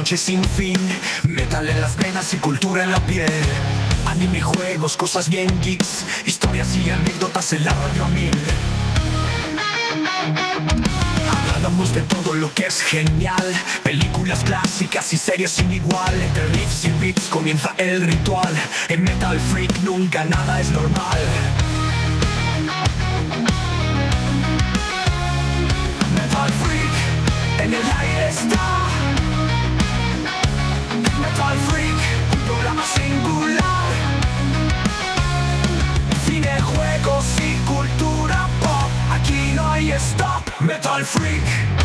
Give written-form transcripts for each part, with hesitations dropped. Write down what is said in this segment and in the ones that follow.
noche sin fin. Metal en las venas y cultura en la piel. Anime y juegos, cosas bien geeks. Historias y anécdotas en la radio a mil. Hablamos de todo lo que es genial. Películas clásicas y series sin igual. Entre riffs y beats comienza el ritual. En Metal Freak nunca nada es normal. Metal Freak, en el aire está. Metal Freak, un programa singular. Cine, juegos y cultura pop. Aquí no hay stop. Metal Freak,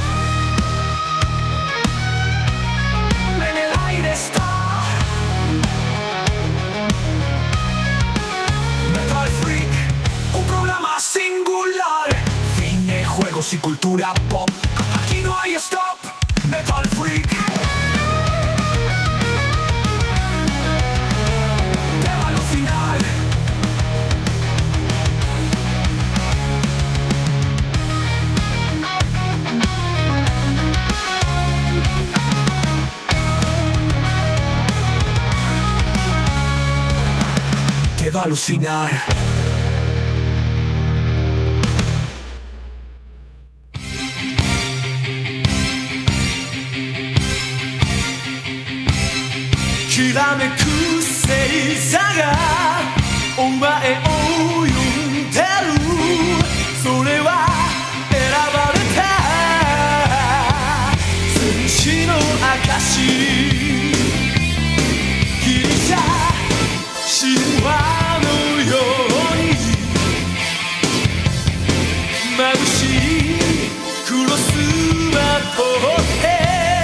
en el aire está. Metal Freak, un programa singular. Cine, juegos y cultura pop. Aquí no hay stop. Metal Freak. Te va a alucinar. Te va a alucinar. きらめく星座がお前を呼んでる。それは選ばれた戦士の証。ギリシャ神話のように眩しいクロスは通って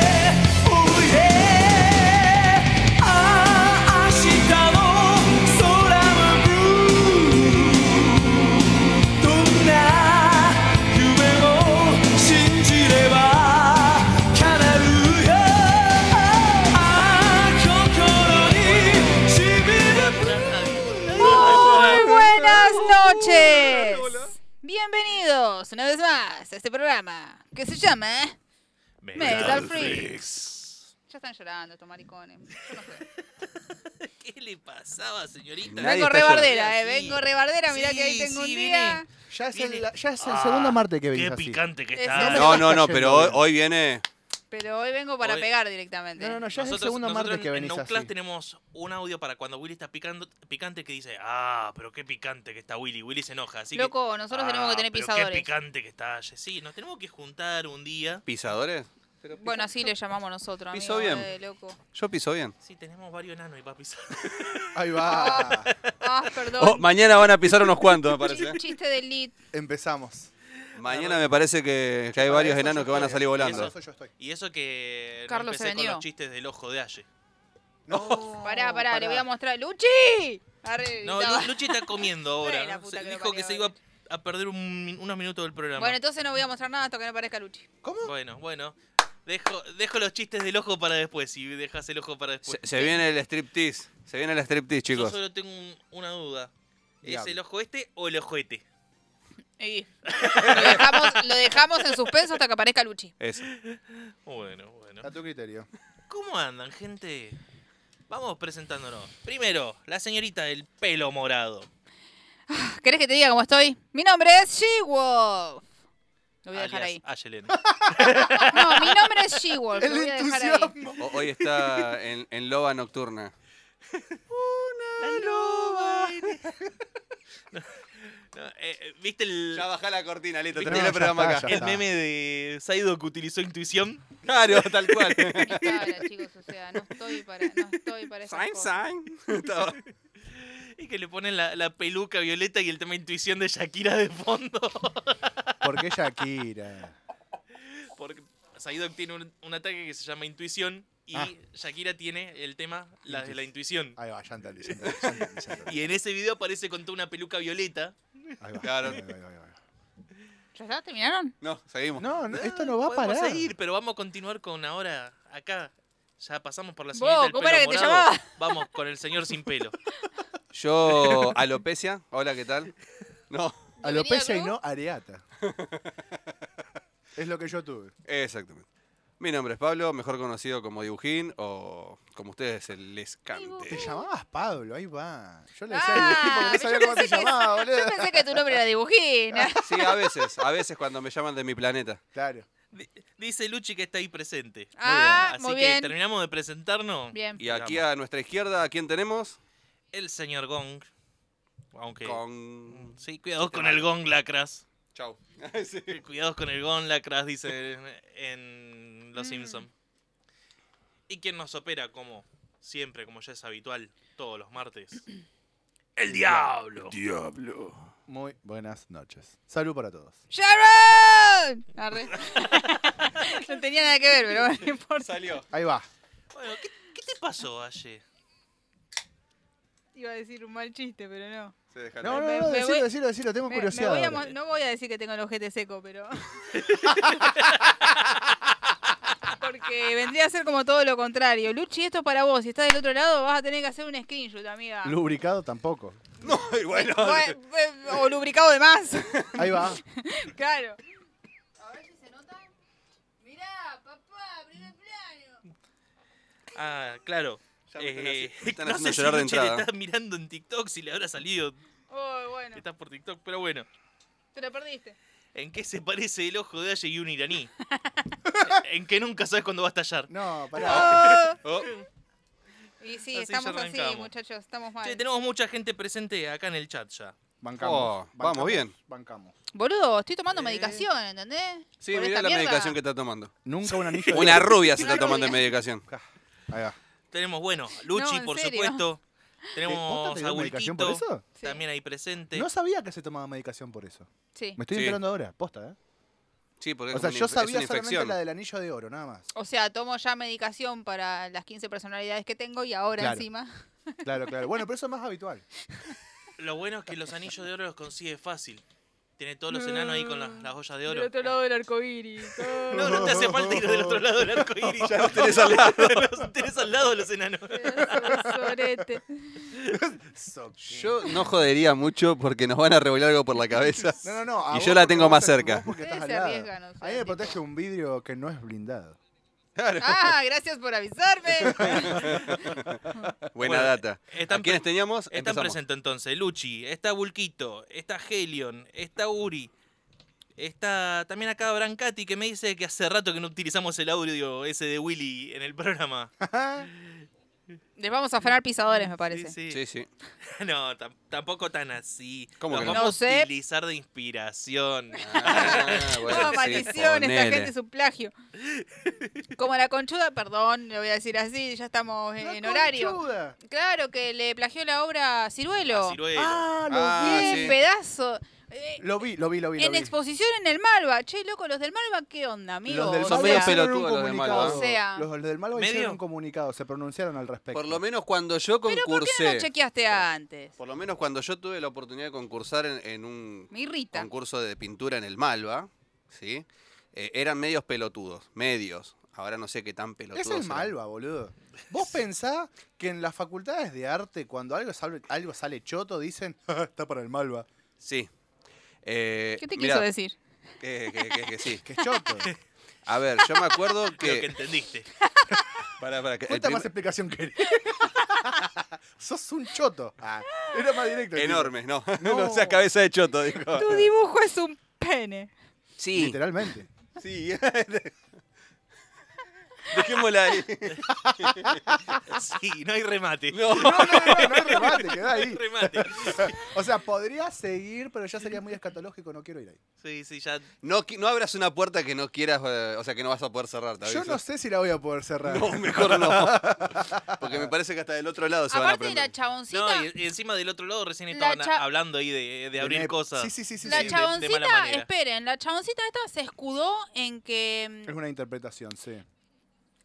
Bienvenidos una vez más a este programa que se llama Metal Freaks. Ya están llorando estos maricones. Yo no sé. ¿Qué le pasaba, señorita? Vengo rebardera, vengo rebardera. Mirá que ahí tengo un día. Ya es el segundo martes que venís Qué así. picante que Es está. el- No, pero hoy viene. Pero hoy vengo para Hoy- pegar directamente. No, ya es el segundo martes que venís en así. Class tenemos un audio para cuando Willy está picante que dice, pero qué picante que está Willy. Willy se enoja, así Loco, que, nosotros tenemos que tener pero pisadores. qué picante que está. Sí, nos tenemos que juntar un día. ¿Pisadores? Bueno, así le llamamos nosotros, amigo. Piso bien. Loco. Yo piso bien. Sí, tenemos varios enanos y para pisar. Ahí va. Ah, perdón. Oh, mañana van a pisar unos cuantos, me parece. Chiste del lead. Empezamos. Mañana me parece que hay varios Eso enanos yo que van a estoy. salir volando. Eso yo estoy. Y eso que no Carlos se empecé con vendió. los chistes del ojo de Aye. No, Pará, le voy a mostrar. ¡Luchi! Arre, No, gritaba. Luchi está comiendo ahora. Ay, la puta que lo Dijo parió, que se iba a perder unos minutos del programa. Bueno, entonces no voy a mostrar nada hasta que no aparezca Luchi. ¿Cómo? Bueno. Dejo los chistes del ojo para después, si dejas el ojo para después. Se viene el striptease. Se viene el striptease, Yo chicos. solo tengo una duda. ¿Es Diablo. el ojo este o el ojete? Y lo dejamos en suspenso hasta que aparezca Luchi. Eso. Bueno. A tu criterio. ¿Cómo andan, gente? Vamos presentándonos. Primero, la señorita del pelo morado. ¿Querés que te diga cómo estoy? Mi nombre es She-Wolf. Lo voy a dejar ahí. Ayelen. No, mi nombre es She-Wolf. Lo El voy a dejar ahí. entusiasmo. Hoy está en loba nocturna. La loba. ¿Viste el, bajá la cortina, listo. ¿Viste? Termina el No, ya programa está, acá. ya el meme de Saido que utilizó intuición? Claro, tal cual. Mi cara, chicos, o sea, no estoy para esas Sign, cosas. sign. Estaba- Y que le ponen la peluca violeta y el tema intuición de Shakira de fondo. ¿Por qué Shakira? Porque Saido tiene un ataque que se llama intuición y Shakira tiene el tema de la intuición. Ahí va, ya entendí. Y en ese video aparece con toda una peluca violeta. Ahí va. Claro. Ahí va. ¿Ya está? ¿Terminaron? No, seguimos. No, esto no va a Podemos parar. seguir, pero vamos a continuar con ahora, acá. Ya pasamos por la Vos, señorita del ¿cómo pelo era que te morado. llamabas? Vamos con el señor sin pelo. Yo, alopecia. Hola, ¿qué tal? No, Alopecia y Cruz? no areata. Es lo que yo tuve. exactamente. Mi nombre es Pablo, mejor conocido como Dibujín o como ustedes les cante. Te llamabas Pablo, ahí va. Yo le decía Ah, Dibujín porque no sabía cómo te llamaba, boludo. Yo pensé que tu nombre era Dibujín. Sí, a veces cuando me llaman de mi planeta. Claro. Dice Luchi que está ahí presente. Ah, Así muy que bien. terminamos de presentarnos. Bien. Y aquí a nuestra izquierda, ¿a quién tenemos? El señor Gong. Aunque. Con... Sí, cuidados con el Gong, lacras. Chau. Sí. Cuidados con el Gong, lacras, dice en Los Simpsons. Y quien nos opera como siempre, como ya es habitual, todos los martes. ¡El Diablo! Diablo. Muy buenas noches. Salud para todos. ¡Sharon! Arre. No tenía nada que ver, pero bueno, no importa. Salió. Ahí va. Bueno, ¿qué te pasó ayer? Iba a decir un mal chiste, pero no. Se deja No, caer. no, Me decilo, voy- decilo, tengo Me curiosidad. voy a ahora. no voy a decir que tengo el ojete seco, pero... Porque vendría a ser como todo lo contrario. Luchi, esto es para vos. Si estás del otro lado, vas a tener que hacer un screenshot, amiga. Lubricado tampoco. No, y bueno. O lubricado de más. Ahí va. Claro. A ver si se nota. Mirá, papá, primer plano. Ah, claro. Ya me están no haciendo sé si llorar de Luchi le entrada. estás mirando en TikTok, si le habrá salido. Oh, bueno. Estás por TikTok, pero bueno. Te lo perdiste. ¿En qué se parece el ojo de Aye y un iraní? En que nunca sabes cuándo va a estallar. No, pará. Oh, Y sí, Así estamos ya así, arrancamos. muchachos. Estamos mal. Che, tenemos mucha gente presente acá en el chat ya. Bancamos. Oh, vamos bien. Bancamos. Boludo, estoy tomando medicación, ¿entendés? sí, Por mirá esta la mierda. medicación que está tomando. Nunca un anillo de Una rubia se Una está tomando en rubia. medicación. Ahí va. Tenemos, bueno, Luchi, No, en por serio. supuesto. ¿Posta Tenemos te a dio medicación por Bulquito, eso? Sí. también ahí presente. No sabía que se tomaba medicación por eso. Sí. Me estoy Sí. enterando ahora. Posta, ¿eh? Sí, porque O sea, es yo una sabía infección. solamente la del anillo de oro, nada más. O sea, tomo ya medicación para las 15 personalidades que tengo y ahora Claro. encima. Claro, claro. Bueno, pero eso es más habitual. Lo bueno es que los anillos de oro los consigue fácil. Tiene todos los enanos ahí con las ollas de Del oro. otro lado del arco iris. No, no te hace falta ir del otro lado del arco iris. Ya los tenés al lado. Los tenés al lado de los enanos. Sorete. Yo no jodería mucho porque nos van a revolear algo por la cabeza. No. a Y vos yo la porque tengo vos más te- cerca. vos porque estás Ustedes al se lado. arriesgan, o sea, A mí me tipo. protege un vidrio que no es blindado. Ah, gracias por avisarme. Buena Bueno, data. están ¿A quiénes pre- teníamos? Están Empezamos. presentes entonces Luchi, está Bulquito, está Helion, está Uri, está también acá Brancati que me dice que hace rato que no utilizamos el audio ese de Willy en el programa. Les vamos a frenar pisadores, me parece. Sí, sí. No, tampoco tan así. ¿Cómo Los que no? vamos No sé. a utilizar de inspiración. Ah, bueno, No, sí, maldición, esta ponele. gente es un plagio. Como la conchuda, perdón, le voy a decir así, ya estamos en horario. Conchuda. Claro, que le plagió la obra a Ciruelo. Ciruelo. Ah, Ah, Bien, sí. pedazo. lo vi. En exposición en el Malva. Che, loco, los del Malva, ¿qué onda, amigo? Los del Son Malva medio hicieron un pelotudos los del Malva. comunicado. O sea. Los del Malva ¿Medio? hicieron un comunicado, se pronunciaron al respecto. Por lo menos cuando yo ¿Pero por qué no concursé. lo chequeaste antes? Por lo menos cuando yo tuve la oportunidad de concursar en un Me irrita. concurso de pintura en el Malva, ¿sí? Eran medios pelotudos, medios. Ahora no sé qué tan pelotudos. Es el serán. Malva, boludo. Vos pensás que en las facultades de arte, cuando algo sale choto, dicen, "Ah, está para el Malva. Sí. ¿Qué te mirá, quiso decir? Que sí. Que es choto. A ver, yo me acuerdo Creo que que... entendiste. Pará, que el ¿Cuánta más primer- explicación querés? Sos un choto. Ah, era más directo. el tipo. Enorme, no. No. No seas cabeza de choto, dijo. Tu dibujo es un pene. Sí, Literalmente. sí. Dejémosla ahí. Sí, no hay remate. No. No hay remate, queda No hay ahí. remate. O sea, podría seguir, pero ya sería muy escatológico, no quiero ir ahí. Sí, sí, ya. No, no abras una puerta que no quieras, o sea, que no vas a poder cerrar, ¿te Yo aviso? no sé si la voy a poder cerrar. No, mejor no. Porque me parece que hasta del otro lado se van a Aparte de la aprender. chaboncita, No, y encima del otro lado recién La estaban cha- hablando ahí de abrir nep. cosas. Sí. la de mala chaboncita, manera. esperen, la chaboncita esta se escudó en que Es una interpretación, sí.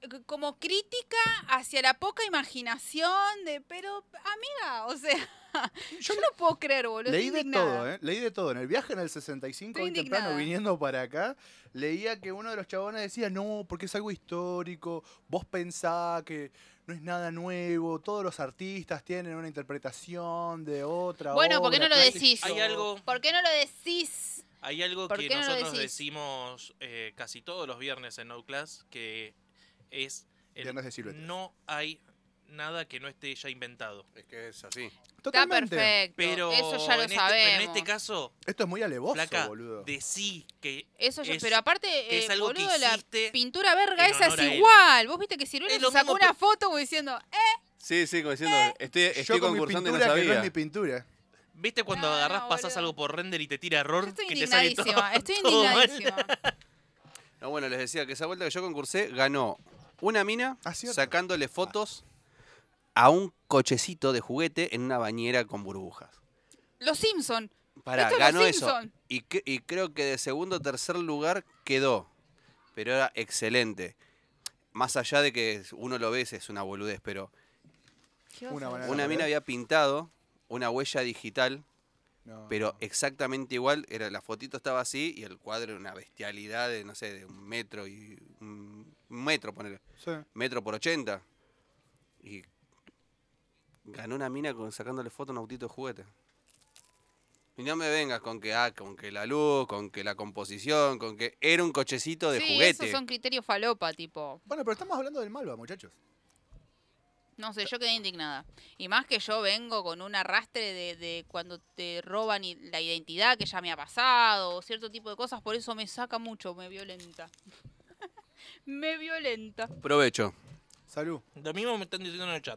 como crítica hacia la poca imaginación pero amiga, o sea, yo no puedo creer, boludo. Leí estoy de indignada. todo, ¿eh? Leí de todo. En el viaje en el 65, Estoy hoy temprano, indignada. viniendo para acá, leía que uno de los chabones decía, no, porque es algo histórico, vos pensás que no es nada nuevo, todos los artistas tienen una interpretación de otra Bueno, ¿por qué obra, no lo qué sé decís? yo". Hay algo, ¿Por qué no lo decís? hay algo ¿Por que qué no lo nosotros decís? decimos casi todos los viernes en No Class, que es Viernes de siluetas. no hay nada que no esté ya inventado. Es que es así. Está Totalmente. perfecto. Pero Eso ya lo en sabemos. pero en este caso, Esto es muy alevoso, flaca, boludo. decí que Eso ya, es- pero aparte, que es algo que boludo, la hiciste pintura verga en esa es honor a él. igual. Vos viste que Ciruela Es se lo sacó mismo, una foto como diciendo, Sí, como diciendo, estoy Yo con mi concursando y no pintura que no sabía. es mi pintura. ¿Viste cuando No, agarrás, no, pasás boludo. algo por render y te tira error? yo estoy Que te sale todo, indignadísima, estoy todo mal? indignadísima. No, bueno, les decía que esa vuelta que yo concursé ganó una mina Ah, cierto. sacándole fotos a un cochecito de juguete en una bañera con burbujas. Los Simpson. Pará, Esto es ganó Los eso. Simpson. Y creo que de segundo o tercer lugar quedó. Pero era excelente. Más allá de que uno lo ve, es una boludez, pero ¿Qué vas Una a banana. decir? una mina había pintado una huella digital, No. pero exactamente igual. La fotito estaba así y el cuadro era una bestialidad de, no sé, de 1 metro y... un metro, ponele. Sí. Metro por 80. Y ganó una mina sacándole foto a un autito de juguete. Y no me vengas con que la luz, con que la composición, con que era un cochecito de Sí, juguete. esos son criterios falopa, tipo. Bueno, pero estamos hablando del Malva, muchachos. No sé, yo quedé indignada. Y más que yo vengo con un arrastre de cuando te roban la identidad, que ya me ha pasado, o cierto tipo de cosas, por eso me saca mucho, me violenta. Me violenta. Provecho. Salud. Lo mismo me están diciendo en el chat.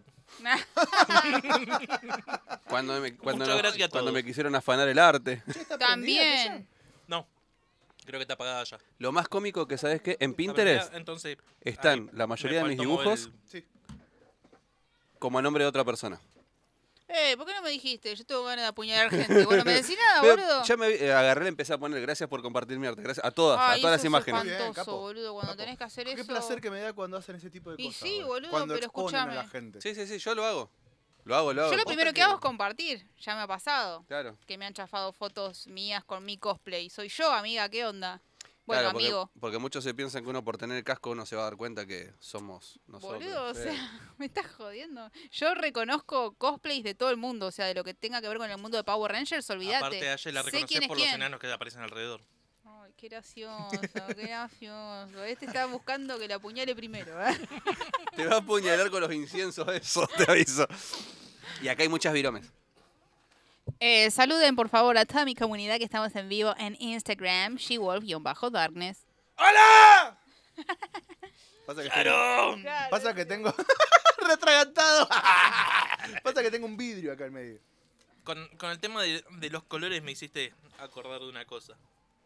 Cuando Muchas gracias a cuando todos. me quisieron afanar el arte. También. No, creo que está apagada ya. Lo más cómico que sabes que en ¿Está Pinterest prendida? Entonces, están ahí la mayoría me de mis faltó mover dibujos el- Sí. como a nombre de otra persona. ¿Por qué no me dijiste? Yo tengo ganas de apuñalar gente. Bueno, me decís nada, Pero boludo. ya me agarré, le empecé a poner gracias por compartir mi arte. Gracias a todas, Ay, a todas las eso es imágenes. Muy bien, espantoso, capo. boludo, cuando Capo. tenés que hacer Qué eso. placer que me da cuando hacen ese tipo de Y cosas. sí, boludo, Cuando pero exponen a la escúchame. gente. Sí, yo lo hago. Lo hago. Yo lo Posta primero que que- hago es compartir. Ya me ha pasado. Claro. Que me han chafado fotos mías con mi cosplay. Soy yo, amiga, ¿qué onda? Bueno, Claro, amigo. porque muchos se piensan que uno por tener el casco uno se va a dar cuenta que somos nosotros. Boludo, o Sí. sea, me estás jodiendo. Yo reconozco cosplays de todo el mundo, o sea, de lo que tenga que ver con el mundo de Power Rangers, olvídate. Aparte, ayer la Sé reconoces quién es por quién. los enanos que aparecen alrededor. Ay, qué gracioso, qué gracioso. Este está buscando que la apuñale primero, ¿eh? Te va a apuñalar con los inciensos, eso te aviso. Y acá hay muchas viromes. Saluden, por favor, a toda mi comunidad que estamos en vivo en Instagram, shewolf-darkness. ¡Hola! Pasa que ¡Claro! Pasa que tengo... ¡Retragantado! Pasa que tengo un vidrio acá en medio. Con el tema de los colores me hiciste acordar de una cosa.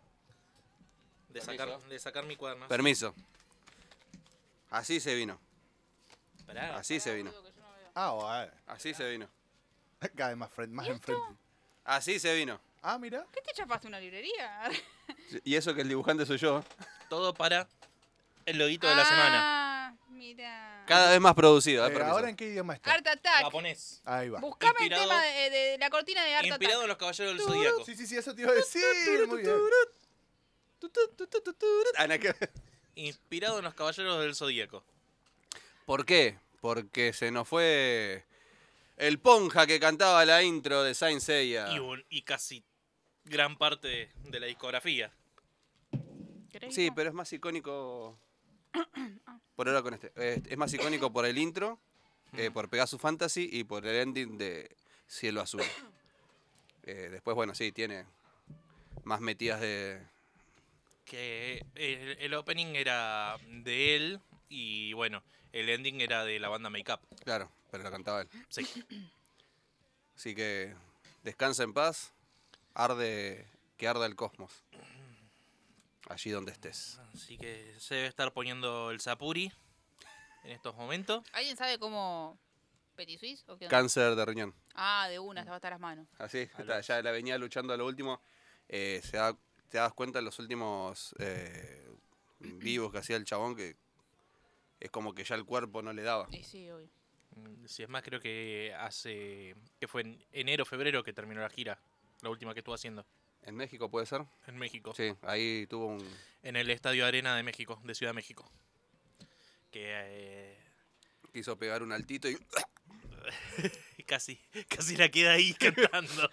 De sacar mi cuaderno. Permiso. Así se vino. Esperá. Así se vino. Ah, bueno. Así se vino. Cada vez más enfrente. Así se vino. Ah, mira. ¿Qué te chapaste una librería? Y eso que el dibujante soy yo. Todo para el loguito de la semana. Ah, mira. Cada vez más producido. permiso. ¿Ahora en qué idioma está? Art Attack. Japonés. Ahí va. Buscame Inspirado- el tema de la cortina de Art Inspirado Attack. en los caballeros del zodíaco. Sí, eso te iba a decir. Muy bien. Inspirado en los caballeros del zodíaco. ¿Por qué? Porque se nos fue el Ponja que cantaba la intro de Saint Seiya. Y casi gran parte de la discografía. ¿Querés Sí, irnos? pero es más icónico. Por ahora con este. Es más icónico por el intro, por Pegasus Fantasy y por el ending de Cielo Azul. Después, bueno, sí, tiene más metidas de. Que el opening era de él y bueno, el ending era de la banda Make Up. Claro, pero lo cantaba él. Sí. Así que descansa en paz. Que arda el cosmos. Allí donde estés. Así que se debe estar poniendo el Sapuri en estos momentos. ¿Alguien sabe cómo Petit Suisse o qué onda? Cáncer de riñón. Ah, de una, se va a estar las manos. Así, ya la venía luchando a lo último. Te das cuenta en los últimos vivos que hacía el chabón que es como que ya el cuerpo no le daba. Y sí, obvio. Si es más, creo que que fue en enero, febrero que terminó la gira. La última que estuvo haciendo. ¿En México puede ser? En México. Sí, ahí tuvo un... En el Estadio Arena de México, de Ciudad de México. Que Quiso pegar un altito y... casi la queda ahí cantando.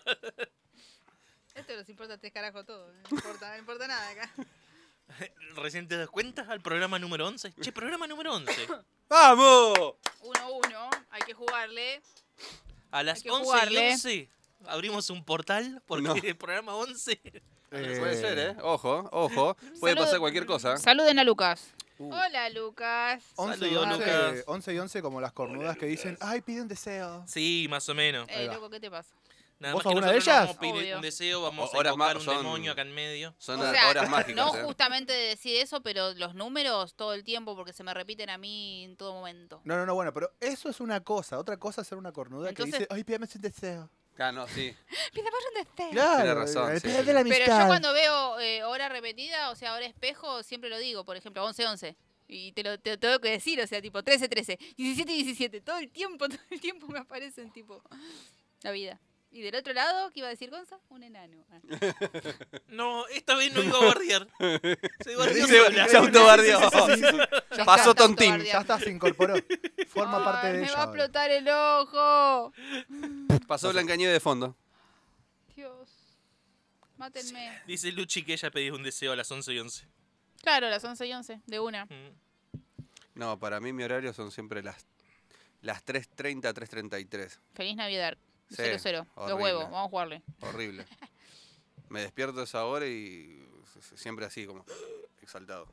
Esto nos importa tres carajos todo. No importa nada acá. ¿Recién te das cuenta? Al programa número 11. Che, programa número 11. ¡Vamos! 1-1, hay que jugarle. A las que 11 y jugarle. 11 abrimos un portal porque No. el programa 11. Puede ser, ¿eh? Ojo, ojo. Puede Salud. pasar cualquier cosa. Saluden a Lucas. Uh. Hola, Lucas. 11 y Saludos, 11, Lucas. 11 y 11 como las cornudas que dicen, ay, pide un deseo. Sí, más o menos. Ahí va. Loco, ¿qué te pasa? Nada ¿Vos más que sos una de nosotros no ellas? vamos a pedir Obvio. un deseo, vamos a Horas invocar más un son- demonio acá en medio. Son O sea, horas mágicas, no ¿eh? justamente decir eso, pero los números todo el tiempo porque se me repiten a mí en todo momento. No, bueno, pero eso es una cosa. Otra cosa es ser una cornuda que Entonces- dice, ay, pídame un deseo. Ah, no, sí. Pidamos un deseo. Claro, razón, el sí, poder sí. de la Pero amistad. yo cuando veo hora repetida, o sea, hora espejo, siempre lo digo. Por ejemplo, 11-11. Y te tengo que decir, o sea, tipo 13-13, 17-17. Todo el tiempo me aparecen, tipo, la vida. Y del otro lado, ¿qué iba a decir Gonza? Un enano. Ah. No, esta vez no iba a bardear. Se bardeó Se, sola. se autobardeó. Me Pasó encanta tontín. autobardear. Ya está, se incorporó. Forma parte Ay, de me ella. va a ahora. explotar el ojo. Pasó Blancanieves de fondo. Dios. Mátenme. Dice Luchi que ella pidió un deseo a las 11 y 11. Claro, las 11-11, de una. No, para mí mi horario son siempre las 3:30, 3:33. Feliz Navidad. Sí, 0-0. Los horrible. huevos, vamos a jugarle. Horrible. Me despierto a esa hora y siempre así, como exaltado.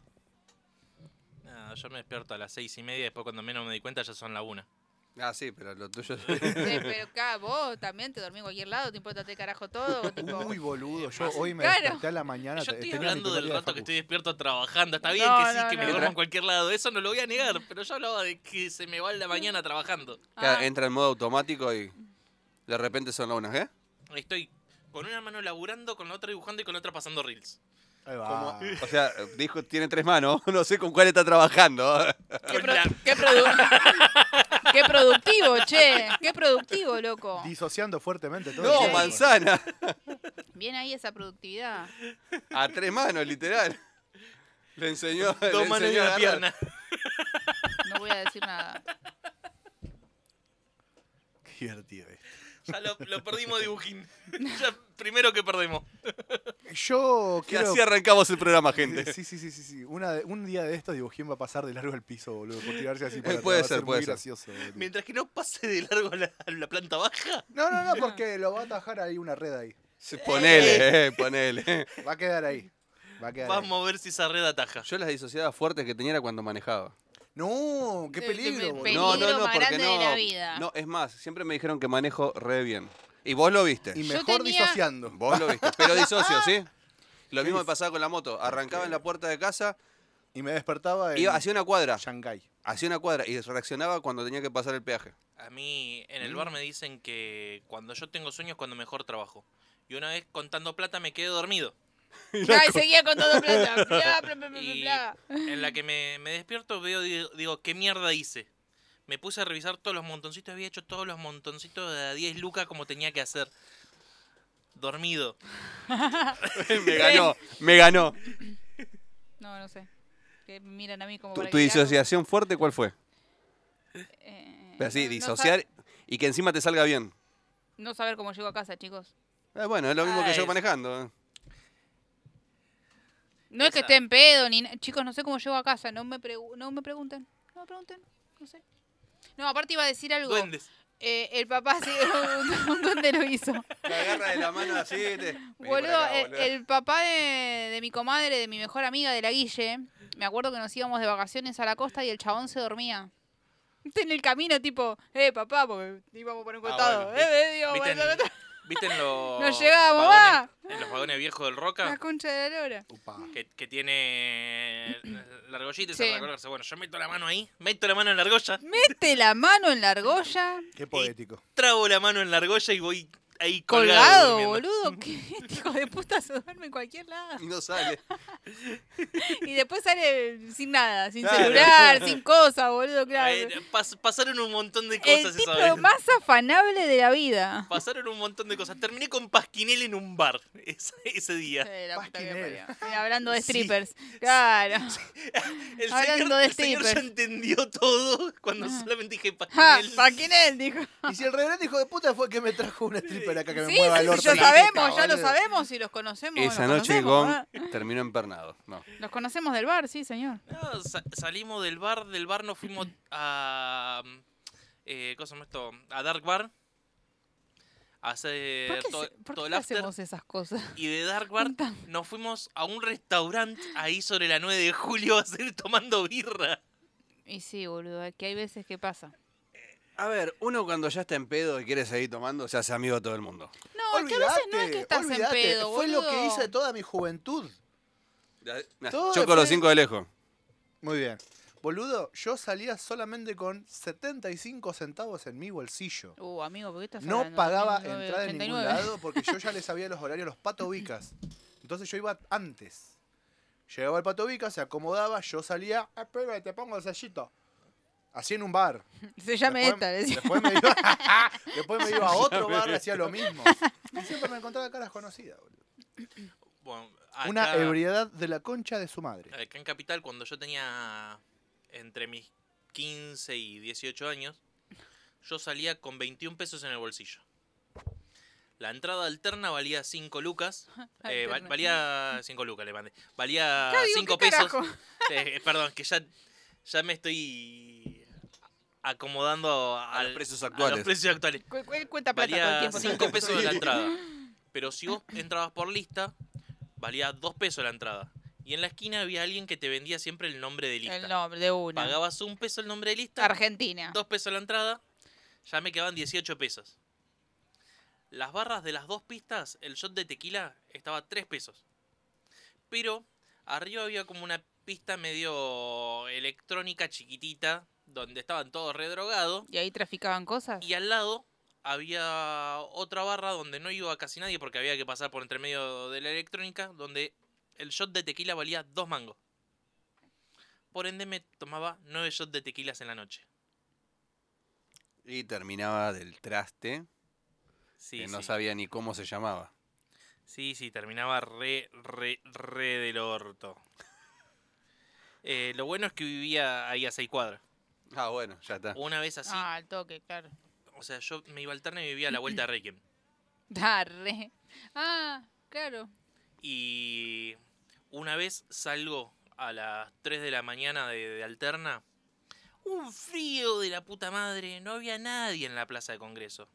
No, yo me despierto a las 6:30, después cuando menos me di cuenta ya son la 1. Ah, sí, pero lo tuyo... Sí, pero acá vos también te dormís en cualquier lado, te importa el carajo todo. Tipo, Uy, boludo. Yo hoy me Claro. desperté a la mañana. Yo estoy tenía mi hablando primer del día de rato que facu. estoy despierto trabajando. Está bien No, que sí, no, que me no. duermo en cualquier lado. Eso no lo voy a negar, pero yo hablaba de que se me va en la mañana trabajando. Claro, entra en modo automático y de repente son las unas, ¿eh? Estoy con una mano laburando, con la otra dibujando y con la otra pasando reels. Ahí va. Como- o sea, dijo, tiene 3 manos, no sé con cuál está trabajando. Qué, Con la- qué productivo, che. Qué productivo, loco. Disociando fuertemente todo. No, el tiempo. manzana. Bien ahí esa productividad. A 3 manos, literal. Le enseñó. le Dos manos y enseñó a una agarrar. pierna. No voy a decir nada. Qué divertido esto. Ya lo perdimos dibujín. Ya primero que perdemos. Yo Que quiero... así arrancamos el programa, gente. Sí. Un día de estos Dibujín va a pasar de largo al piso, boludo, por tirarse así para Puede atrás. Va a ser, puede muy ser. gracioso, boludo. Mientras que no pase de largo a la planta baja. No, porque lo va a atajar ahí una red ahí. Ponele. Va a quedar ahí. Va a quedar Vamos a ver si esa red ataja. Yo las disociadas fuertes que tenía era cuando manejaba. ahí. No, qué De- peligro, de- boludo. Peligro más grande de la vida. No, es más, siempre me dijeron que manejo re bien. Y vos lo viste. Y Yo mejor tenía- disociando. Vos lo viste. Pero disocio, ¿sí? Lo mismo me pasaba con la moto. Arrancaba en la puerta de casa, Y me despertaba en iba hacia una cuadra. Shanghái. Hacía una cuadra y reaccionaba cuando tenía que pasar el peaje. A mí en el bar me dicen que cuando yo tengo sueños es cuando mejor trabajo. Y una vez contando plata me quedé dormido. Ay, seguía con todo plata. Bla, bla, bla, bla, Y bla. en la que me despierto veo, digo, ¿qué mierda hice? Me puse a revisar todos los montoncitos, había hecho todos los montoncitos de a 10 lucas como tenía que hacer. Dormido. Me ganó. No sé. Que me miran a mí como ¿Tu, para tu que hago. disociación fuerte cuál fue? Pero sí, no disociar y que encima te salga bien. No saber cómo llego a casa, chicos. Bueno, es lo mismo que yo es- manejando. No es que Esa- esté en pedo, ni... Chicos, no sé cómo llego a casa. No me pregunten. No sé. No, aparte iba a decir algo. Duendes. El papá, sí, un duende lo hizo. Me agarra de la mano así. Vení por Boludo, acá, boludo. el papá de mi comadre, de mi mejor amiga, de la Guille, me acuerdo que nos íbamos de vacaciones a la costa y el chabón se dormía. En el camino, tipo, papá, porque íbamos por un costado. bueno, Digo, ¿Viste en, bueno, ¿viste en los No llegamos, vagones, en los vagones viejos del la Roca? concha de la lora. Upa. Que tiene la argollita y Sí. esa recolgarse. Bueno, yo meto la mano ahí, meto la mano en la argolla, Mete la mano en la argolla. Qué poético. trago la mano en la argolla y voy ahí Colgado, durmiendo. boludo. ¿Qué? Este hijo de puta se duerme en cualquier lado. Y no sale. Y después sale sin nada, sin Claro. celular, sin cosas, boludo, claro. Pasaron un montón de El cosas tipo esa vez. más afanable de la vida. Pasaron un montón de cosas. Terminé con Pasquinel en un bar ese día. La puta que Pasquinel. parió. Mira, hablando de Sí. strippers. Claro. Hablando de El señor ya strippers. entendió todo cuando solamente dije Ja, Pasquinel. Paquinel, dijo. Y si el reverendo hijo de puta fue que me trajo un stripper acá que me Sí, mueva el sí, orto. ya en la sabemos, teca, ya lo boludo. sabemos y los conocemos. Esa los noche conocemos, Gon terminó empernado. No. Los conocemos del bar, sí, señor. No, salimos del bar nos fuimos a... ¿cómo se llama esto? A Dark Bar. A hacer ¿Por qué, todo por el qué after. hacemos esas cosas? Y de Dark Bar Contame. nos fuimos a un restaurante ahí sobre la 9 de julio a seguir tomando birra. Y sí, boludo, que hay veces que pasa. A ver, uno cuando ya está en pedo y quiere seguir tomando, se hace amigo de todo el mundo. No, que a veces no es que estás en olvidate, pedo, fue lo que boludo. hice toda mi juventud. Todo Choco los fue- 5 de lejos. Muy bien. Boludo, yo salía solamente con 75 centavos en mi bolsillo. Amigo, ¿por qué estás No hablando? pagaba 19, entrada en ningún 89. lado porque yo ya le sabía los horarios a los patobicas. Entonces yo iba antes. Llegaba el patobica, se acomodaba, yo salía, espera, te pongo el sellito. Así en un bar. Se llama Después- esta, le decía. después me iba a otro bar y hacía lo mismo. Y siempre me encontraba caras conocidas, boludo. Bueno, Una acá- ebriedad de la concha de su madre. Acá en Capital, cuando yo tenía entre mis 15 y 18 años, yo salía con 21 pesos en el bolsillo. La entrada alterna valía 5 lucas. Alterna. Valía 5 lucas, le mandé. Valía Claro, digo, 5 ¿qué pesos. carajo? Perdón, que ya me estoy acomodando A los precios a actuales. los precios actuales. Él cuenta plata todo el Valía tiempo. 5 pesos la entrada. Pero si vos entrabas por lista, valía 2 pesos la entrada. Y en la esquina había alguien que te vendía siempre el nombre de lista. El nombre de una. Pagabas 1 peso el nombre de lista, Argentina. 2 pesos la entrada, ya me quedaban 18 pesos. Las barras de las dos pistas, el shot de tequila estaba a 3 pesos. Pero arriba había como una pista medio electrónica chiquitita, donde estaban todos redrogados. ¿Y ahí traficaban cosas? Y al lado había otra barra donde no iba casi nadie porque había que pasar por entre medio de la electrónica, donde el shot de tequila valía 2 mangos. Por ende me tomaba 9 shots de tequilas en la noche. Y terminaba del traste, Sí, que sí. no sabía ni cómo se llamaba. Sí, terminaba re del orto. Lo bueno es que vivía ahí a 6 cuadras. Ah, bueno, ya está. Una vez así, Ah, al toque, claro. o sea, yo me iba al Terna y vivía a la vuelta de Requiem. Darre. Ah, claro. Y una vez salgo a las 3 de la mañana de Alterna. Un frío de la puta madre. No había nadie en la plaza de Congreso.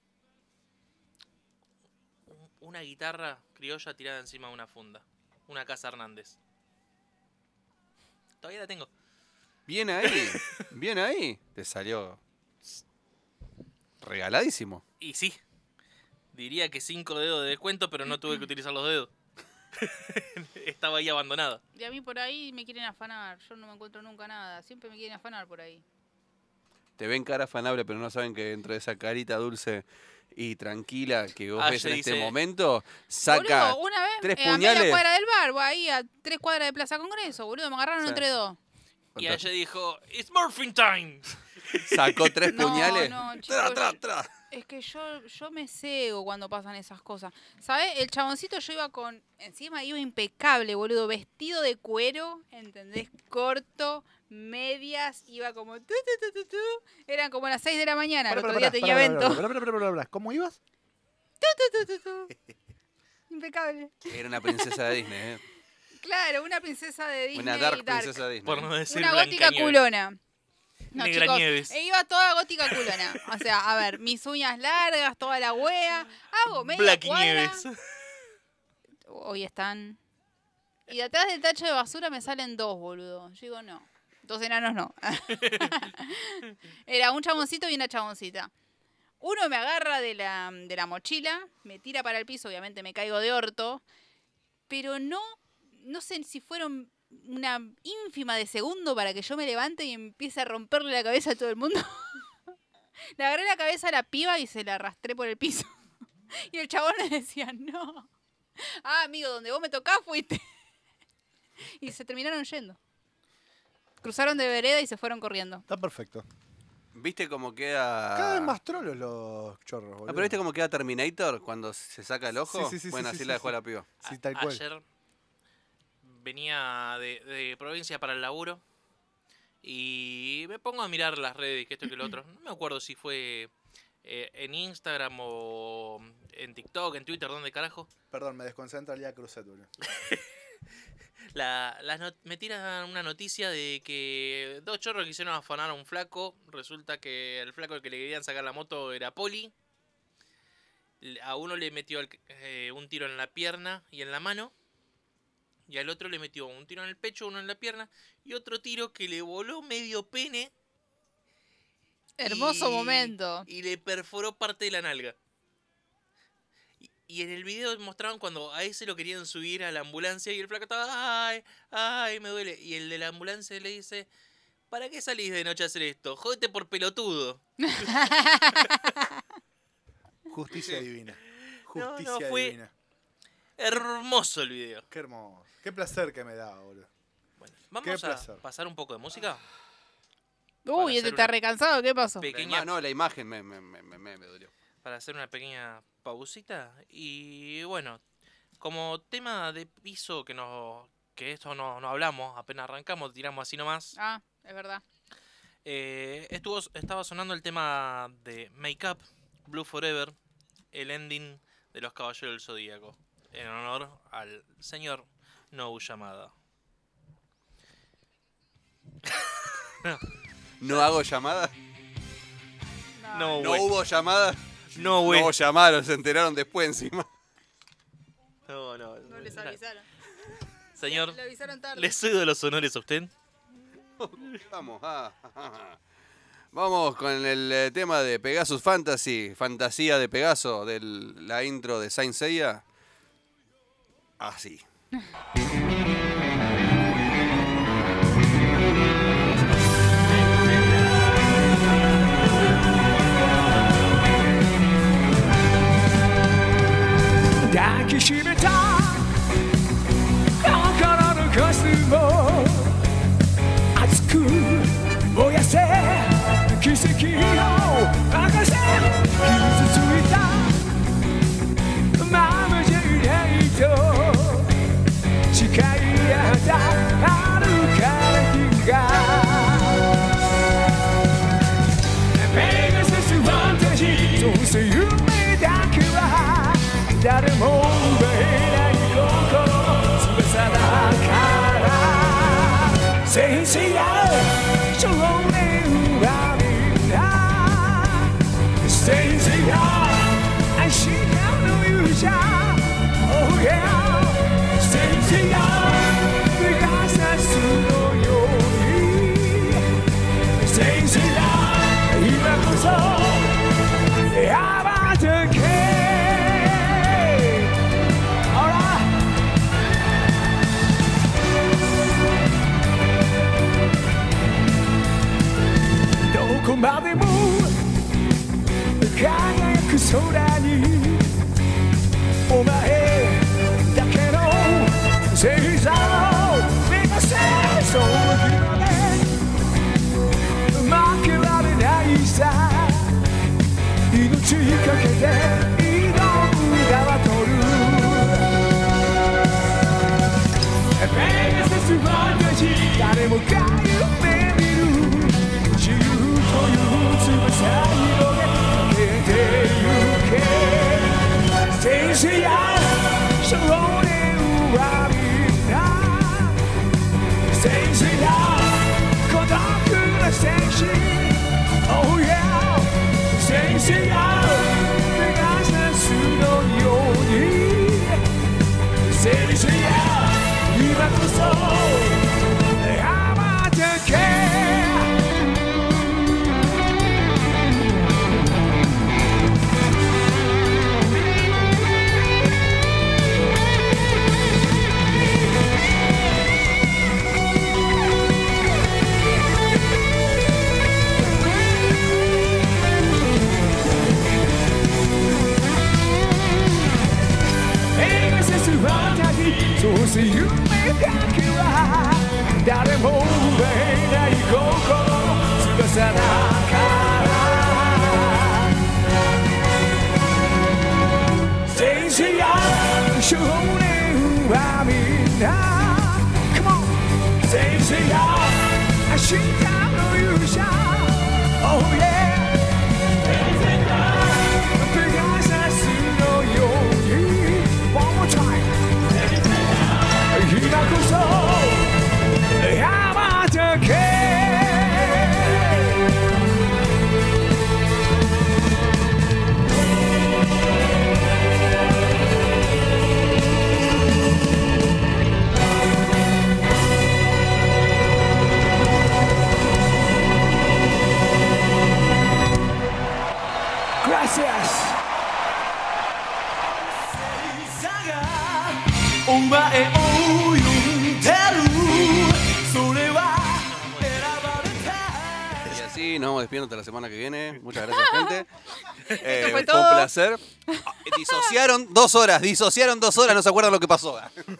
Una guitarra criolla tirada encima de una funda. Una Casa Hernández. Todavía la tengo. Bien ahí, bien ahí. Te salió regaladísimo. Y sí. Diría que 5 dedos de descuento, pero no tuve que utilizar los dedos. Estaba ahí abandonada. Y a mí por ahí me quieren afanar. Yo no me encuentro nunca nada. Siempre me quieren afanar por ahí. Te ven cara afanable, pero no saben que dentro de esa carita dulce y tranquila que vos ves Aye en este dice- momento, saca Boludo, una vez 3 a media puñales. cuadra del bar, ahí a 3 cuadras de Plaza Congreso, boludo. Me agarraron Sí. entre dos. Y ella dijo, "It's morphine time". Sacó 3 No, puñales. no, Tra, chicos, tra, tra. Es que yo me cego cuando pasan esas cosas. ¿Sabes? El chaboncito yo iba con... Encima iba impecable, boludo. Vestido de cuero, ¿entendés? Corto, medias. Iba como... Eran como las 6 de la mañana. El otro día tenía evento. ¿Cómo ibas? Impecable. Era una princesa de Disney, ¿eh? Claro, una princesa de Disney. Una dark princesa de Disney. Por no decir Una gótica Blancanieves. culona. No, Negra chicos, Nieves. iba toda gótica culona. O sea, a ver, mis uñas largas, toda la wea. Hago media Black cuadra. Nieves. Hoy están. Y de atrás del tacho de basura me salen dos, boludo. Yo digo, no. 2 enanos no. Era un chaboncito y una chaboncita. Uno me agarra de la mochila, me tira para el piso, obviamente me caigo de orto. Pero no sé si fueron una ínfima de segundo para que yo me levante y empiece a romperle la cabeza a todo el mundo. Le agarré la cabeza a la piba y se la arrastré por el piso. Y el chabón le decía, no. Ah, amigo, donde vos me tocás fuiste. Y se terminaron yendo. Cruzaron de vereda y se fueron corriendo. Está perfecto. ¿Viste cómo queda...? Cada vez más trolos los chorros, boludo. Ah, pero ¿viste cómo queda Terminator cuando se saca el ojo? Sí, sí, sí, bueno, sí, así sí, la dejó sí. la piba. Sí, tal cual. Ayer venía de provincia para el laburo y me pongo a mirar las redes, que esto y que lo otro. No me acuerdo si fue en Instagram o en TikTok, en Twitter, ¿dónde carajo? Perdón, me desconcentra el día Cruzet, boludo. Me tiran una noticia de que 2 chorros quisieron afanar a un flaco. Resulta que el flaco al que le querían sacar la moto era poli. A uno le metió un tiro en la pierna y en la mano. Y al otro le metió un tiro en el pecho, uno en la pierna. Y otro tiro que le voló medio pene. Hermoso momento. Y le perforó parte de la nalga. Y en el video mostraban cuando a ese lo querían subir a la ambulancia y el flaco estaba, ay, me duele. Y el de la ambulancia le dice, ¿para qué salís de noche a hacer esto? Jódete por pelotudo. Justicia divina. No, Justicia fue- divina. Hermoso el video. Qué hermoso. Qué placer que me da, boludo. Bueno, Qué vamos a placer. pasar un poco de música. Uy, este hacer está una recansado, ¿qué pasó? Pequeña, No, la imagen me dolió. para hacer una pequeña pausita. Y bueno, como tema de piso que esto no hablamos, apenas arrancamos, tiramos así nomás. Ah, es verdad. Estaba sonando el tema de Make Up, Blue Forever, el ending de Los Caballeros del Zodíaco, en honor al señor No Llamada. ¿No hago llamada? No, ¿No güey. hubo llamada? No, güey. No llamaron, se enteraron después encima. No. No les avisaron. Señor, Le avisaron tarde. ¿le cedo los honores a usted? Vamos, Vamos con el tema de Pegasus Fantasy, fantasía de Pegaso, de la intro de Saint Seiya. Así. 抱きしめた心のコスモ熱く燃やせ奇跡を任せ傷ついたままじゃいないと誓い合った遥かな日がペガサスファンタジーどうせ夢だけは誰も奪えない心の翼だから先生や少年はみんな先生や明日の勇者 Oh yeah 先生やペガサスのように先生や今こそ羽ばたけどこまでも輝く空にお前だけの星座を目指せその日まで負けられないさ命かけて挑んだバトルペガサスファンタジー誰もが夢見る自由という翼広げかけてゆけ戦士や少年はみんな戦士や孤独な戦士 Oh yeah 戦士やペガサスのように戦士や今こそ羽ば Come on, say yeah, 瞬間の勇者 Oh yeah ペガサスのように One more time 今こそ羽ばたけ Gracias. お前を呼んでるそれは選ばれた Y así nos vamos despidiendo hasta la semana que viene. Muchas gracias, gente. Fue Fue un todo. placer. Disociaron 2 horas, no se acuerdan lo que pasó.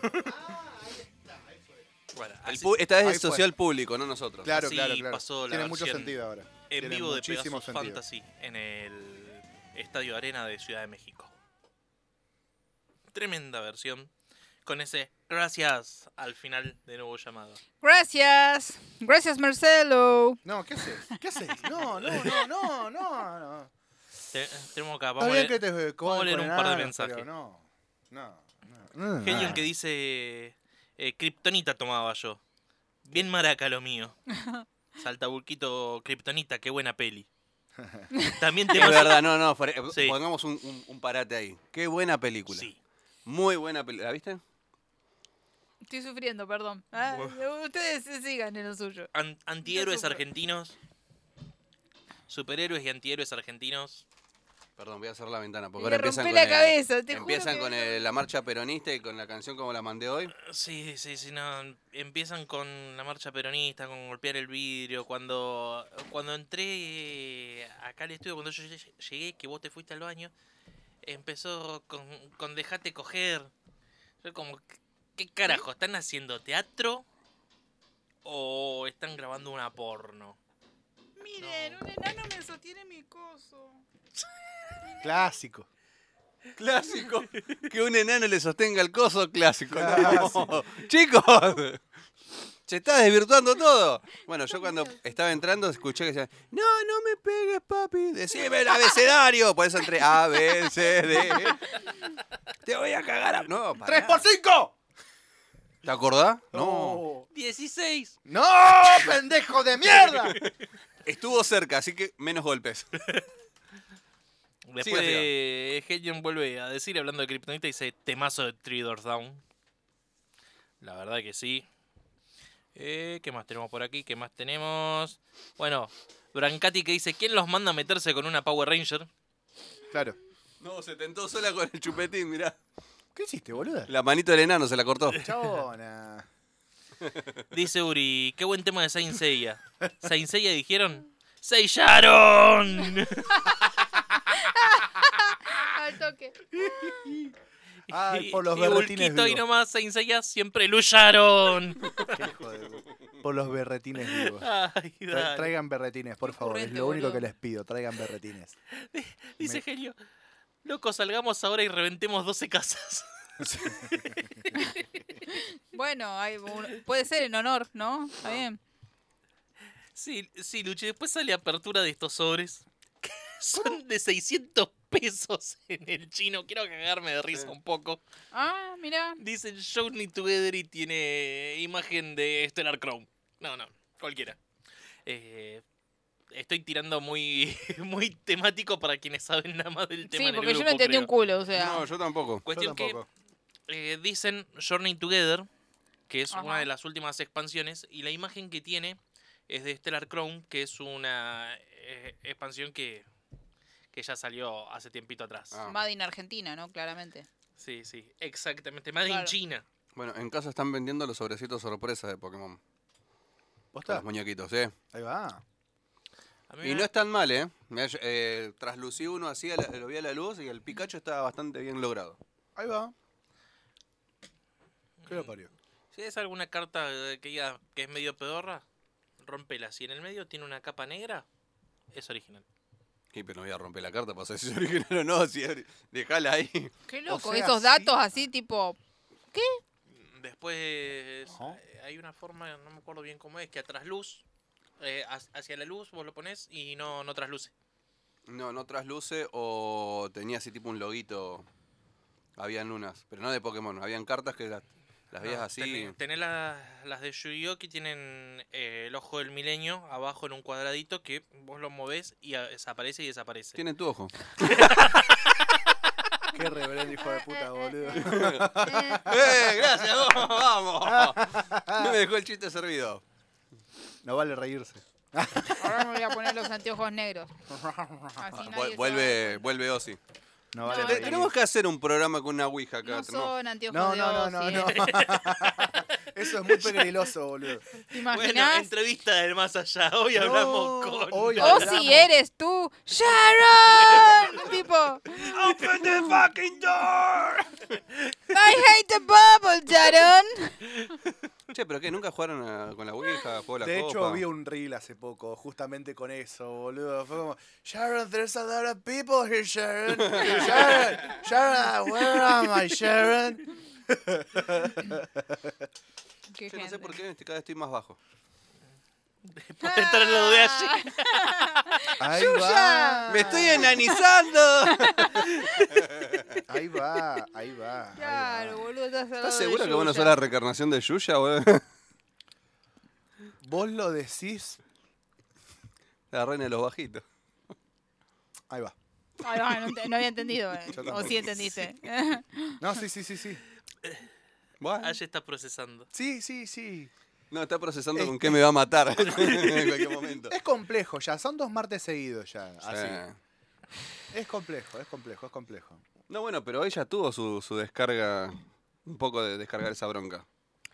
Bueno, El así- pu- esta vez Ahí disoció fue. el público, no nosotros. Claro, Así claro, claro. pasó la Tiene mucho versión sentido ahora. en Tiene vivo de muchísimo Pegasus sentido. Fantasy en el Estadio Arena de Ciudad de México. Tremenda versión. Con ese gracias al final de nuevo llamado. Gracias. Gracias, Marcelo. No, ¿qué haces? ¿Qué haces? No, no, no, no, no, no. Tenemos acá, Está vamos a bien leer, que te vamos a leer un par de enanos, mensajes. pero no. No. No. Helion que dice Kryptonita tomaba yo. Bien maraca lo mío. Saltabulquito Kryptonita, qué buena peli. También Es tenemos... verdad, no, Sí. pongamos un parate ahí. Qué buena película. Sí. Muy buena película. ¿La viste? Estoy sufriendo, perdón. Ustedes sigan en lo suyo. Antihéroes Yo sufro. argentinos. Superhéroes y antihéroes argentinos. Perdón, voy a cerrar la ventana porque Me ahora empiezan rompí con la cabeza, te juro empiezan que con me- la marcha peronista y con la canción como la mandé hoy. Sí, no. Empiezan con la marcha peronista, con golpear el vidrio. Cuando entré acá al estudio, cuando yo llegué, que vos te fuiste al baño, empezó con dejate coger. Yo como, ¿qué carajo? ¿Están haciendo teatro? ¿O están grabando una porno? Miren, un enano me sostiene mi coso. Clásico. Clásico. Que un enano le sostenga el coso, clásico. No. Clásico. Chicos, se está desvirtuando todo. Bueno, yo cuando estaba entrando escuché que decían, no me pegues, papi. Decime el abecedario. Por eso entré A, B, C, D. Te voy a cagar a... No, pará. ¡3 por 5! ¿Te acordás? No. 16. ¡No, pendejo de mierda! Estuvo cerca, así que menos golpes. Después Siga, Helion vuelve a decir, hablando de Kryptonita, dice temazo de Three Doors Down. La verdad que sí. ¿Qué más tenemos por aquí? ¿Qué más tenemos? Bueno, Brancati que dice, ¿quién los manda a meterse con una Power Ranger? Claro. No, se tentó sola con el chupetín, mirá. ¿Qué hiciste, boluda? La manito del enano se la cortó. Chabona. Dice Uri, qué buen tema de Saint Seiya. ¿Saint Seiya dijeron? ¡Seiyaron! Al toque. Ay, por los y berretines Bulquito y vivos. nomás Saint Seiya siempre lucharon. Qué hijo de- Por los berretines vivos. Ay, dale. Traigan berretines, por favor. Es ocurrente, lo único boludo. que les pido. Traigan berretines. Dice Helio, loco, salgamos ahora y reventemos 12 casas. Bueno, puede ser en honor, ¿no? Está bien. Sí, Luchi, después sale apertura de estos sobres. Que son de 600 pesos en el chino. Quiero cagarme de risa un poco. Ah, mira. Dicen Journey Together y tiene imagen de Stellar Crown. No, cualquiera. Estoy tirando muy, muy temático para quienes saben nada más del tema Sí, del porque yo grupo, no entendí creo. un culo, o sea. No, yo tampoco. Cuestión Yo que tampoco. dicen Journey Together, que es Ajá. una de las últimas expansiones, y la imagen que tiene es de Stellar Crown, que es una expansión que ya salió hace tiempito atrás. Ah. Made in Argentina, ¿no? Claramente. Sí, exactamente. Made in Claro. China. Bueno, en casa están vendiendo los sobrecitos sorpresa de Pokémon. ¿Posta? Los muñequitos, ¿eh? Ahí va. A mí Y me- no es tan mal, ¿eh? Mirá, traslucí uno así, lo vi a la luz y el Pikachu está bastante bien logrado. Ahí va. ¿Qué lo parió? Si es alguna carta que diga que es medio pedorra, rompela. Si en el medio tiene una capa negra, es original. Y pero no voy a romper la carta para saber si es original o no. Si dejala ahí. Qué loco, sea, esos sí. datos así tipo. ¿Qué? Después Ajá. hay una forma, no me acuerdo bien cómo es, que a trasluz, hacia la luz vos lo pones y no trasluce. No trasluce o tenía así tipo un loguito. Habían unas, pero no de Pokémon, habían cartas que las veías No, así. tenés las de Yu-Gi-Oh! Que tienen el ojo del milenio abajo en un cuadradito que vos lo movés y desaparece y desaparece. Tienen tu ojo. Qué reverendo hijo de puta, boludo. Gracias, vamos. No me dejó el chiste servido. No vale reírse. Ahora me voy a poner los anteojos negros. Así nadie se va a dar cuenta. Vuelve Ozzy. No vale No, reírse. Tenemos que hacer un programa con una ouija acá. No son anteojos No, de no, no, Ozzy, no, no. Eso es muy pegriloso, boludo. ¿Te Bueno, imaginas? entrevista del más allá. Hoy No, hablamos con... hoy Ozzy, hablamos. eres tú, Sharon. Tipo, ¡Open the fucking door! I hate the bubble, Sharon. Che, pero ¿qué? ¿Nunca jugaron con la ouija? ¿Jugó la De copa? hecho, vi un reel hace poco, justamente con eso, boludo. Fue como, Sharon, there's a lot of people here, Sharon. Sharon, where am I, Sharon? Qué Che, no sé gente. por qué cada vez estoy más bajo. Por entrar lo de allí. Ahí ¡Yuya! va. ¡Me estoy enanizando! Ahí va, ahí va. ahí Claro, va. boludo, estás al lado ¿Estás de seguro que vos no Yuya. sos la reencarnación de Yuya, boludo? Vos lo decís, La reina de los bajitos. ahí va. Ay, no, no había entendido. Yo O tampoco. sí entendiste. No, sí, sí, sí, sí. Bueno. Allí está procesando. Sí, sí, sí. No, está procesando con qué me va a matar en cualquier momento. Es complejo ya, son 2 martes seguidos ya, así. Sí. Es complejo, es complejo, es complejo. No, bueno, pero ella tuvo su descarga, un poco de descargar esa bronca.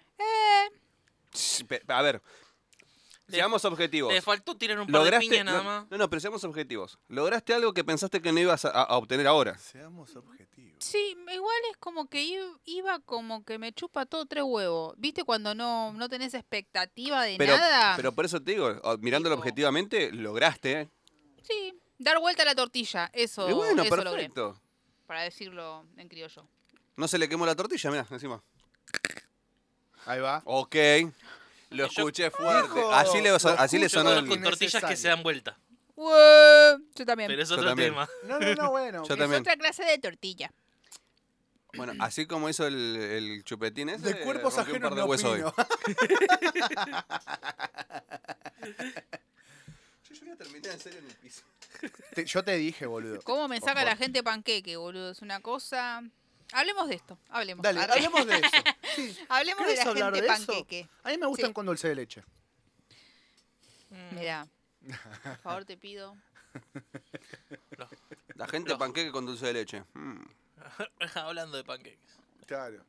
A ver, seamos objetivos. Le faltó tirar un par de piñas nada no, más. no, pero seamos objetivos. Lograste algo que pensaste que no ibas a obtener ahora. Seamos objetivos. Sí, igual es como que iba como que me chupa todo 3 huevos. ¿Viste cuando no tenés expectativa de Pero, nada? pero por eso te digo, mirándolo Tipo- objetivamente, lograste, ¿eh? Sí, dar vuelta a la tortilla. Eso, Y bueno, eso logré. perfecto. Para decirlo en criollo. No se le quemó la tortilla, mirá, encima. Ahí va. Ok. Lo Yo- escuché fuerte. Dijo, así le lo sonó Yo el... conozco con el- tortillas que se dan vuelta. Yo también. Pero es Yo otro también. tema. No, no, no, bueno. Yo Es también. otra clase de tortilla. Bueno, así como hizo el chupetín ese, De cuerpos rompió un ajenos par de no huesos hoy. opino. Yo voy a terminar en serio en el piso. Yo te dije, boludo. ¿Cómo me saca la gente panqueque, boludo? Es una cosa... Hablemos de esto, hablemos. Dale, Arre. hablemos de eso. Sí. Hablemos de ¿Querés la hablar gente de eso? panqueque. A mí me gustan Sí. con dulce de leche. Mirá, por favor te pido. La gente panqueque con dulce de leche. Hablando de panqueques. Claro.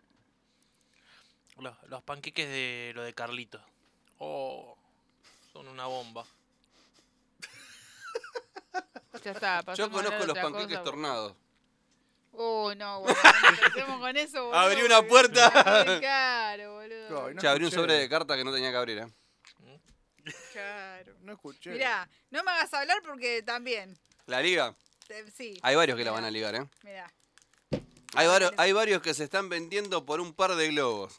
Los panqueques de lo de Carlitos. Oh, son una bomba. Ya está, Yo pasamos a hablar conozco de los otra panqueques cosa, tornados. Uy, no, boludo. No empecemos con eso, boludo. Abrí una porque puerta. está muy caro, boludo. Ay, no Che, abrí un escuché. sobre de carta que no tenía que abrir, ¿eh? Claro. No escuché. Mirá, no me hagas hablar porque también. La liga. Sí, Hay varios que la Mirá. van a ligar, ¿eh? mirá. Hay varios que se están vendiendo por un par de globos.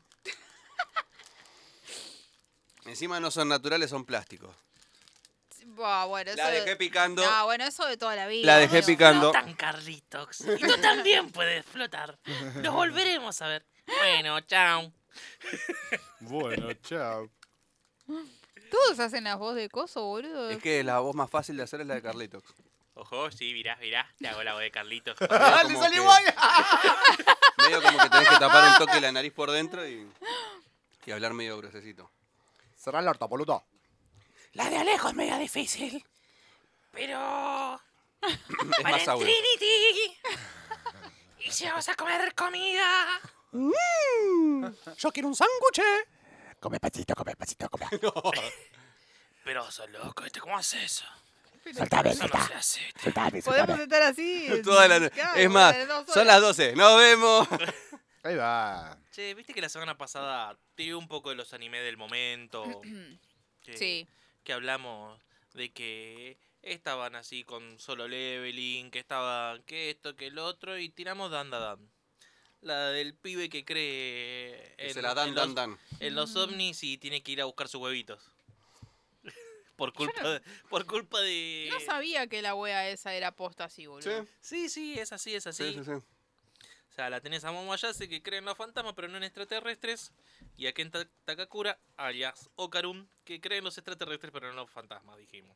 Encima no son naturales, son plásticos. Buah, bueno, eso La dejé picando. No, bueno, eso de toda la vida. La dejé boludo. picando. Flotan, Carlitos. Y tú también puedes flotar. Nos volveremos a ver. Bueno, chao. Bueno, chao. Todos hacen la voz de coso, boludo. Es que la voz más fácil de hacer es la de Carlitos. Ojo, sí, mirá. Te hago la voz de Carlitos. ¡Le como salió que- igual! Medio como que tenés que tapar un toque la nariz por dentro y hablar medio gruesecito. Cerrá el orto, boludo. La de Alejo es media difícil. Pero... Es más en agudo. Trinity. Y si vamos a comer comida. Yo quiero un sándwich. Come pasito, come pasito, come. Pero sos loco, ¿cómo haces eso? Soltame, Eso no se hace. soltame, Podemos soltame. estar así. Toda la- Claro, es más, las 2 son horas. las 12. ¡Nos vemos! Ahí va. Che, ¿viste que la semana pasada te dio un poco de los animes del momento? que, Sí. que hablamos de que estaban así con solo leveling, que estaban que esto, que el otro, y tiramos Dan. La del pibe que cree Que se la dan, dan. en los ovnis y tiene que ir a buscar sus huevitos. Por culpa de... No sabía que la wea esa era posta así, boludo. Sí, Sí, es así, es así. sí. O sea, la tenés a Momo Ayase que cree en los fantasmas, pero no en extraterrestres. Y a Ken Takakura, alias Okarun, que cree en los extraterrestres, pero no en los fantasmas, dijimos.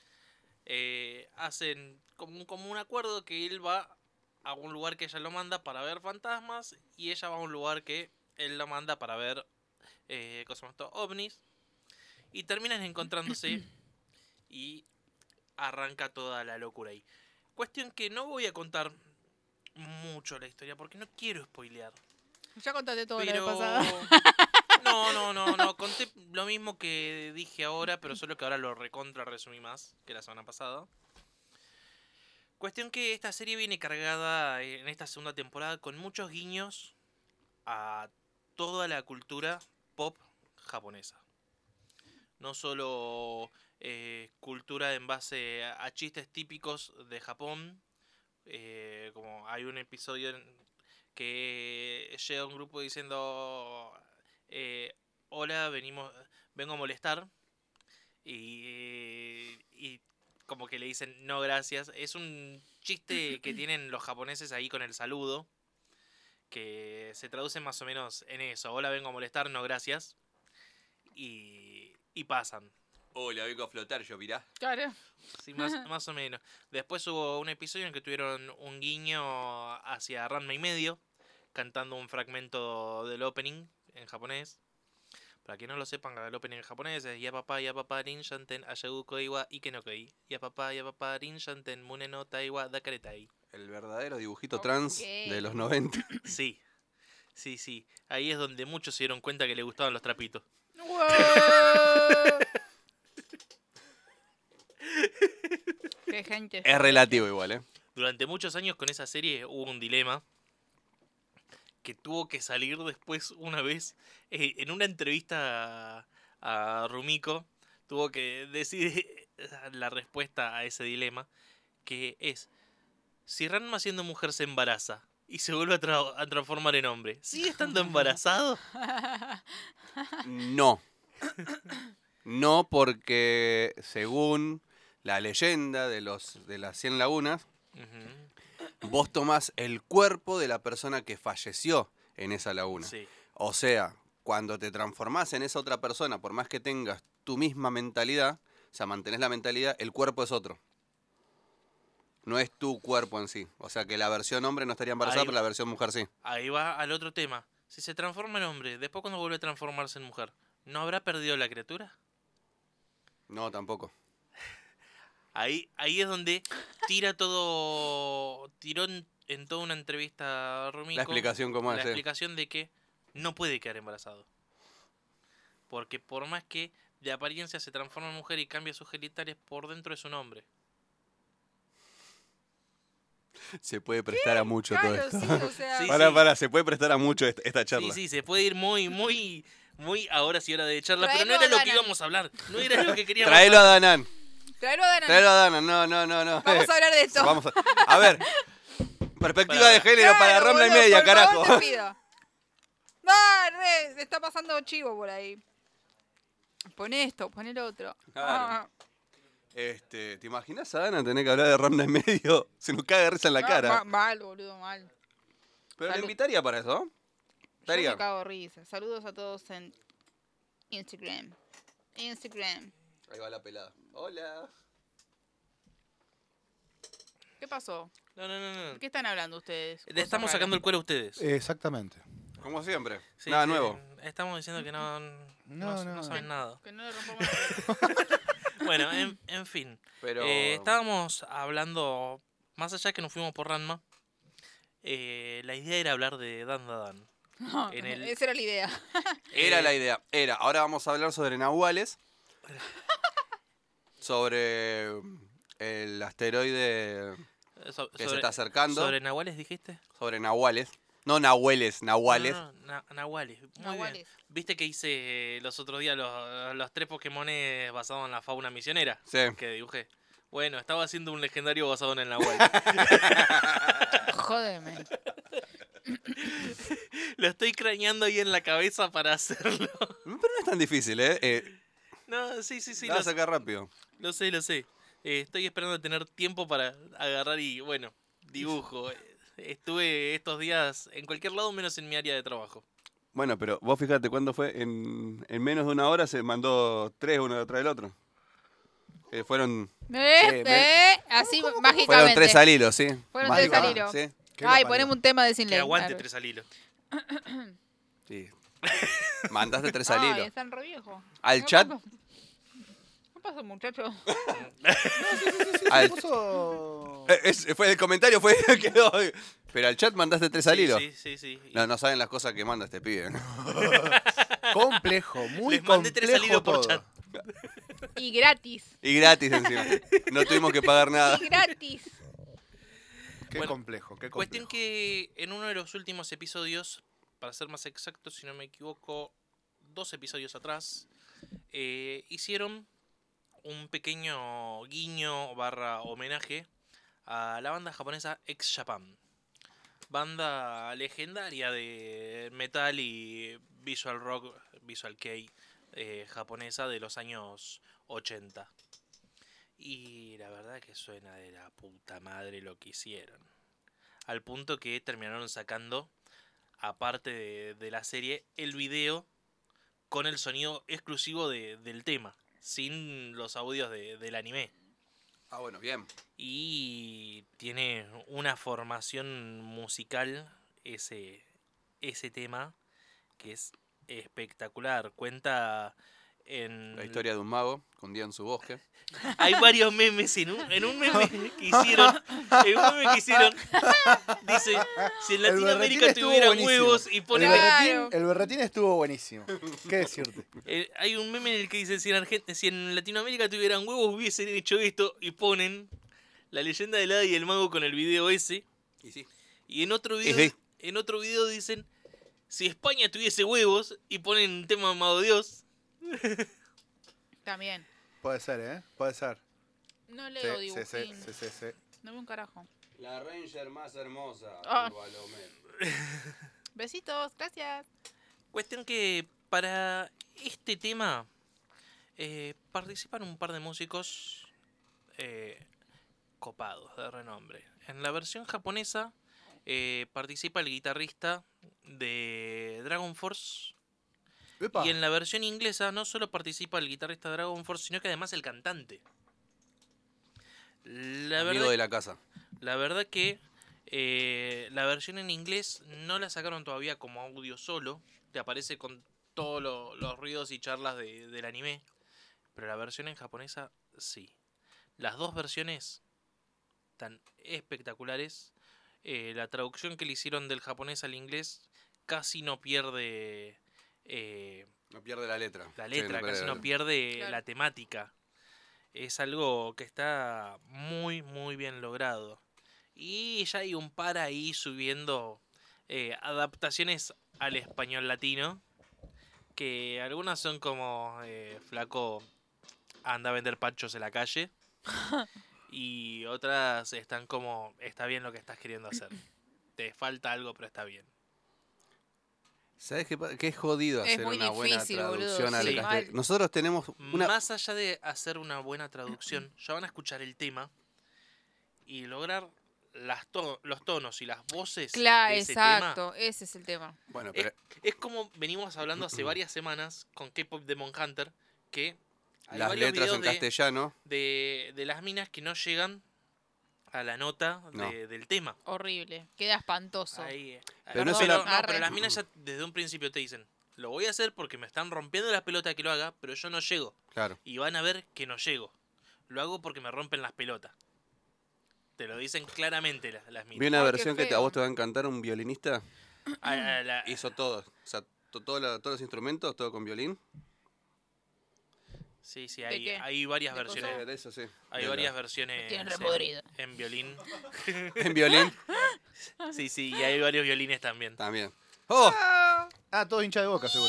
Hacen como un acuerdo que él va a un lugar que ella lo manda para ver fantasmas. Y ella va a un lugar que él lo manda para ver ovnis. Y terminan encontrándose y arranca toda la locura ahí. Cuestión que no voy a contar mucho la historia porque no quiero spoilear. Ya contaste todo Pero... la vez pasada. No, conté lo mismo que dije ahora, pero solo que ahora lo recontra resumí más que la semana pasada. Cuestión que esta serie viene cargada en esta segunda temporada con muchos guiños a toda la cultura pop japonesa. No solo cultura en base a chistes típicos de Japón, como hay un episodio que llega un grupo diciendo hola, vengo a molestar y como que le dicen no gracias. Es un chiste que tienen los japoneses ahí con el saludo, que se traduce más o menos en eso: hola, vengo a molestar, no gracias. Y pasan. Hola, vengo a flotar yo, mirá. Claro. Sí, más o menos. Después hubo un episodio en que tuvieron un guiño hacia Ranma y medio, cantando un fragmento del opening en japonés. Para quien no lo sepan, el opening en japonés es Yapapa, rin shanten, ayagu koiwa ike no koi. Yapapa, rin shanten, mune no taiwa dakaretai. El verdadero dibujito trans de los 90. Sí. Ahí es donde muchos se dieron cuenta que le gustaban los trapitos. ¡Wow! Qué gente. Es relativo igual, ¿eh? Durante muchos años con esa serie hubo un dilema que tuvo que salir después una vez en una entrevista a Rumiko. Tuvo que decir la respuesta a ese dilema, que es: si Ranma siendo mujer se embaraza y se vuelve a transformar en hombre, ¿sigue estando embarazado? No. No, porque según la leyenda de las 100 lagunas, vos tomás el cuerpo de la persona que falleció en esa laguna. Sí. O sea, cuando te transformás en esa otra persona, por más que tengas tu misma mentalidad, o sea, mantenés la mentalidad, el cuerpo es otro. No es tu cuerpo en sí. O sea, que la versión hombre no estaría embarazada, Ahí- pero la versión mujer sí. Ahí va al otro tema. Si se transforma en hombre, después cuando vuelve a transformarse en mujer, ¿no habrá perdido la criatura? No, tampoco. Ahí es donde tiró en toda una entrevista a Rumiko La explicación cómo es, la sí. explicación de que no puede quedar embarazado. Porque por más que de apariencia se transforma en mujer y cambia sus genitales, por dentro es un hombre. Se puede prestar a mucho todo Claro, esto. sí, o sea. Sí, Pará, se puede prestar a mucho esta charla. Sí, se puede ir muy ahora sí hora de charla, pero no Traelo era lo a que Danan. íbamos a hablar. No era lo que queríamos Traelo a Danan. Traelo a Danan. Traelo a Danan. No. Vamos a hablar de esto. Vamos a ver. Perspectiva de género Claro, para Ramla y boludo, media, por favor, carajo. te pido. No, re, está pasando chivo por ahí. Pon esto, pon el otro. Claro. ¿Te imaginas a Danan tener que hablar de Ramla y medio? Se nos cae de risa en la cara. Mal, boludo, mal. Pero le Salud. invitaría para eso, ¿no? Yo Estaría. me cago de risa. Saludos a todos en Instagram. Ahí va la pelada. Hola. ¿Qué pasó? No. ¿De qué están hablando ustedes? Le estamos sacando el cuero a ustedes. Exactamente. Como siempre. Sí, Nada sí, nuevo. Estamos diciendo que no No. saben nada. Que no le rompamos el cuero. Bueno, en fin. Pero. Estábamos hablando, más allá de que nos fuimos por Ranma, la idea era hablar de Dan Dan. No, En el- Esa era la idea. Era la idea. Ahora vamos a hablar sobre nahuales. Sobre el asteroide que se está acercando. ¿Sobre nahuales dijiste? Sobre nahuales. No nahueles, nahuales. No, nahuales. Muy bien. Nahuales. ¿Viste que hice los otros días los 3 Pokémones basados en la fauna misionera? Sí. Que dibujé. Bueno, estaba haciendo un legendario basado en el nahual. Jódeme. Lo estoy craneando ahí en la cabeza para hacerlo. Pero no es tan difícil, ¿eh? No, sí, Lo vas a sacar rápido. lo sé, lo sé. Estoy esperando tener tiempo para agarrar y, bueno, dibujo. Estuve estos días en cualquier lado menos en mi área de trabajo. Bueno, pero vos fíjate cuándo fue. En menos de una hora se mandó 3 uno detrás del otro. Fueron Así fueron mágicamente. 3 al hilo, sí. Fueron Más 3 de- al hilo. Sí. ¿Qué Ay, lo ponemos un tema de Sin Que Ley. aguante Claro. 3 al hilo. Sí. Mandaste 3 al Ay, hilo. están re viejos. Al ¿Qué chat, pasó? ¿Qué pasó, muchacho? al- puso... fue el comentario, fue quedó. Pero al chat mandaste 3 al hilo. Sí. No, no saben las cosas que manda este pibe. ¿No? Complejo, muy Les mandé 3 al hilo complejo por todo. chat. Y gratis. Y gratis encima. No tuvimos que pagar nada. Y gratis. Qué Bueno, complejo, qué Cuestión complejo. que en uno de los últimos episodios, para ser más exacto, si no me equivoco, 2 episodios atrás, hicieron un pequeño guiño / homenaje a la banda japonesa X Japan. Banda legendaria de metal y visual rock, visual kei japonesa de los años 80. Y la verdad que suena de la puta madre lo que hicieron. Al punto que terminaron sacando, aparte de la serie, el video con el sonido exclusivo del tema, sin los audios del anime. Ah, bueno, bien. Y tiene una formación musical ese tema que es espectacular. Cuenta en... La historia de un mago con día en su bosque. Hay varios memes en un meme que hicieron. En un meme que hicieron. Dice, si en El Latinoamérica berretín estuvo tuvieran buenísimo. huevos y El ponen... Claro. berretín estuvo buenísimo. ¿Qué decirte? Hay un meme en el que dice, si en Latinoamérica tuvieran huevos hubiesen hecho esto y ponen la leyenda del hada y el mago con el video ese. Y sí. Y en otro video, Sí. en otro video dicen, si España tuviese huevos y ponen un tema de Mago Dios. También. Puede ser, ¿eh? Puede ser. No leo Sí, dibujín. sí. No veo un carajo. La Ranger más hermosa. Ah. Balomet. Besitos, gracias. Cuestión que para este tema participan un par de músicos copados, de renombre. En la versión japonesa participa el guitarrista de Dragon Force. Epa. Y en la versión inglesa no solo participa el guitarrista de Dragon Force, sino que además el cantante. Amigo de la casa. La verdad que la versión en inglés no la sacaron todavía como audio solo. Te aparece con todos los ruidos y charlas del anime. Pero la versión en japonesa sí. Las dos versiones están espectaculares. La traducción que le hicieron del japonés al inglés casi no pierde No pierde la letra. la letra, Sí, casi no pierde Claro. la temática. Es algo que está muy, muy bien logrado. Y ya hay un par ahí subiendo adaptaciones al español latino. Que algunas son como flaco, anda a vender panchos en la calle. Y otras están como, está bien lo que estás queriendo hacer. Te falta algo, pero está bien. ¿Sabes qué es jodido Es hacer muy una buena difícil, boludo, traducción al sí. castellano? Mal. Nosotros tenemos una... Más allá de hacer una buena traducción, ya van a escuchar el tema y lograr los tonos y las voces Claro, de ese exacto. Ese es el tema. Bueno, tema. pero Es como venimos hablando hace varias semanas con K-Pop Demon Hunter, que hay las varios letras videos en castellano... de las minas que no llegan a la nota No. del tema. Horrible. Queda espantoso. Ahí, Pero no es pero, una- pero las minas ya desde un principio te dicen, lo voy a hacer porque me están rompiendo las pelotas que lo haga, pero yo no llego. Claro. Y van a ver que no llego. Lo hago porque me rompen las pelotas. Te lo dicen claramente las Vi minas. una Ay, qué versión que a feo. vos te va a encantar, un violinista. A Hizo todo. O sea, todos los instrumentos, todo con violín. Sí, sí, ¿De hay, qué? hay varias ¿De versiones. cosas? De eso, sí. Hay De varias la- versiones Tienen repodrido. en violín. En violín Sí, sí, y hay varios violines también. también. ¡Oh! Ah, todo hincha de Boca, seguro.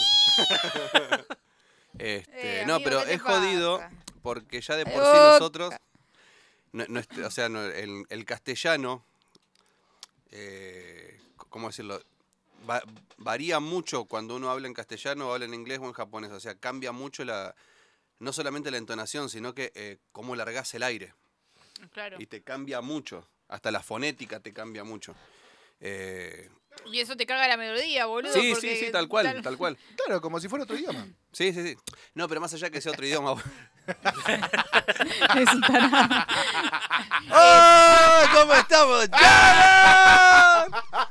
No, amigo, pero ¿qué te es jodido pasa? porque ya de por Boca. sí nosotros, o sea, el castellano, ¿cómo decirlo? Varía mucho cuando uno habla en castellano o habla en inglés o en japonés. O sea, cambia mucho no solamente la entonación, sino que cómo largás el aire. Claro. Y te cambia mucho. Hasta la fonética te cambia mucho. Y eso te caga la melodía, boludo. Sí, porque sí, tal cual, tal cual. Claro, como si fuera otro idioma. Sí, sí, sí. No, pero más allá que sea otro idioma. Es un tarado. ¡Oh! ¿Cómo estamos? ¡Ya!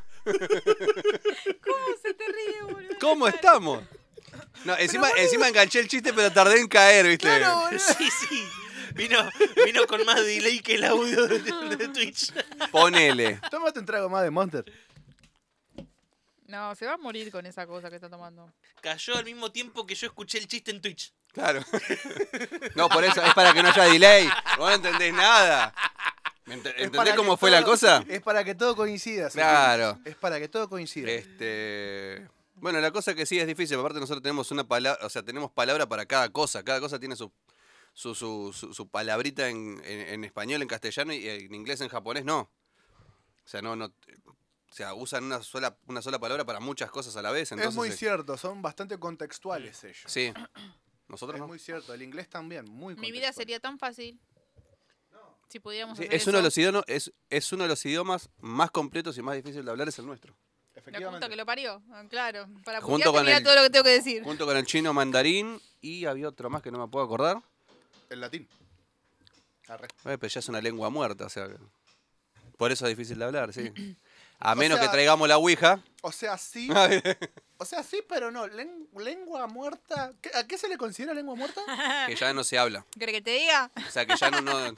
¿Cómo se te ríe, boludo? ¿Cómo estamos? No, encima enganché el chiste, pero tardé en caer, ¿viste? Sí, sí. Vino con más delay que el audio de Twitch. Ponele. Tómate un trago más de Monster. No, se va a morir con esa cosa que está tomando. Cayó al mismo tiempo que yo escuché el chiste en Twitch. Claro. No, por eso, es para que no haya delay. No entendés nada. ¿Entendés cómo fue la cosa? Es para que todo coincida. ¿sí? Claro. Es para que todo coincida. Bueno, la cosa que sí es difícil. Aparte nosotros tenemos una palabra, o sea, tenemos palabra para cada cosa. Cada cosa tiene su palabrita en español, en castellano y en inglés, en japonés no. O sea, no. O sea, usan una sola palabra para muchas cosas a la vez. Entonces, es muy cierto, son bastante contextuales ellos. Sí. Nosotros Es no. muy cierto, el inglés también, muy Mi vida contextual. sería tan fácil. Si pudiéramos Sí, hacer es uno de eso. los idiomas, es uno de los idiomas más completos y más difíciles de hablar, es el nuestro. La puta Efectivamente. que lo parió. Claro. Para Junto putearte, con mirá el- todo lo que tengo que decir. Junto con el chino mandarín y había otro más que no me puedo acordar. El latín. Arre. Pero ya es una lengua muerta, o sea. Por eso es difícil de hablar, sí. A O menos sea- que traigamos la ouija. O sea, sí. O sea, sí, pero no. Lengua muerta. ¿A qué se le considera lengua muerta? Que ya no se habla. ¿Querés que te diga? O sea, que ya no...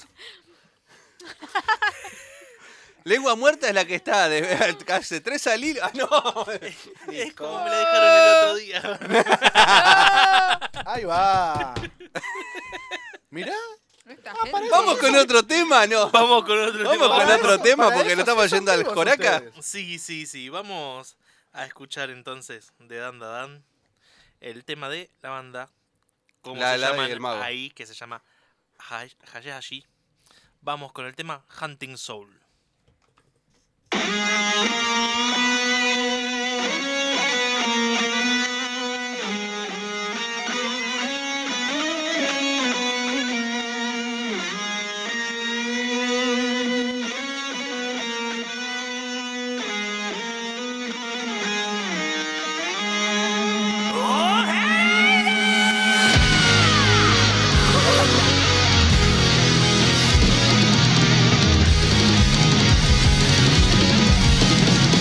Lengua muerta es la que está de hace 3 al hilo. Ah, no. Es como me la dejaron el otro día. Ahí va. Mirá. Esta para gente- eso Vamos con otro tema, ¿no? Vamos con otro Vamos tema. con Para otro eso- tema para porque eso no estamos sí son yendo al vivos Joraca. ustedes. Sí. Vamos a escuchar entonces de Dan Da Dan el tema de la banda. Como La se helada y llaman el mago. ahí, que se llama Hayashi. Vamos con el tema Hunting Soul. Oh,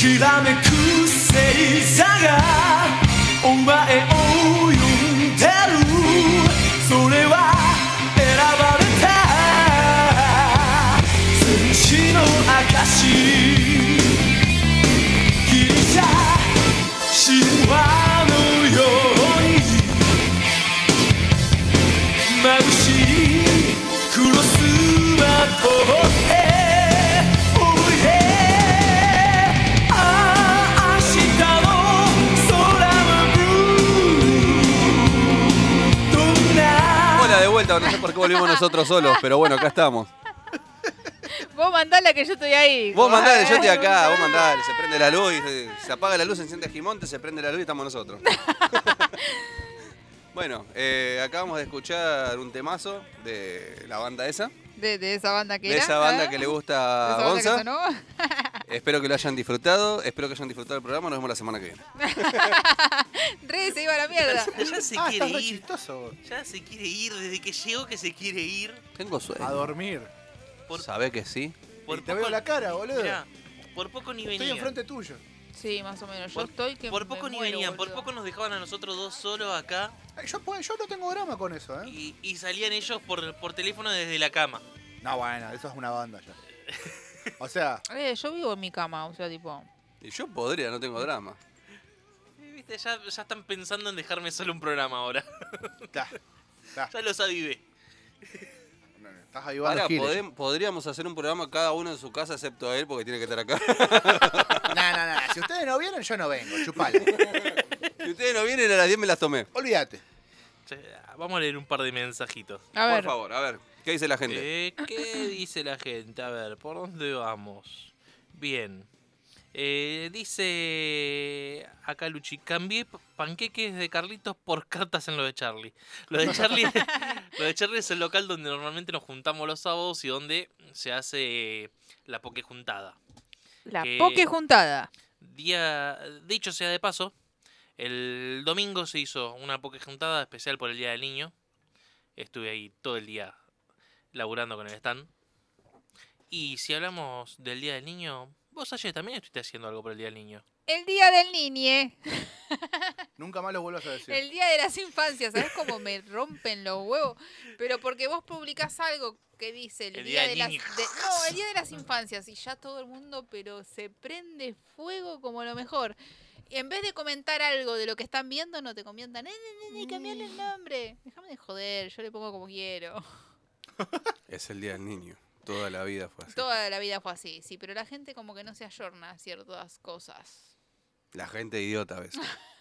きらめく星座がお前を呼んでるそれは選ばれた戦士の証ギリシャ神話のように眩しいクロスは通って De vuelta, no sé por qué volvimos nosotros solos, pero bueno, acá estamos. Vos mandala que yo estoy ahí. Vos mandale, yo estoy acá, vos mandale, se prende la luz, se apaga la luz, se enciende Gimonte, se prende la luz y estamos nosotros. Bueno, acabamos de escuchar un temazo de la banda esa. De esa banda que de era. esa banda que le gusta a Gonza. Sonó. Espero que lo hayan disfrutado, espero que hayan disfrutado el programa, nos vemos la semana que viene. Re se iba a la mierda. Ya se Ah, quiere estás re ir. chistoso vos. Ya se quiere ir. Desde que llegó que se quiere ir. Tengo sueño. A dormir. ¿Sabe que sí? Por Y te veo la cara, boludo. Mirá, por poco ni Estoy venían. enfrente tuyo. Sí, más o menos. Yo Por- estoy que Por me poco ni muero, venían. Por boludo. poco nos dejaban a nosotros dos solos acá. Yo no tengo drama con eso, ¿eh? Y salían ellos por teléfono desde la cama. No, bueno, eso es una banda ya. O sea, Yo vivo en mi cama, o sea, tipo. Y yo podría, no tengo drama. Viste, ya están pensando en dejarme solo un programa ahora. ta, Ya los avivé. estás avivando Ahora, giles. podríamos hacer un programa cada uno en su casa, excepto él, porque tiene que estar acá. No. Si ustedes no vienen, yo no vengo. Chupale. Si ustedes no vienen, a las 10 me las tomé. Olvídate. Vamos a leer un par de mensajitos. A ver. Por favor, a ver, ¿qué dice la gente? ¿Qué dice la gente? A ver, ¿por dónde vamos? Bien. Dice acá Luchi, cambié panqueques de Carlitos por cartas en lo de Charlie. Lo de Charlie es el local donde normalmente nos juntamos los sábados y donde se hace la pokejuntada. La que- poke juntada. Dicho sea de paso, el domingo se hizo una pokejuntada especial por el Día del Niño. Estuve ahí todo el día laburando con el stand. Y si hablamos del Día del Niño, vos ayer también estuviste haciendo algo por el Día del Niño. El día del niñe. Nunca más lo vuelvas a decir. El día de las infancias. ¿Sabes cómo me rompen los huevos? Pero porque vos publicás algo que dice el día de las... niño. No, el día de las infancias. Y ya todo el mundo, pero se prende fuego como lo mejor. Y en vez de comentar algo de lo que están viendo, no te comentan. Cambiarle el nombre. Déjame de joder, yo le pongo como quiero. Es el Día del Niño. Toda la vida fue así. Toda la vida fue así, sí, pero la gente como que no se ayorna a ciertas cosas. La gente idiota a veces.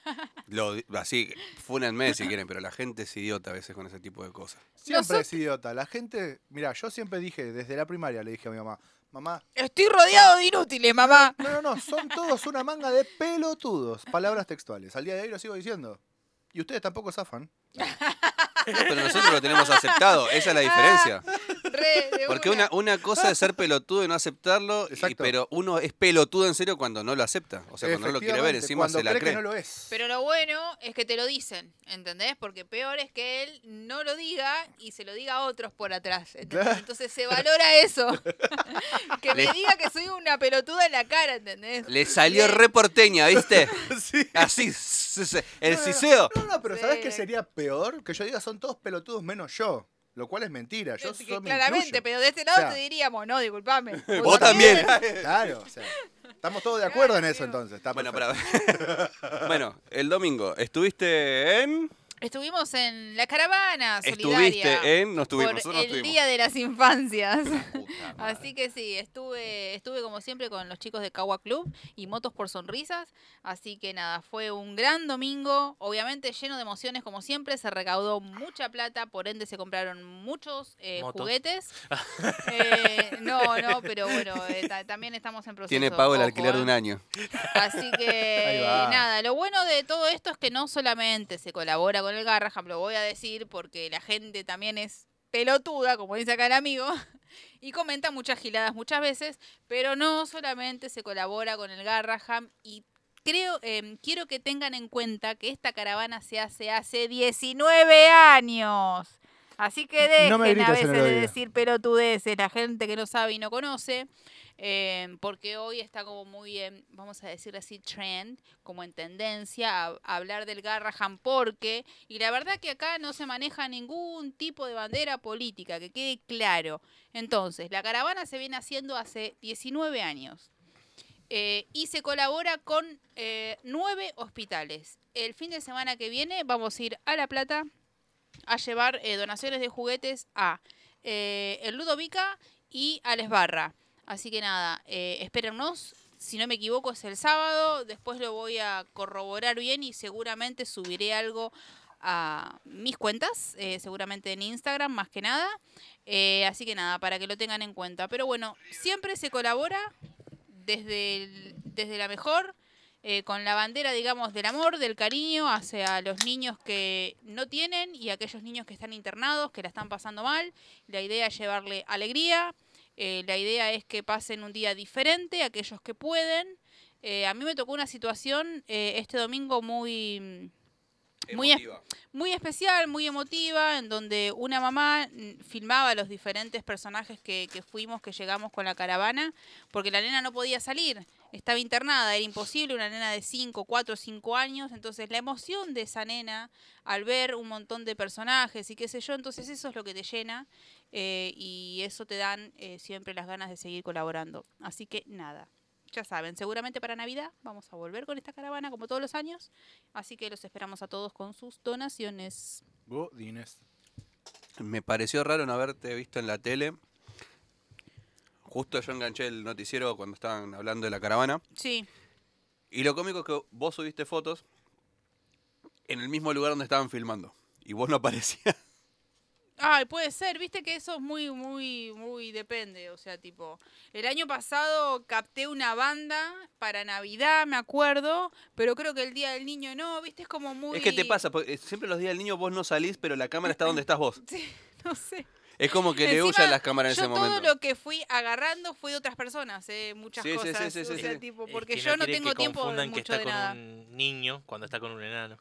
Así, fúnenme si quieren, pero la gente es idiota a veces con ese tipo de cosas. Siempre es idiota. La gente, mira, yo siempre dije, desde la primaria le dije a mi mamá, Estoy rodeado de inútiles, mamá. no, son todos una manga de pelotudos. Palabras textuales. Al día de hoy lo sigo diciendo. Y ustedes tampoco zafan. Pero nosotros lo tenemos aceptado, esa es la diferencia. Porque una cosa es ser pelotudo y no aceptarlo, Exacto. pero uno es pelotudo en serio cuando no lo acepta. O sea, cuando no lo quiere ver, Efectivamente, encima cuando se la cree cree. que no lo es. Pero lo bueno es que te lo dicen, ¿entendés? Porque peor es que él no lo diga y se lo diga a otros por atrás. ¿Entendés? Claro. Entonces se valora eso. Que me diga que soy una pelotuda en la cara, ¿entendés? Le salió Bien. re porteña, ¿viste? Sí. Así, el siseo. No, pero Sí. ¿sabes qué sería peor? Que yo diga son todos pelotudos menos yo. Lo cual es mentira. Yo Que solo me claramente, incluyo. pero de este lado O sea, te diríamos, no, disculpame. Vos también. Claro, o sea, estamos todos de acuerdo en eso entonces. Está Bueno, perfecto. bueno, el domingo, ¿estuviste en? Estuvimos en la caravana solidaria. ¿Estuviste en? No estuvimos, por nosotros no el estuvimos. Día de las Infancias. Puta madre. Así que sí, estuve como siempre con los chicos de Kawa Club y Motos por Sonrisas. Así que nada, fue un gran domingo, obviamente lleno de emociones como siempre. Se recaudó mucha plata, por ende se compraron muchos Motos. juguetes. No, pero bueno, también estamos en proceso. Tiene pago el ojo, alquiler de un año. Así Ahí que va. nada, lo bueno de todo esto es que no solamente se colabora con el Garraham, lo voy a decir porque la gente también es pelotuda, como dice acá el amigo, y comenta muchas giladas muchas veces, pero no solamente se colabora con el Garraham y quiero que tengan en cuenta que esta caravana se hace 19 años. Así que dejen No me grites a en el veces de oído. decir pelotudeces, la gente que no sabe y no conoce, porque hoy está como muy, vamos a decir así, trend, como en tendencia a hablar del Garrahan porque, y la verdad que acá no se maneja ningún tipo de bandera política, que quede claro. Entonces, la caravana se viene haciendo hace 19 años. Y se colabora con 9 hospitales. El fin de semana que viene vamos a ir a La Plata a llevar donaciones de juguetes a el Ludovica y a Les Barra. Así que nada, espérennos. Si no me equivoco es el sábado. Después lo voy a corroborar bien y seguramente subiré algo a mis cuentas, seguramente en Instagram más que nada. Así que nada, para que lo tengan en cuenta. Pero bueno, siempre se colabora desde la mejor, con la bandera, digamos, del amor, del cariño hacia los niños que no tienen y aquellos niños que están internados, que la están pasando mal. La idea es llevarle alegría, la idea es que pasen un día diferente, aquellos que pueden. A mí me tocó una situación este domingo muy especial, muy emotiva, en donde una mamá filmaba los diferentes personajes que fuimos, que llegamos con la caravana, porque la nena no podía salir, estaba internada, era imposible, una nena de 4 o 5 años, entonces la emoción de esa nena al ver un montón de personajes y qué sé yo, entonces eso es lo que te llena y eso te dan siempre las ganas de seguir colaborando. Así que nada. Ya saben, seguramente para Navidad vamos a volver con esta caravana como todos los años. Así que los esperamos a todos con sus donaciones. Godines. Me pareció raro no haberte visto en la tele. Justo yo enganché el noticiero cuando estaban hablando de la caravana. Sí. Y lo cómico es que vos subiste fotos en el mismo lugar donde estaban filmando. Y vos no aparecías. Ay, puede ser, viste que eso es muy depende, o sea, tipo, el año pasado capté una banda para Navidad, me acuerdo, pero creo que el Día del Niño no, viste, es como muy... Es que te pasa, porque siempre los días del niño vos no salís, pero la cámara está donde estás vos. Sí, no sé. Es como que le Encima, huyan las cámaras en ese yo todo momento. lo que fui agarrando fue de otras personas, muchas Sí, sí, cosas, sí, o sí, sea, sí. tipo, Es porque que yo no quieren tengo que tiempo de confundan que mucho está de con nada. un niño cuando está con un enano.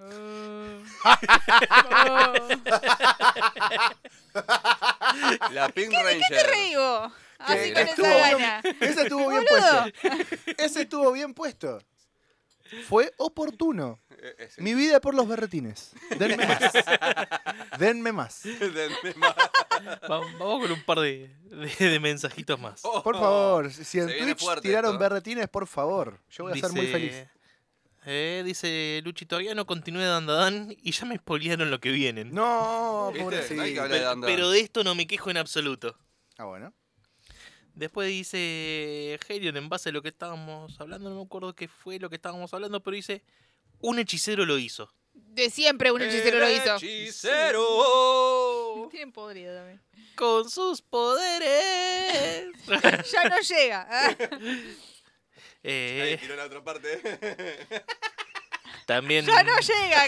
La Pink ¿Qué Ranger. te reí vos? Así Que con estuvo esa bien- gana. Ese estuvo bien Boludo. puesto. Ese estuvo bien puesto. Fue oportuno. Sí. Mi vida por los berretines. Denme más. Denme más. Vamos con un par de mensajitos más. Por favor, si en Se viene Twitch fuerte tiraron esto. berretines, por favor. Yo voy a ser muy feliz. Dice Luchi, todavía no continúe Dan y ya me spoilearon lo que vienen. No, ¿Viste? pobrecito. No hay que hablar de Dan Dan. Pero de esto no me quejo en absoluto. Ah, bueno. Después dice Helion, en base a lo que estábamos hablando, no me acuerdo qué fue lo que estábamos hablando, pero dice, un hechicero lo hizo. De siempre un hechicero lo hizo. ¡Hechicero! Tienen podrido también. Con sus poderes. Ya no llega. Ahí Eh, tiró la otra parte. también Ya no llega.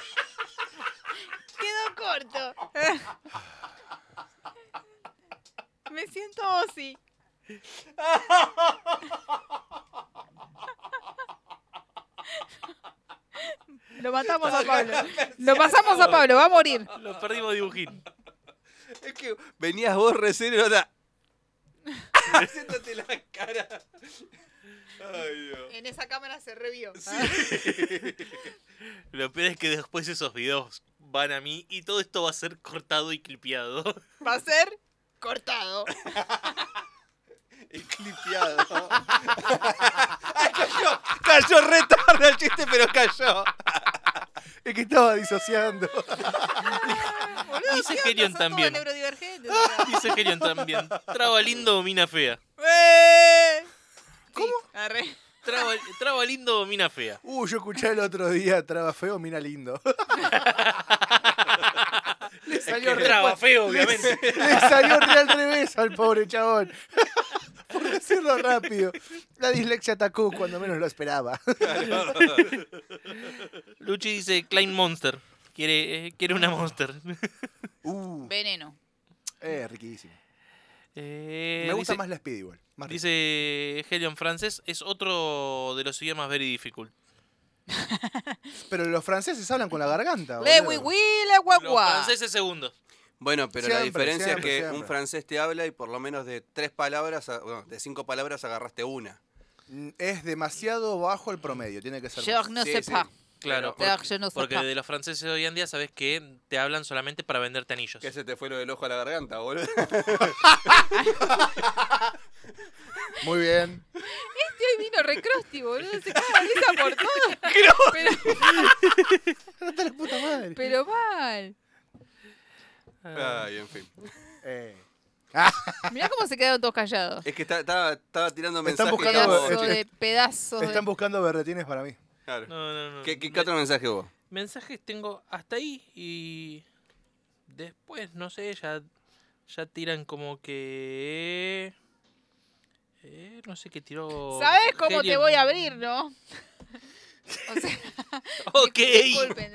Quedó corto. Me siento Ozzy. Lo matamos a Pablo. Lo pasamos a Pablo, va a morir. lo perdimos dibujín. Es que venías vos recién y ahora... Haciéndote la cara. Ay, Dios. En esa cámara se revió. Lo peor es que después esos videos van a mí y todo esto va a ser cortado y clipeado. Va a ser cortado. Y clipeado. Ay, cayó re tarde el chiste, pero cayó. Es que estaba disociando. Dice Helion también. Neurodivergente. Dice Helion también. Traba lindo, domina fea. ¿Cómo? Arre. Traba lindo, domina fea. Yo escuché el otro día, traba feo, mina lindo. Le salió re- Traba feo, obviamente. Le salió re al revés al pobre chabón. Por decirlo rápido. La dislexia atacó cuando menos lo esperaba. Luchi dice Klein Monster. Quiere una Monster. Veneno. Riquísimo. Me gusta dice, más la Speed igual. Más rico. dice Helion francés. Es otro de los idiomas very difficult. Pero los franceses hablan con la garganta. Le boludo. oui, oui, le guau Los guau. franceses segundos. Bueno, pero la Siempre, diferencia siempre, es que siempre. un francés te habla y por lo menos de 3 palabras, de 5 palabras agarraste una. Es demasiado bajo el promedio, tiene que ser Je más. ne Sí, sais sí. pas. Claro, Pero je ne sais porque pas. de los franceses de hoy en día sabes que te hablan solamente para venderte anillos. ¿Qué se te fue lo del ojo a la garganta, boludo? Muy bien. Hoy vino recrosti, boludo. Se caga de risa por todo. Anda la puta madre. Pero mal. Ay, en fin. Mirá cómo se quedaron todos callados. Es que estaba tirando Están mensajes. buscando- Pedazo de pedazos Están de... buscando berretines para mí. Claro. No. ¿Qué otro mensaje vos? Mensajes tengo hasta ahí y después, no sé, ya tiran como que... no sé qué tiró... ¿Sabes cómo te Helium. voy a abrir, no? O sea, Ok. disculpen.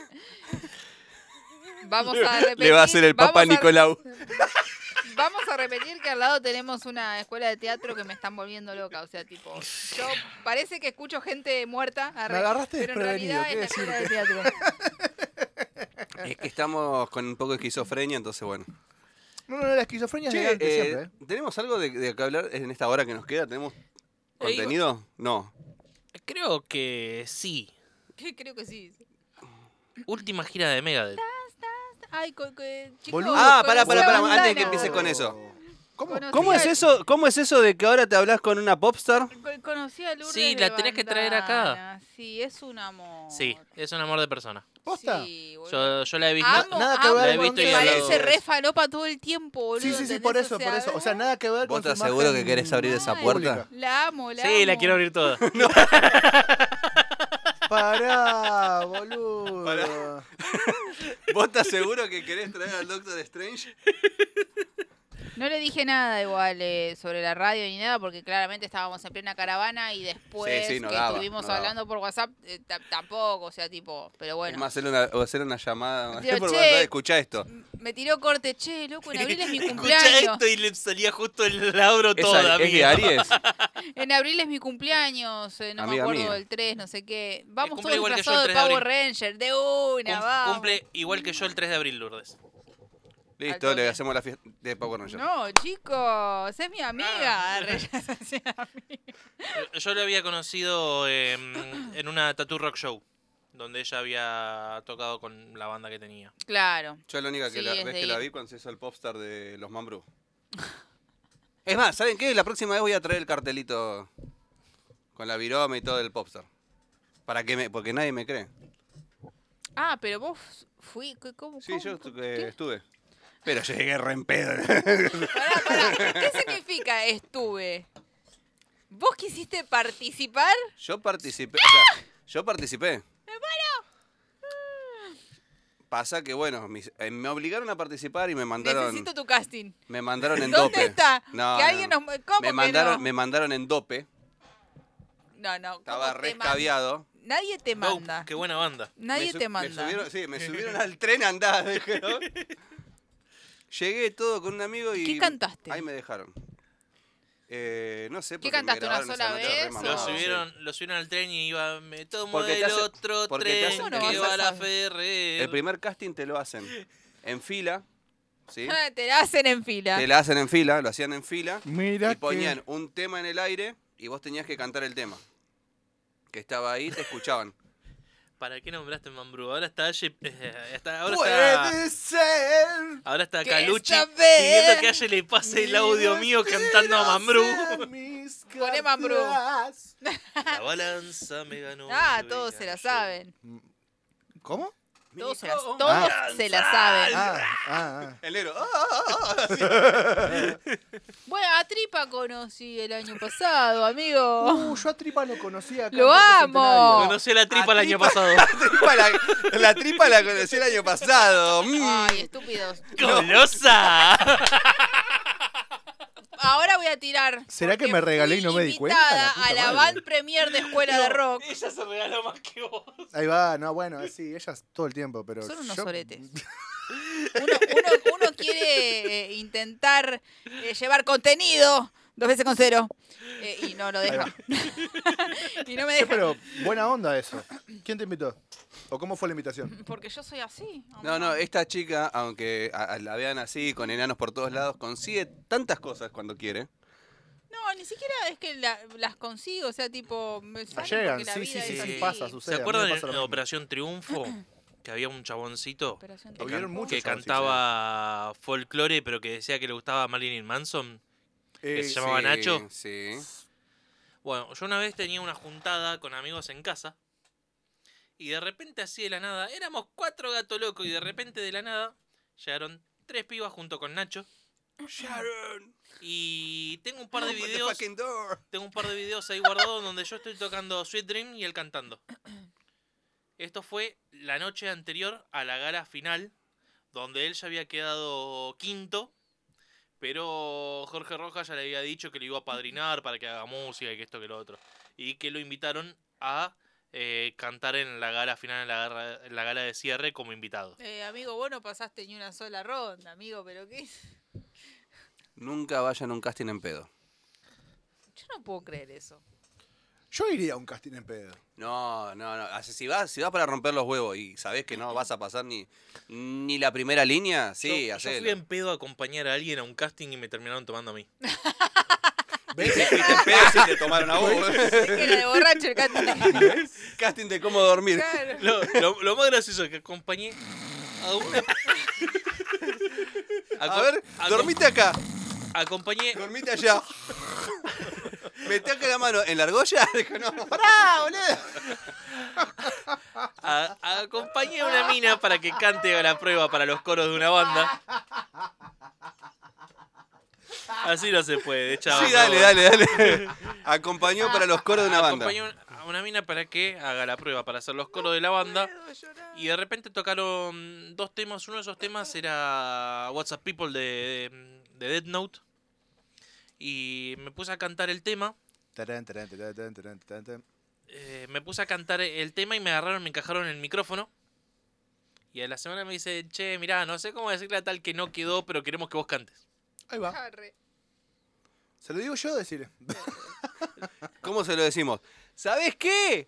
Vamos a repetir. Le va a hacer el Papa Nicolau. Vamos a repetir que al lado tenemos una escuela de teatro que me están volviendo loca. O sea, tipo, yo parece que escucho gente muerta. Me agarraste pero en desprevenido, realidad ¿qué es la escuela de teatro. Es que estamos con un poco de esquizofrenia, entonces bueno. No, la esquizofrenia es Che, elegante siempre, ¿eh? ¿tenemos algo de que hablar en esta hora que nos queda? ¿Tenemos contenido? No. Creo que sí. Creo que sí. Última gira de Megadeth. Ay, chicos. Boludo. Ah, conocí pará, a antes de que Bandana. empieces con eso. ¿Cómo? Conocí ¿Cómo es a- eso? ¿Cómo es eso de que ahora te hablas con una popstar? Conocí a Lourdes Sí, de la tenés que traer acá. Bandana. Sí, es un amor. Sí, es un amor de persona. ¿Posta? Sí, boludo. Yo la he visto. Amo, nada que amo, ver La he visto y me he hablado parece de re eso. falopa todo el tiempo, boludo. Sí, ¿entendés? por eso. O sea, nada que ver con ¿Vos estás su seguro imagen que querés abrir esa Ay, puerta? La amo, la amo. Sí, la quiero abrir toda. Pará, boludo. Pará. ¿Vos estás seguro que querés traer al Doctor Strange? No le dije nada igual sobre la radio ni nada porque claramente estábamos en plena caravana y después Sí, no que daba, estuvimos no daba. hablando por WhatsApp tampoco, o sea, tipo, pero Es bueno. más, hacer una llamada Digo, por che, WhatsApp, escuchá esto. Me tiró corte, che, loco, en abril es mi Escucha cumpleaños. esto y le salía justo el abro ¿Es, toda, es de amigo. Aries? En abril es mi cumpleaños, no me Amiga acuerdo mía. del 3, no sé qué. Vamos cumple todos igual que yo disfrazados el de 3 de Power abril. Ranger, de una, vamos. Cumple igual que yo el 3 de abril, Lourdes. Listo, toque. le hacemos la fiesta de Power Ranger. No, chicos, es mi amiga. Ah. Yo la había conocido en una Tattoo Rock Show, donde ella había tocado con la banda que tenía. Claro. Yo la única que Sí, la es vez de que la ir. vi cuando se hizo el popstar de los Mambrú. Es más, ¿saben qué? La próxima vez voy a traer el cartelito con la viroma y todo del popstar. Porque nadie me cree. Ah, pero vos ¿cómo? Sí, yo ¿Qué? estuve. Pero llegué re en pedo. Pará. ¿Qué significa estuve? ¿Vos quisiste participar? Yo participé. O sea, yo participé. Pasa que, bueno, me obligaron a participar y me mandaron. Necesito tu casting. Me mandaron en ¿Dónde dope. está? No, que alguien no. nos... ¿Cómo que no? Me mandaron en dope. No, no. Estaba ¿cómo te rescaviado. Nadie te Dope, manda. qué buena banda. Nadie te manda. Me subieron al tren andá, dijeron. Llegué todo con un amigo y. ¿Qué cantaste? Ahí me dejaron. No sé. ¿Qué porque me cantaste, una grabaron sola esa noche re vez, mamado, o- Lo subieron al tren y iba, me tomo Porque te el hace- otro porque te tren hace- ¿Cómo no que vas a va a la saber? Ferrer. El primer casting te lo hacen en fila. ¿Sí? Te la hacen en fila. Te la hacen en fila, lo hacían en fila. Mira Y ponían un tema en el aire y vos tenías que cantar el tema. Que estaba ahí, te escuchaban. ¿Para qué nombraste Mambrú? Ahora está, Puede ser. ahora está Que Calucci esta vez pidiendo que a ella le pase el audio mío cantando a Mambrú. Poné Mambrú. La balanza me ganó. Ah, y todos se la yo- saben. ¿Cómo? Todos se Ah. la saben. Ah. El negro. Bueno, a Tripa conocí el año pasado, amigo. Yo a Tripa lo conocía acá. Lo en Parque amo. Centenario. Conocí a la tripa A el año Tripa. pasado. La tripa la conocí el año pasado. Ay, estúpidos. ¡Golosa! Ahora voy a tirar. ¿Será que porque me regalé y no me di fui cuenta? La invitada puta a la madre. Band Premier de Escuela de Rock. Ella se regaló más que vos. Ahí va, no, bueno, sí, ellas todo el tiempo, pero. Son unos yo- soretes. Uno quiere intentar llevar contenido 2 veces con 0 y no lo deja. Y no me Che, deja. pero buena onda eso. ¿Quién te invitó? ¿O cómo fue la invitación? Porque yo soy así. No, esta chica, aunque la vean así, con enanos por todos lados, consigue tantas cosas cuando quiere. No, ni siquiera es que las consigo, o sea, tipo, me salen Llegan, porque la sí, vida sí, es sí, así. pasa, sucede. ¿Se a mí me acuerdan pasa lo en mismo. Operación Triunfo? Que había un chaboncito Operación Hubieron Triunfo. muchos que chaboncitos, cantaba folclore, pero que decía que le gustaba Marilyn Manson, que se llamaba Sí, Nacho. Sí. Bueno, yo una vez tenía una juntada con amigos en casa y de repente así de la nada, éramos 4 gatos locos y de repente de la nada llegaron 3 pibas junto con Nacho Sharon. y tengo un par de Open the videos, fucking door. ahí guardados donde yo estoy tocando Sweet Dream y él cantando. Esto fue la noche anterior a la gala final, donde él ya había quedado quinto, pero Jorge Rojas ya le había dicho que le iba a padrinar para que haga música y que esto que lo otro. Y que lo invitaron a cantar en la gala final, en la gala de cierre como invitado. Amigo, vos no pasaste ni una sola ronda, amigo, pero ¿qué? Nunca vayan a un casting en pedo. Yo no puedo creer eso. Yo iría a un casting en pedo. No. Si vas para romper los huevos y sabés que no vas a pasar ni la primera línea, sí, yo hacelo. fui en pedo a acompañar a alguien a un casting y me terminaron tomando a mí. ¿Ves? Si fuiste en pedo, sí te tomaron a vos. Es que era de borracho el cante. Casting de cómo dormir. Claro. Lo más gracioso es que acompañé a una... A ver, dormite acá, Acompañé... dormite allá. Metí acá la mano en la argolla. Dijo, no, pará, boludo. Acompañé a una mina para que cante a la prueba para los coros de una banda. Así no se puede, chao. Sí, dale. Acompañó para los coros de una banda. Acompañé a una mina para que haga la prueba para hacer los coros de la banda. Y de repente tocaron 2 temas. Uno de esos temas era WhatsApp People de Death Note. Y me puse a cantar el tema. Me puse a cantar el tema y me agarraron, me encajaron en el micrófono. Y a la semana me dice, che, mirá, no sé cómo decirle a tal que no quedó, pero queremos que vos cantes. Ahí va. Arre. Se lo digo yo, decirle. ¿Cómo se lo decimos? ¿Sabés qué?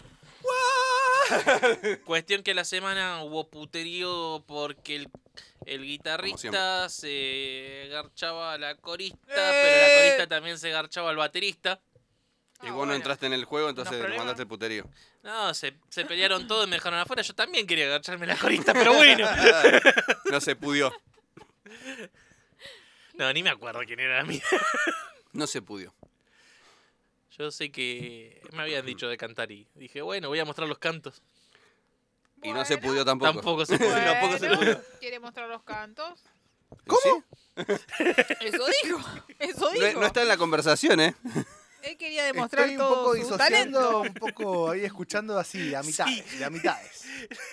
Cuestión que a la semana hubo puterío porque el guitarrista se garchaba a la corista, pero la corista también se garchaba al baterista. Y vos no entraste en el juego, entonces le problemas. mandaste el puterío. No, se pelearon todos y me dejaron afuera. Yo también quería agacharme la corista, pero bueno. No se pudió. No, ni me acuerdo quién era la mía. No se pudió. Yo sé que me habían dicho de cantar y dije, bueno, voy a mostrar los cantos. Y no se pudió tampoco. Tampoco se pudo. Tampoco se pudo. ¿Quiere mostrar los cantos? ¿Cómo? Eso dijo. Eso No, dijo. no está en la conversación, ¿eh? Él quería demostrar Estoy un poco todo su disociando, talento. un poco ahí escuchando así, a mitades, de a mitades.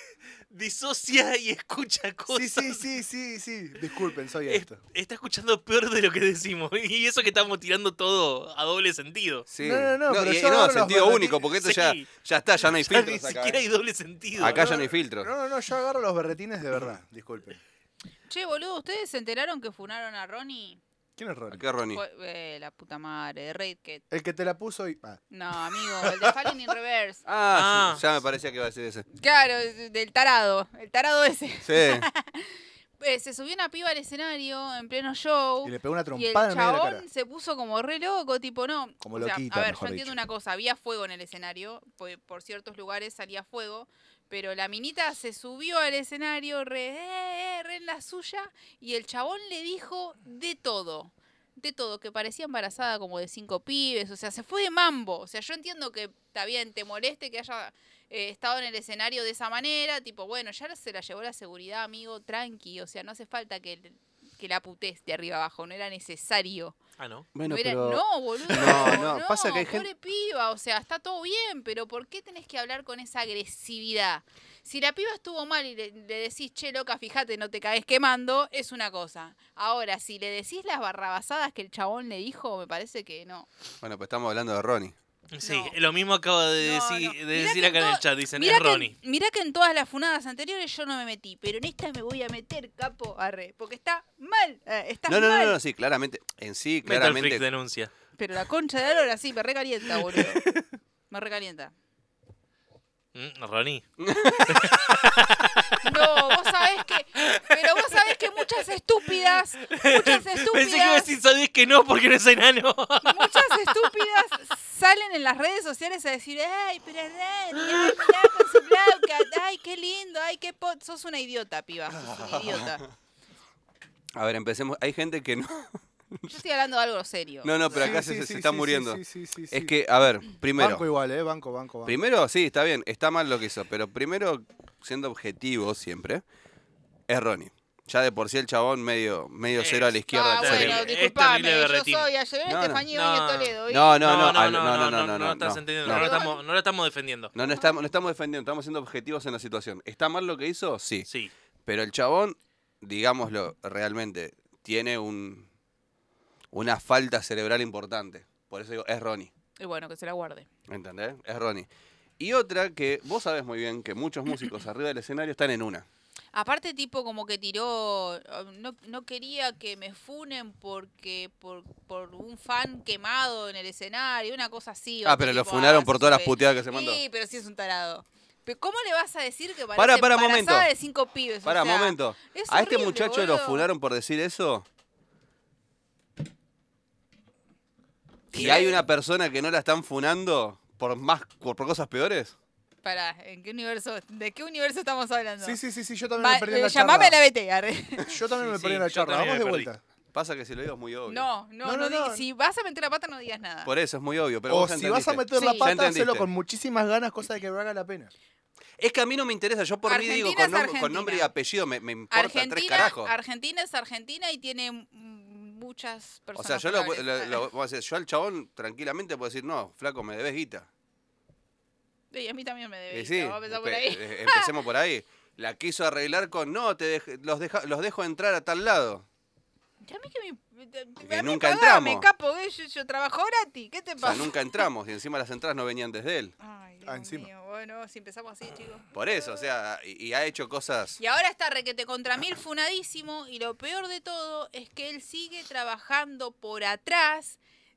Disocia y escucha cosas. Sí. Disculpen, soy Es- esto. Está escuchando peor de lo que decimos. Y eso que estamos tirando todo a doble sentido. Sí. No, pero y yo no, agarro los sentido berretines- único, porque esto Sí. ya está, ya no hay Ya ni filtros acá. siquiera hay doble sentido. Acá ya no hay filtros. No, yo agarro los berretines de verdad, disculpen. Che, boludo, ¿ustedes se enteraron que funaron a Ronnie? ¿Quién es Ronnie? Acá Ronnie. La puta madre, de Raidkit. El que te la puso y... Ah. No, amigo, el de Falling in Reverse. Ah, Ah. sí, ya me parecía que iba a decir ese. Claro, del tarado. El tarado ese. Sí. Se subió una piba al escenario en pleno show. Y le pegó una Y el trompada en medio de la cara. chabón se puso como re loco, tipo, no. Como o sea, loquita, a ver, yo mejor entiendo dicho. una cosa, había fuego en el escenario, por ciertos lugares salía fuego, pero la minita se subió al escenario re en la suya, y el chabón le dijo de todo, que parecía embarazada como de 5 pibes, o sea, se fue de mambo. O sea, yo entiendo que está bien, te moleste que haya estado en el escenario de esa manera, tipo, bueno, ya se la llevó la seguridad, amigo, tranqui, o sea, no hace falta que la putés de arriba abajo, no era necesario. Ah, ¿no? Bueno, No era- pero... no, boludo. No, pasa que hay pobre piba, o sea, está todo bien, pero ¿por qué tenés que hablar con esa agresividad? Si la piba estuvo mal y le decís, che, loca, fíjate, no te caes quemando, es una cosa. Ahora, si le decís las barrabasadas que el chabón le dijo, me parece que no. Bueno, pues estamos hablando de Ronnie. Sí, No. lo mismo acabo de No, decir, no. de Mirá decir que acá en en el to- chat. Dicen, Mirá es Ronnie. mirá que en todas las funadas anteriores yo no me metí, pero en esta me voy a meter, capo, arre, porque está mal, está mal. No, sí, claramente. En sí, Metal claramente. Freak denuncia. Pero la concha de la lora sí, me recalienta, boludo. Me recalienta. Ronnie. No, vos sabés que... Pero vos sabés que muchas estúpidas... Pensé que iba a decir, sabés que no, porque no es enano. Muchas estúpidas salen en las redes sociales a decir, ay, pero Ronnie, ay, mirá con su blauca, ay, qué lindo, ay, qué sos una idiota, piba, sos una idiota. A ver, empecemos. Hay gente que no. Yo estoy hablando de algo serio. No, pero acá Sí, se sí, está sí, muriendo. sí, sí, Es que, a ver, primero. Banco igual, banco. Primero, sí, está bien, está mal lo que hizo, pero primero, siendo objetivo siempre, es Ronnie. Ya de por sí el chabón medio cero a la izquierda Ah, del bueno, cerebro. Es disculpame, terrible yo berretín. soy Ayer No, no. Estefanía No. Ibáñez Toledo. ¿y? No, estás entendiendo. no. No lo estamos defendiendo. No estamos defendiendo, estamos siendo objetivos en la situación. ¿Está mal lo que hizo? Sí. Sí. Pero el chabón, digámoslo realmente, tiene una falta cerebral importante. Por eso digo, es Ronnie. Y bueno, que se la guarde. ¿Entendés? Es Ronnie. Y otra que vos sabés muy bien que muchos músicos arriba del escenario están en una. Aparte, tipo, como que tiró... No quería que me funen porque por un fan quemado en el escenario, una cosa así. Ah, otro pero lo tipo, funaron por todas las súper- puteadas que se mandó. Sí, pero sí es un tarado. Pero ¿cómo le vas a decir que parece Para, embarazada momento. de 5 pibes? Pará, o sea, momento. es ¿A este horrible, muchacho lo boludo. funaron por decir eso? ¿Y Sí. hay una persona que no la están funando por cosas peores? Pará, ¿en qué universo? ¿De qué universo estamos hablando? Sí, yo también me perdí en la Llamame a charla. la BT, arre. Yo también me Sí, perdí en la yo charla. también Vamos de me perdí. vuelta. Pasa que si lo digo es muy obvio. No, No. si vas a meter la pata no digas nada. Por eso es muy obvio, pero O vos si vas a entendiste. meter Sí. la Ya pata, entendiste. hacelo con muchísimas ganas, cosa de que valga la pena. Es que a mí no me interesa, yo por mí digo Argentina con, es con Argentina. nombre y apellido, me importa tres carajos. Argentina es Argentina y tiene muchas O personas. sea, yo funables. voy a decir, yo al chabón tranquilamente puedo decir, no, flaco, me debes guita. Y a mí también me debe. Y sí, Vamos a empezar por ahí. empecemos por ahí. La quiso arreglar con, no, los dejo entrar a tal lado. Y a mí que Que a mí nunca pagame, entramos. capo, yo trabajo gratis. ¿Qué te O sea, pasa? nunca entramos y encima las entradas no venían desde él. Ay, Dios encima. mío. Bueno, si empezamos así, chicos. Por eso, o sea, y ha hecho cosas. Y ahora está requete contra mil funadísimo y lo peor de todo es que él sigue trabajando por atrás.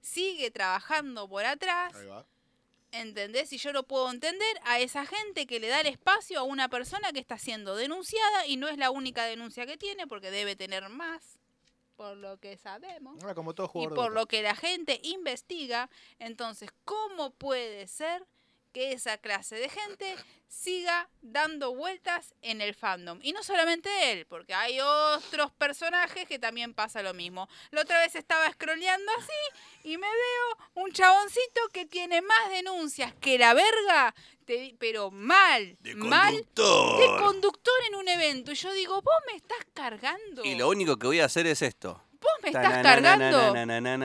Ahí va. ¿Entendés? Y yo no puedo entender a esa gente que le da el espacio a una persona que está siendo denunciada y no es la única denuncia que tiene porque debe tener más, por lo que sabemos. Ahora, como todo Y jugador de por Boca. lo que la gente investiga, entonces, ¿cómo puede ser que esa clase de gente siga dando vueltas en el fandom? Y no solamente él, porque hay otros personajes que también pasa lo mismo. La otra vez estaba scrolleando así y me veo un chaboncito que tiene más denuncias que la verga, pero mal, de conductor en un evento. Y yo digo, vos me estás cargando. Y lo único que voy a hacer es esto. Vos me estás cargando.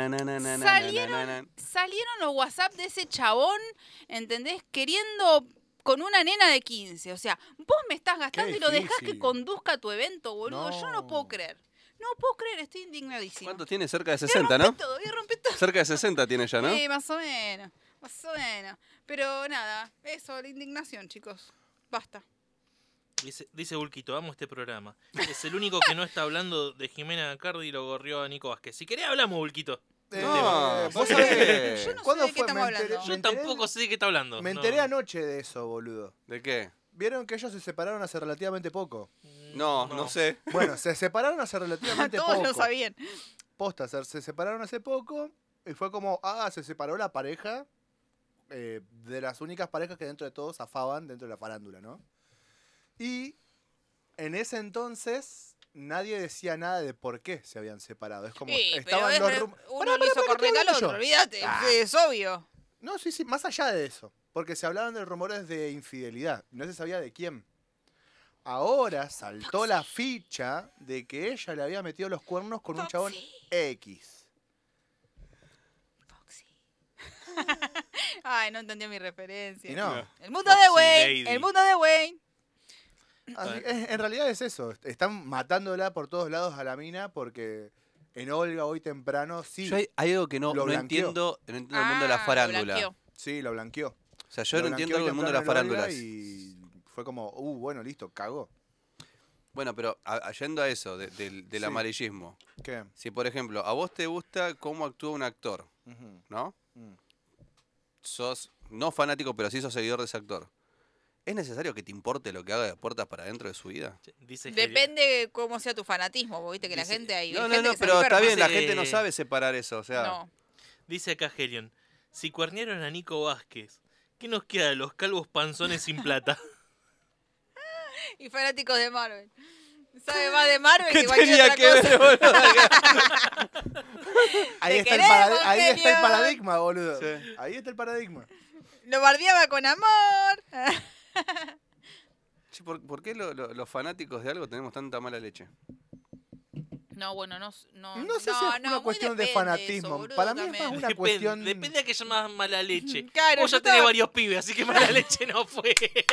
Salieron los WhatsApp de ese chabón, ¿entendés? Queriendo con una nena de 15. O sea, vos me estás gastando Qué y lo dejás que difícil. conduzca tu evento, boludo. Yo no No. puedo creer. No puedo creer, estoy indignadísima. ¿Cuánto tiene? Cerca de Voy a 60, romper ¿no? todo, voy a romper todo. Cerca de 60 tiene ya, ¿no? Sí, más o menos. Más o menos. Pero nada, eso, la indignación, chicos. Basta. Dice Bulquito, amo este programa. Es el único que no está hablando de Jimena Cardi y lo gorrió a Nico Vázquez. Si querés hablamos, Bulquito. No, vos sabés ¿qué? que... Yo no sé ¿Cuándo de qué fue? estamos hablando. Yo tampoco sé de qué está hablando. Me No. enteré anoche de eso, boludo. ¿De qué? ¿Vieron que ellos se separaron hace relativamente poco? No sé. Bueno, se separaron hace relativamente Todos poco. lo sabían. Posta, se separaron hace poco y fue como, se separó la pareja de las únicas parejas que dentro de todos zafaban dentro de la farándula, ¿no? Y en ese entonces nadie decía nada de por qué se habían separado. Es como, Sí, pero estaban es los re- rumores. uno le hizo corneta al otro, olvídate. Es obvio. No, sí, más allá de eso. Porque se hablaban de rumores de infidelidad. No se sabía de quién. Ahora saltó la ficha de que ella le había metido los cuernos con un chabón X. Foxy. Ay, no entendió mi referencia. Y no. El mundo de Foxy Wayne. Lady. El mundo de Wayne. Así que en realidad es eso. Están matándola por todos lados a la mina porque en Olga hoy temprano sí. Yo hay algo que no Lo blanqueó. entiendo en el mundo de la Lo farándula. blanqueó. Sí, lo blanqueó. O sea, yo Lo no entiendo blanqueó algo del mundo de las temprano en Olga farándulas. Y fue como, bueno, listo, cagó. Bueno, pero yendo a eso, del Sí. amarillismo. ¿Qué? Si, por ejemplo, a vos te gusta cómo actúa un actor, Ujú. ¿no? Mm. Sos, no fanático, pero sí sos seguidor de ese actor. ¿Es necesario que te importe lo que haga de puertas para adentro de su vida? Dice Depende de cómo sea tu fanatismo, porque viste que la Dice- gente hay No, gente que se pero está enferma. bien, la Dice- gente no sabe separar eso, o sea... No. Dice acá Helion, si cuernearon a Nico Vázquez, ¿qué nos queda de los calvos panzones sin plata? Y fanáticos de Marvel. Sabe más de Marvel ¿Qué que cualquier tenía otra que cosa. ver, boludo? Ahí Te está, queremos, ahí está el genio. paradigma, boludo. Sí. Ahí está el paradigma. Lo bardeaba con amor. Che, ¿por qué los fanáticos de algo tenemos tanta mala leche? No, bueno, no No sé si es una muy cuestión de depende fanatismo. eso, boludo, Para mí es también. más una cuestión... Depende a que llamas mala leche. Claro, Vos yo ya tenés estaba- varios pibes, así que mala leche no fue.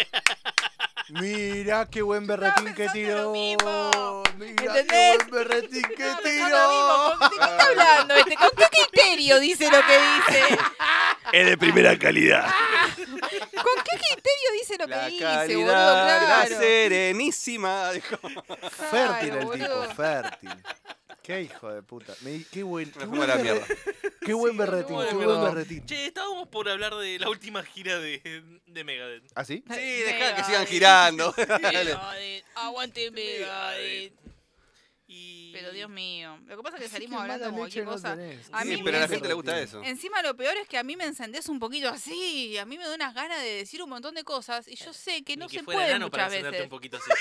Mira qué buen berretín que pensando tiró. lo mismo. Mira qué ¿Entendés? buen berretín que Estaba tiró. pensando lo mismo, ¿de qué está hablando este? ¿Con qué criterio dice lo que dice? Es de primera calidad. ¿Con qué criterio dice lo que La dice, calidad, boludo? la Claro. serenísima. Dijo. Fértil el boludo. tipo, fértil. Qué hijo de puta. Qué buen, Me fumo la mierda. Qué buen berretín, boludo. qué buen berretín. Che, estábamos por hablar de la última gira de Megadeth. ¿Ah, sí? Sí, dejá que sigan Megadeth. girando. Megadeth, aguante Megadeth. Y... Pero Dios mío, lo que pasa es que Así salimos que hablando mala como leche cualquier no cosa. tenés. A Sí, mí pero a la me- gente le gusta eso. Encima lo peor es que a mí me encendés un poquito así, a mí me da unas ganas de decir un montón de cosas y yo sé que no Ni que se fuera puede enano para muchas encenderte veces. un poquito así.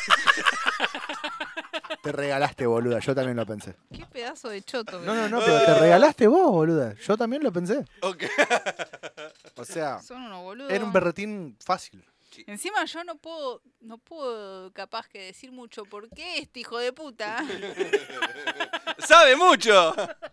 Te regalaste, boluda. Yo también lo pensé. Qué pedazo de choto. No, pero te regalaste vos, boluda. Yo también lo pensé. Ok. O sea, Son unos boludos. era un berretín fácil. Encima yo no puedo capaz que decir mucho porque este hijo de puta ¡Sabe mucho!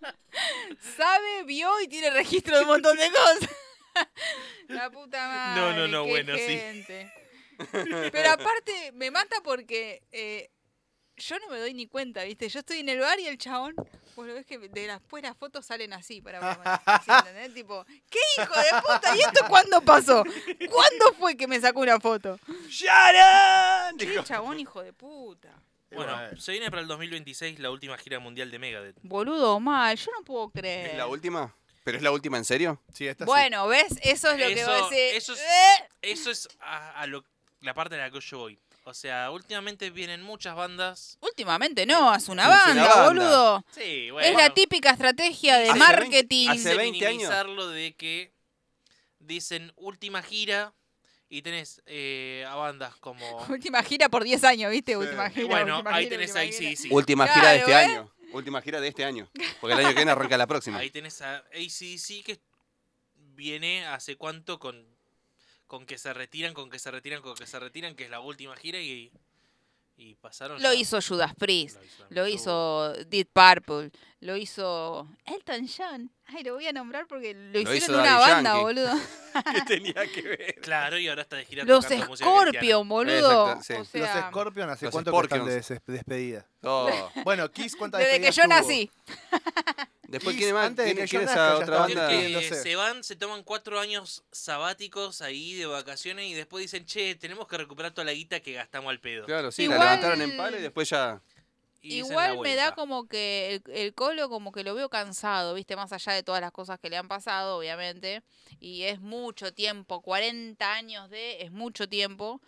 sabe, vio y tiene registro de un montón de cosas. La puta madre. No, qué bueno, sí. gente. Pero aparte me mata porque yo no me doy ni cuenta, ¿viste? Yo estoy en el bar y el chabón, vos lo ves que después las fotos salen así así, ¿entendés? Tipo, ¿qué hijo de puta? ¿Y esto cuándo pasó? ¿Cuándo fue que me sacó una foto? ¡Sharan! ¿Qué Dijo. chabón hijo de puta? Bueno, se viene para el 2026 la última gira mundial de Megadeth. Boludo mal, yo no puedo creer. ¿Es la última? ¿Pero es la última en serio? Sí, esta Bueno, ¿ves? Eso es lo que Eso- vos decís. eso es- Eso es la parte a la que yo voy. O sea, últimamente vienen muchas bandas. Últimamente no, es una Es una banda, banda. boludo. Sí, bueno. Es la típica estrategia de Hace marketing. hace de 20 años. minimizarlo de que dicen última gira y tenés a bandas como... Última gira por 10 años, ¿viste? Última Y gira. bueno, última ahí gira, tenés última ahí gira. sí. Última Claro, gira de este ¿eh? año. Última gira de este año. Porque el año que viene arranca la próxima. Ahí tenés a AC/DC que viene hace cuánto con que se retiran, que es la última gira y pasaron. Lo ya- hizo Judas Priest, lo Judas. hizo Deep Purple, lo hizo Elton John. Ay, lo voy a nombrar porque lo hizo hicieron una Daddy banda, Yankee. boludo. ¿Qué tenía que ver? Claro, y ahora está de gira Los tocando música cristiana. Scorpion, boludo. Exacto, sí. O Los sea, Scorpion, ¿hace Los cuánto que están de Scorpions. despedida? Oh. Bueno, Kiss, ¿cuántas desde que despedidas yo tuvo? nací. Después, Kiss, ¿quién más? antes de ¿Quién que yo quién es nazca, esa ya otra estaba banda? despidiendo. Se toman 4 años sabáticos ahí de vacaciones y después dicen, che, tenemos que recuperar toda la guita que gastamos al pedo. Claro, sí, Igual- la levantaron en palo y después ya... Y dicen la Igual me vuelta. da como que el Colo como que lo veo cansado, ¿viste? Más allá de todas las cosas que le han pasado, obviamente. Y es mucho tiempo, 40 años es mucho tiempo.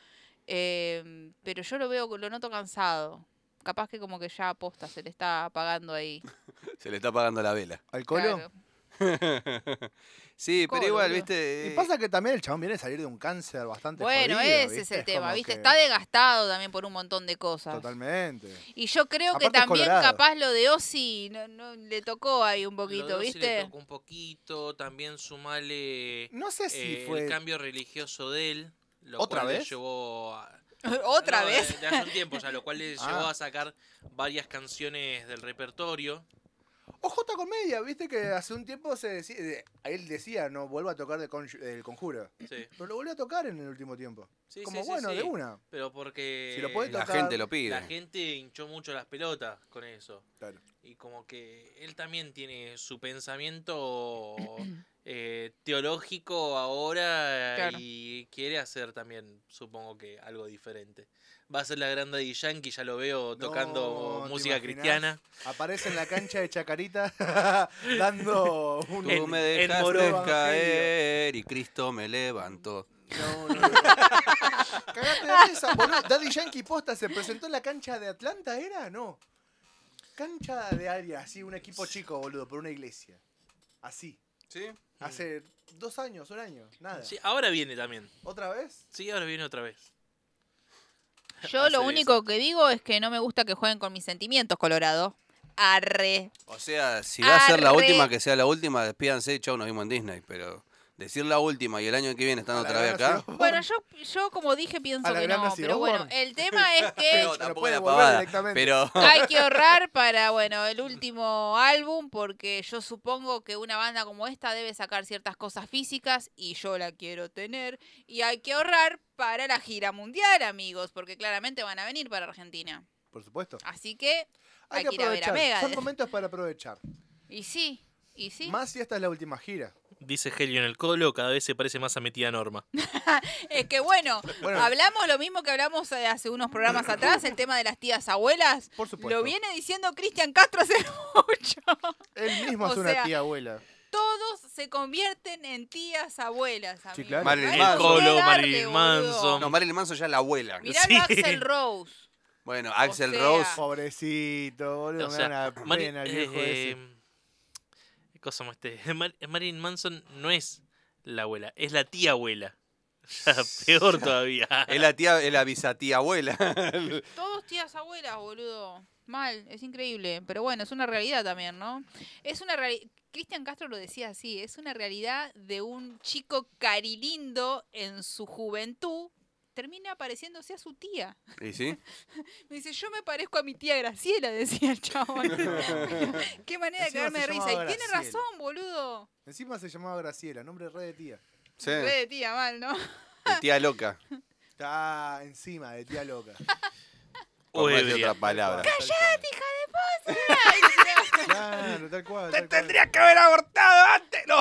Pero yo lo noto cansado. Capaz que como que ya aposta, se le está apagando ahí. Se le está apagando la vela. ¿Al Colo? Claro. Sí, Colo, pero igual, boludo. viste... Y pasa que también el chabón viene a salir de un cáncer bastante Bueno, jodido, ese ¿viste? es el Es tema, como ¿viste? que- Está desgastado también por un montón de cosas. Totalmente. Y yo creo que Aparte es también colorado. capaz lo de Ozzy no le tocó ahí un Lo poquito, de Ozzy le ¿viste? tocó un poquito, también sumale No sé si fue... el cambio religioso de él. Lo ¿Otra cual le vez? llevó a... ¿Otra No, vez? De hace un tiempo ya, lo cual le llevó Ah. a sacar varias canciones del repertorio. Ojota Comedia, viste que hace un tiempo se decía, él decía, no vuelvo a tocar del Conjuro. Sí. Pero lo volvió a tocar en el último tiempo. Sí, Como sí, sí, bueno, sí. de una. Pero porque Si lo puede La tocar- gente lo pide. la gente hinchó mucho las pelotas con eso. Claro. Y como que él también tiene su pensamiento teológico ahora Claro. y quiere hacer también, supongo que algo diferente. Va a ser la gran Daddy Yankee, ya lo veo tocando No, ¿te música imaginás? cristiana. Aparece en la cancha de Chacarita dando un... Tú En- me en dejaste Morón. caer y Cristo me levantó. No, no, no. esa, boludo. Daddy Yankee posta se presentó en la cancha de Atlanta, ¿era? No. Cancha de área, así, un equipo chico, boludo, por una iglesia. Así. ¿Sí? Hace 2 años, un año, nada. Sí, ahora viene también. ¿Otra vez? Sí, ahora viene otra vez. Yo lo Hace único eso. que digo es que no me gusta que jueguen con mis sentimientos, Colorado. Arre. O sea, si va a ser la Arre. última, que sea la última, despídanse y chau, nos vimos en Disney. Pero decir la última y el año que viene están A la otra vez gran acá. nación. Bueno, yo como dije pienso A la que gran no, nación. pero bueno, el tema es que No, Pero tampoco puede la volver pavada. directamente. Pero hay que ahorrar para, bueno, el último álbum, porque yo supongo que una banda como esta debe sacar ciertas cosas físicas y yo la quiero tener. Y hay que ahorrar para la gira mundial, amigos, porque claramente van a venir para Argentina. Por supuesto. Así que hay Hay que que ir a ver a aprovechar. Son Megadeth. momentos para aprovechar. Y sí, y sí. Más si esta es la última gira. Dice Helio en el colo, cada vez se parece más a mi tía Norma. Es que bueno, Bueno. hablamos lo mismo que hablamos hace unos programas atrás, el tema de las tías abuelas. Por supuesto. Lo viene diciendo Cristian Castro hace mucho. Él mismo O es una sea, tía abuela. Todos se convierten en tías abuelas, amigos. claro. Marilyn Hay Manson. que Colo, darle, Marilyn boludo. Manson. no, Marilyn Manson ya es la abuela. Mirá Sí. a Axel Rose. Bueno, Axel sea, Rose. Pobrecito, boludo. O me sea, da una Mari- pena el viejo ese. ¿qué cosa más Marilyn Manson no es la abuela, es la tía abuela. Ya, peor todavía. Es la tía, es la bisatía abuela. Todos tías abuelas, boludo. Mal, es increíble. Pero bueno, es una realidad también, ¿no? Es una realidad. Cristian Castro lo decía así, es una realidad de un chico carilindo en su juventud. Termina pareciéndose a su tía. ¿Y sí? Me dice, yo me parezco a mi tía Graciela, decía el chabón. Qué manera de Encima cagarme de se risa. llamaba Y tiene Graciela. razón, boludo. Encima se llamaba Graciela, nombre re de tía. Sí. Re de tía, mal, ¿no? De tía loca. Está encima de tía loca. Por no decir Ebria. otra palabra. ¡Cállate, hija de puta! Claro, tal cual. tal cual. Tendría que haber abortado antes. No.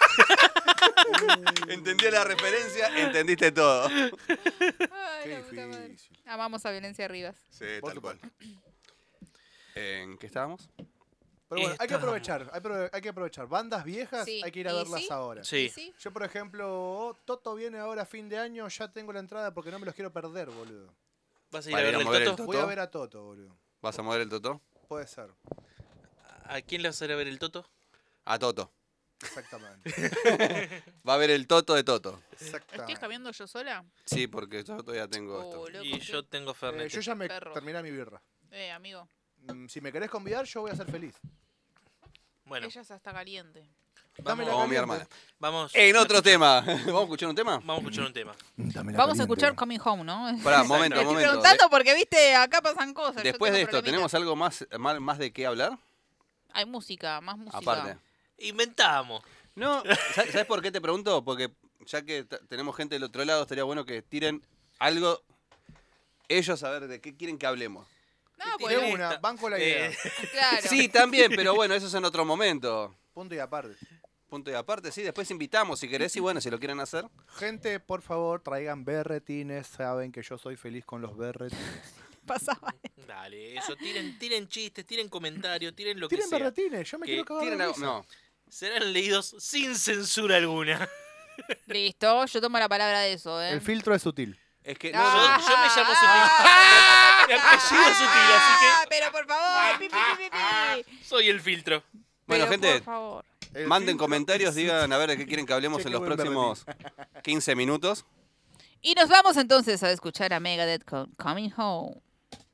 Entendí la referencia, entendiste todo. Ay, Qué la puta madre. difícil. Amamos a Violencia Rivas. Sí, Por tal cual. supuesto. ¿En qué estábamos? Pero bueno, hay que Estamos. aprovechar. Hay que aprovechar. Bandas viejas Sí. hay que ir a ¿Y verlas sí? ahora. Sí. ¿Sí? Yo, por ejemplo, Toto viene ahora a fin de año, ya tengo la entrada porque no me los quiero perder, boludo. ¿Vas a ir a Para ir ver a el mover el Toto? Toto. Voy a ver a Toto, boludo. ¿Vas a mover el Toto? Puede ser. ¿A quién le vas a ir a ver el Toto? A Toto. Exactamente. Va a ver el Toto de Toto. ¿Estoy Exactamente. cambiando yo sola? Sí, porque yo todavía tengo esto. Loco, Y yo tengo Fernet. Yo ya me perro. terminé mi birra. amigo. Si me querés convidar, yo voy a ser feliz. Bueno, Ella ya está caliente. Dame la Como mi caliente. hermana. vamos. En otro tema. ¿Vamos a escuchar un tema? Vamos a escuchar un tema. Vamos a escuchar Coming Home, ¿no? Pará, momento, Te estoy momento. preguntando porque, viste, acá pasan cosas. yo Después tengo de esto, problemitas. ¿tenemos algo más de qué hablar? Hay música, más música. Aparte. Inventamos. No, ¿sabes por qué te pregunto? Porque ya que tenemos gente del otro lado, estaría bueno que tiren algo ellos a ver de qué quieren que hablemos. No, De pues, una, banco la idea. claro. Sí, también, pero bueno, eso es en otro momento. Punto y aparte. Punto y aparte, sí, después invitamos si querés y bueno, si lo quieren hacer. Gente, por favor, traigan berretines. Saben que yo soy feliz con los berretines. pasaba. Dale, eso. Tiren chistes, tiren comentarios, tiren lo Tiren que sea. berretines, yo me Que quiero cagar Tiren de algo, risa. no, Serán leídos sin censura alguna. Listo, yo tomo la palabra de eso, ¿eh? El filtro es sutil. es que Yo no, no, me llamo Ah, Sutil. Mi apellido es Sutil, así Pero por favor, pi, pi, pi, pi, pi. que soy el filtro. Bueno, Pero, gente, por favor. El manden filtro comentarios, es digan a ver de qué quieren que hablemos Che, en qué los buen próximos 15 minutos. Y nos vamos entonces a escuchar a Megadeth con Coming Home.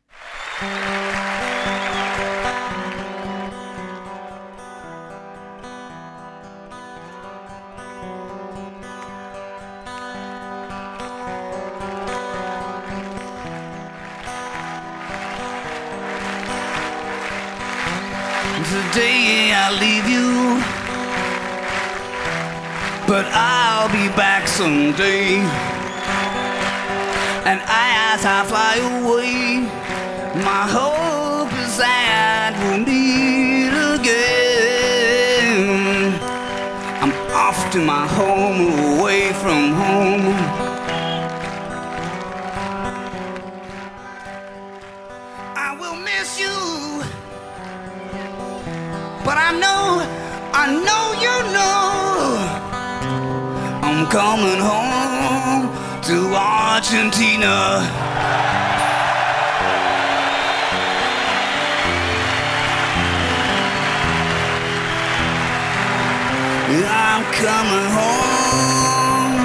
Today I leave you, but I'll be back someday. And as I fly away, my hope is that we'll meet again. I'm off to my home, away from home. I will miss you. But I know you know I'm coming home to Argentina. I'm coming home.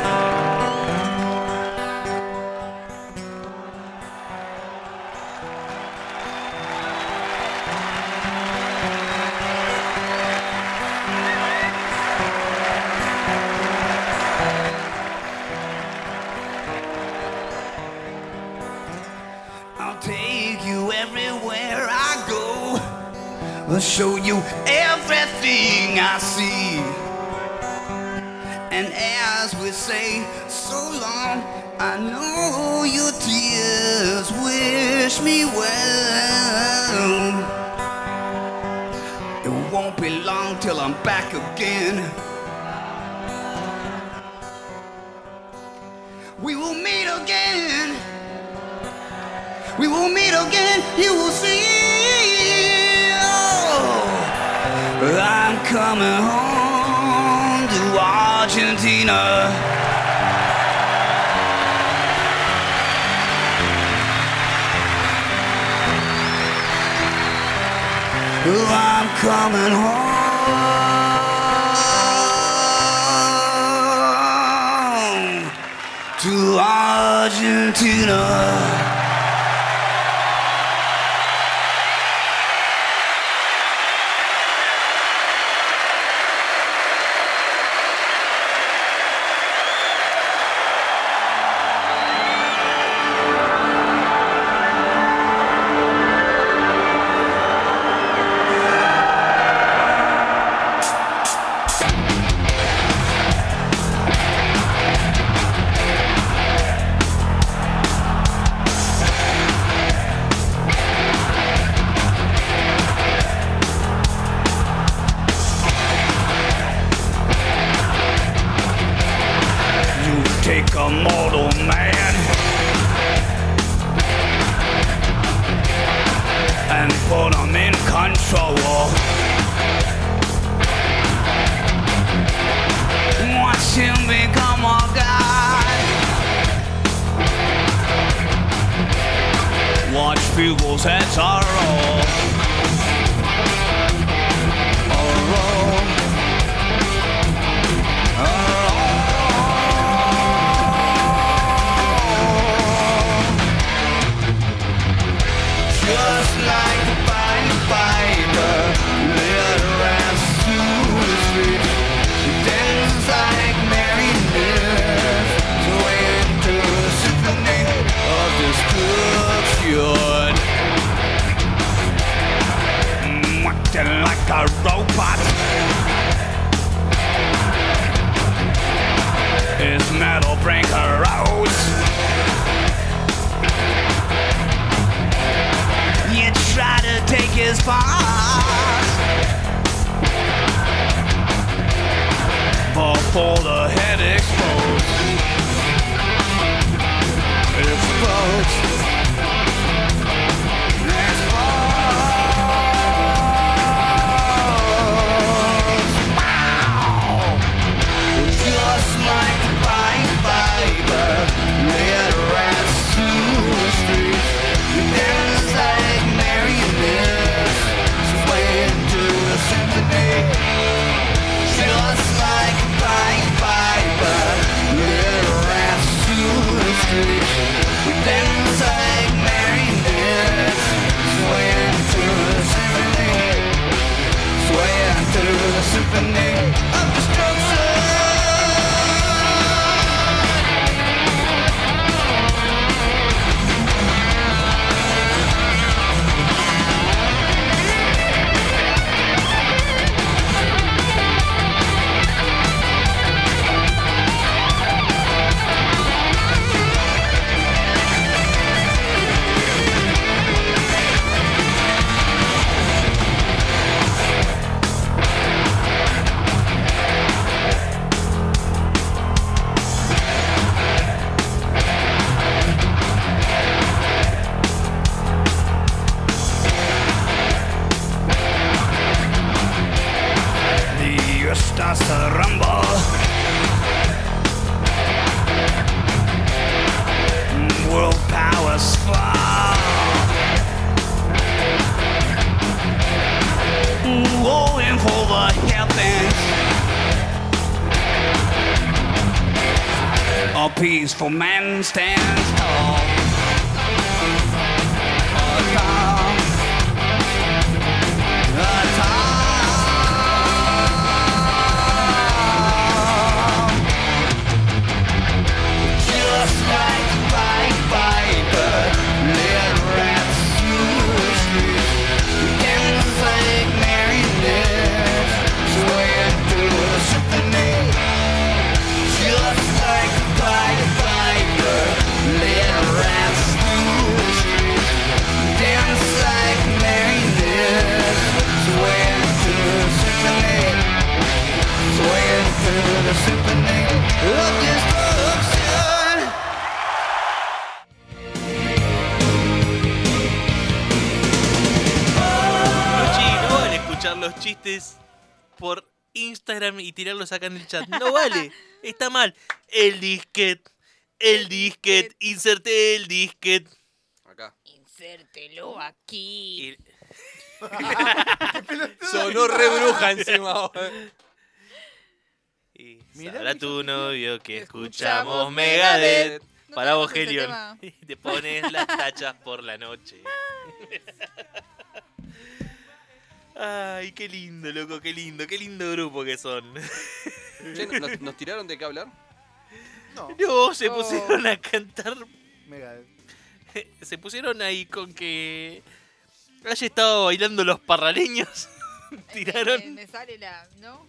I'll take you everywhere I go. I'll show you everything I see. And as we say so long, I know your tears wish me well. It won't be long till I'm back again. We will meet again. We will meet again. You will see. Oh, I'm coming home to Argentina. Oh, I'm coming home to Argentina. Take a mortal man and put him in control. Watch him become a god. Watch people's heads are roll. Just like the Pied Piper, led around to the street. Dance like marionettes, swaying to the symphony of this good fjord. Acting like a robot. His metal breaker out. You try to take his part before the head explodes. Explodes. Explodes. Wow! Just like the Pied Piper, led rats to the street. Dance like marionettes, swaying to the symphony. Just like a Pied Piper, little rats to the street. We dance like marionettes, swaying to the symphony. Swaying to the symphony of destruction. peaceful man stands tall. Tall. Just like a biker, let rats through the streets. Dance like marionettes, swaying through the symphony. Just like a biker, let rats through the streets. Dance like marionettes, swaying through the symphony. Swaying through the symphony of destruction. Luchi, no vale escuchar los chistes por Instagram y tirarlos acá en el chat. No vale, está mal. El disquete, inserté el disquete. Acá. Insértelo aquí. Y- Sonó re bruja encima. Y Mirá sabrá que tu yo- novio que Escuchamos escuchamos Megadeth. Megadeth. No Para vos, tenemos ese Helion. tema. Y te pones las tachas por la noche. Ay, qué lindo, loco, qué lindo grupo que son. Che, ¿nos tiraron de qué hablar? No, No, se Oh. pusieron a cantar. mega. Se pusieron ahí con que haya estado bailando los parraleños. Tiraron. Me sale la, ¿no?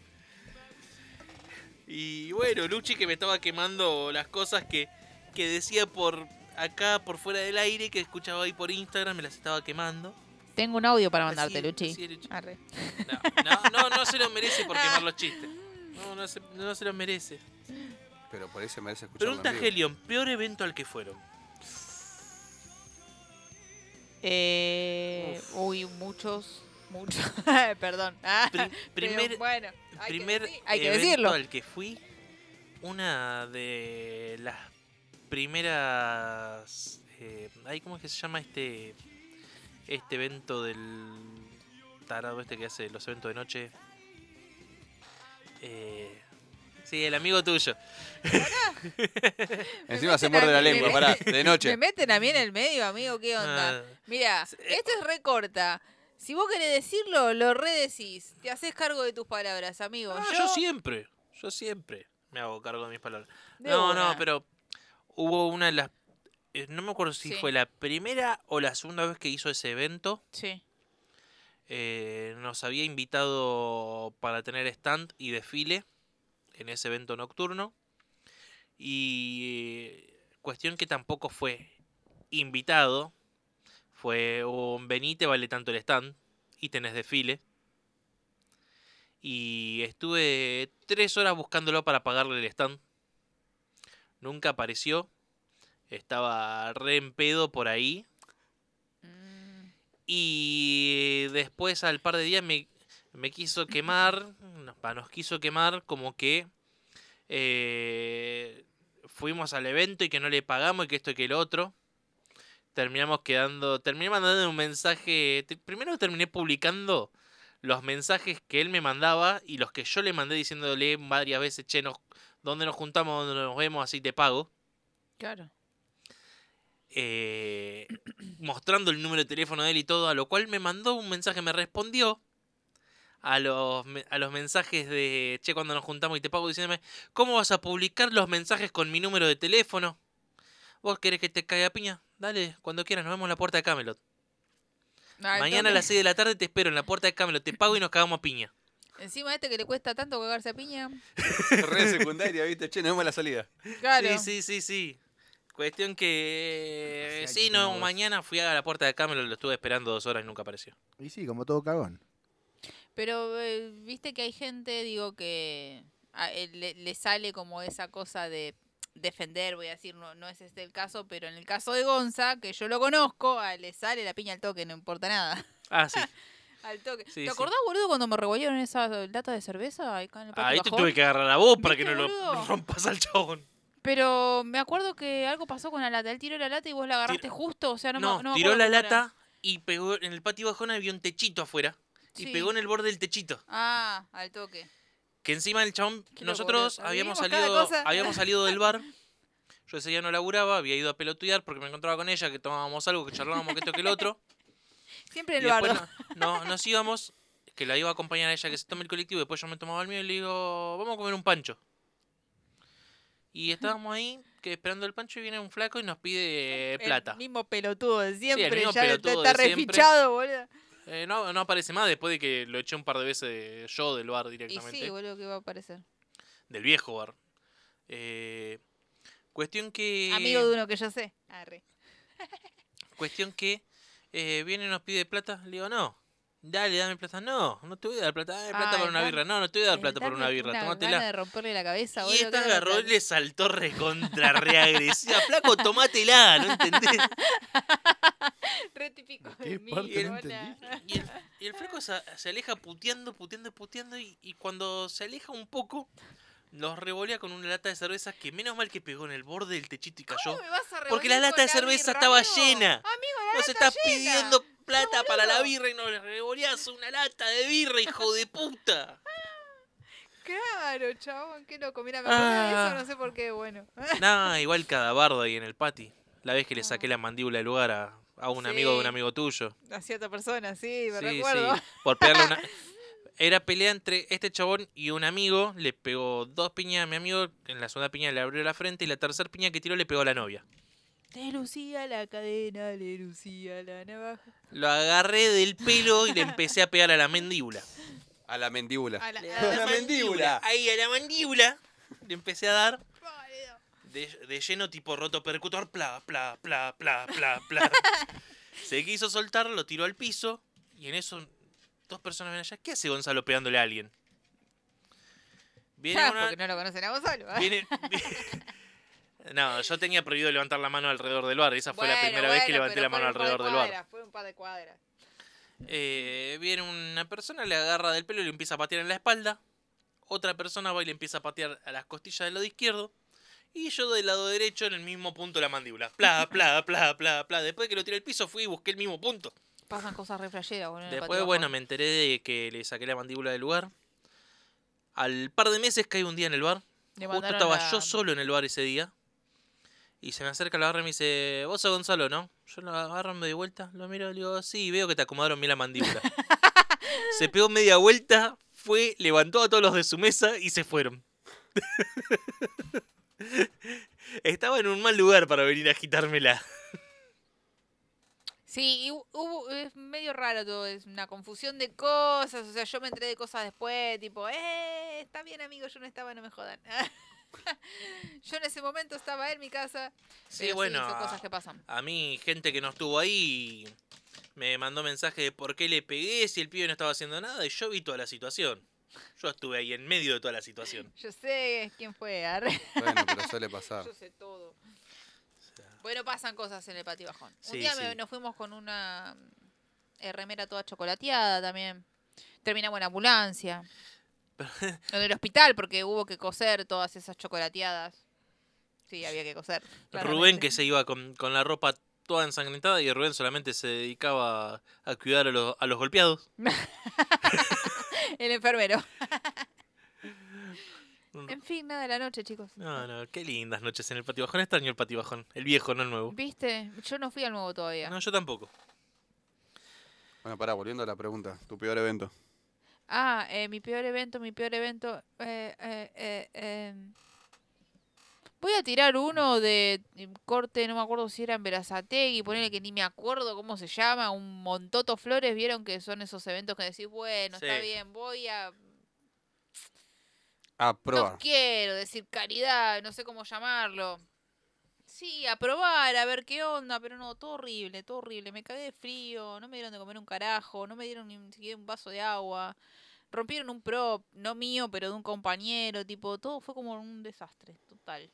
Y bueno, Luchi que me estaba quemando las cosas que decía por acá, por fuera del aire, que escuchaba ahí por Instagram, me las estaba quemando. Tengo un audio para Así, mandarte, Luchi. así, Luchi. Arre. No se lo merece por quemar los chistes. No se lo merece. Pero por eso merece escucharlo. Pregunta en vivo. Helion, peor evento al que fueron. Uy, muchos. Perdón. Pero Primer, bueno, primer hay que evento decirlo. al que fui, una de las primeras... ¿cómo es que se llama este evento del tarado este que hace los eventos de noche? Sí, el amigo tuyo. Encima se meten muerde a la mí, lengua, me- pará, de noche. Me meten a mí en el medio, amigo, ¿qué onda? Ah, Mira, esto es recorta. Si vos querés decirlo, lo redecís. Te haces cargo de tus palabras, amigo. yo siempre me hago cargo de mis palabras. De No, una. pero hubo una de las... no me acuerdo si Sí. fue la primera o la segunda vez que hizo ese evento. Sí. Nos había invitado para tener stand y desfile en ese evento nocturno. Y cuestión que tampoco fue invitado. Fue un venite, vale tanto el stand y tenés desfile. Y estuve 3 horas buscándolo para pagarle el stand. Nunca apareció. Estaba re en pedo por ahí. Y después al par de días me quiso quemar. Nos quiso quemar como que fuimos al evento y que no le pagamos y que esto y que el otro. Terminé mandando un mensaje. Primero terminé publicando los mensajes que él me mandaba y los que yo le mandé diciéndole varias veces, che, ¿dónde nos juntamos? ¿Dónde nos vemos? Así te pago. Claro. Mostrando el número de teléfono de él y todo, a lo cual me mandó un mensaje, me respondió a los mensajes de, che, cuando nos juntamos y te pago, diciéndome, ¿cómo vas a publicar los mensajes con mi número de teléfono? ¿Vos querés que te caiga a piña? Dale, cuando quieras, nos vemos en la puerta de Camelot. Mañana a las 6 de la tarde te espero en la puerta de Camelot, te pago y nos cagamos a piña. Encima que le cuesta tanto cagarse a piña. Re secundaria, ¿viste? Che, nos vemos a la salida. Claro. Sí. Cuestión que... Hace sí, años que no, no vas. mañana fui a la puerta de Camelot, lo estuve esperando 2 horas y nunca apareció. Y sí, como todo cagón. Pero viste que hay gente, digo, que le sale como esa cosa de defender, voy a decir, no es este el caso, pero en el caso de Gonza, que yo lo conozco, le sale la piña al toque, no importa nada. Ah, sí. Al toque. Sí, ¿Te acordás, boludo, cuando me revolvieron esa lata de cerveza acá en el patio Ahí te bajón? tuve que agarrar a vos para que ¿Viste, no lo boludo? rompas al chabón. Pero me acuerdo que algo pasó con la lata. Él tiró la lata y vos la agarraste justo, o sea, no me tiró acuerdo la cómo era. lata y pegó en el patio bajón, había un techito afuera. Y Sí. pegó en el borde del techito. Ah, al toque. Que encima el chabón, Qué nosotros locura. habíamos Adivinamos cada cosa. salido del bar. Yo ese día no laburaba, había ido a pelotudear porque me encontraba con ella, que tomábamos algo, que charlábamos que esto que el otro. Siempre Y el después bardo. nos íbamos, que la iba a acompañar a ella que se tome el colectivo, después yo me tomaba el mío y le digo, vamos a comer un pancho. Y estábamos ahí, que esperando el pancho y viene un flaco y nos pide plata. El mismo pelotudo de siempre. mismo Ya pelotudo está de siempre. refichado, boludo. No aparece más después de que lo eché un par de veces yo del bar Y directamente. sí, boludo, que va a aparecer. Del viejo bar. Cuestión que... Amigo de uno que yo sé. Arre. Cuestión que viene y nos pide plata. Le digo, no. Dale, dame plata. No te voy a dar plata. Dame plata Ay, para una birra. No te voy a dar plata por una Dame birra. Una gana Tómatela. de romperle la cabeza, Y boludo. esta ¿qué le agarró y pasa? le saltó recontra reagresiva. Flaco, tomátela, ¿no entendés? Re típico ¿Qué de mí, parte no hola. Y el flaco se aleja puteando y cuando se aleja un poco, nos revolea con una lata de cerveza que menos mal que pegó en el borde del techito y cayó. ¿Cómo me vas a Porque revolver la lata con de cerveza birra, estaba amigo? llena. Amigo, la Nos lata estás llena. pidiendo plata No, para la boludo. birra y nos revoleás una lata de birra, hijo de puta. Claro, chabón, qué loco. Mira, me acordé de eso, no sé por qué, bueno. Nah, igual cada bardo ahí en el pati. La vez que le saqué la mandíbula del lugar a un Sí. amigo de un amigo tuyo. A cierta persona, sí, me Sí, recuerdo. sí. Por pegarle una... Era pelea entre este chabón y un amigo. Le pegó 2 piñas a mi amigo. En la segunda piña le abrió la frente. Y la tercera piña que tiró le pegó a la novia. Le lucía la cadena, le lucía la navaja. Lo agarré del pelo y le empecé a pegar a la mandíbula. A la mandíbula. A la mandíbula. Ahí a la mandíbula. Le empecé a dar Boludo. de lleno tipo roto percutor. Pla, pla, pla, pla, pla, pla. Se quiso soltar, lo tiró al piso. Y en eso 2 personas ven allá. ¿Qué hace Gonzalo pegándole a alguien? Viene una... Porque no lo conocen a Gonzalo. Viene... No, yo tenía prohibido levantar la mano alrededor del bar. Esa fue la Bueno, primera vez que bueno, levanté pero la mano fueron un par de alrededor del bar. cuadras, Fue un par de cuadras. Viene una persona, le agarra del pelo y le empieza a patear en la espalda. Otra persona va y le empieza a patear a las costillas del lado izquierdo. Y yo del lado derecho en el mismo punto de la mandíbula. Pla, pla, pla, pla, pla. Después de que lo tiré al piso fui y busqué el mismo punto. Pasan cosas re flasheras, boludo. en el Después, patio bueno, bajón. me enteré de que le saqué la mandíbula del lugar. Al par de meses caí un día en el bar. Le Justo mandaron estaba la- yo solo en el bar ese día. Y se me acerca la barra y me dice, vos sos Gonzalo, ¿no? Yo lo agarro, me doy vuelta, lo miro y le digo, sí, veo que te acomodaron bien la mandíbula. Se pegó media vuelta, fue, levantó a todos los de su mesa y se fueron. Estaba en un mal lugar para venir a agitármela. Sí, y es medio raro todo, es una confusión de cosas, o sea, yo me enteré de cosas después, tipo, está bien amigo, yo no estaba, no me jodan. Yo en ese momento estaba en mi casa, Sí, pero bueno, son cosas que pasan. a mí, gente que no estuvo ahí, me mandó mensaje de por qué le pegué si el pibe no estaba haciendo nada y yo vi toda la situación. Yo estuve ahí en medio de toda la situación. Yo sé quién fue, arre. Bueno, pero suele pasar. Yo sé todo. Bueno, pasan cosas en el patio bajón. Sí, Un día sí. nos fuimos con una remera toda chocolateada también. Terminamos en ambulancia. En el hospital porque hubo que coser todas esas chocolateadas. Sí, había que coser. Rubén claramente. que se iba con la ropa toda ensangrentada y Rubén solamente se dedicaba a cuidar a los golpeados. El enfermero. En fin, nada de la noche, chicos. No, qué lindas noches en el patio bajón. Extraño el patio bajón. El viejo, no el nuevo. ¿Viste? Yo no fui al nuevo todavía. No, yo tampoco. Bueno, pará, volviendo a la pregunta. Tu peor evento. Ah, mi peor evento. Voy a tirar uno de corte, no me acuerdo si era en Berazategui, ponele que ni me acuerdo cómo se llama, un Montoto Flores, vieron que son esos eventos que decís, bueno, está Sí. bien, voy a... A probar. No quiero decir caridad, no sé cómo llamarlo. Sí, a probar, a ver qué onda, pero no, todo horrible, todo horrible. Me cagué de frío, no me dieron de comer un carajo, no me dieron ni siquiera un vaso de agua. Rompieron un prop, no mío, pero de un compañero, tipo, todo fue como un desastre, total.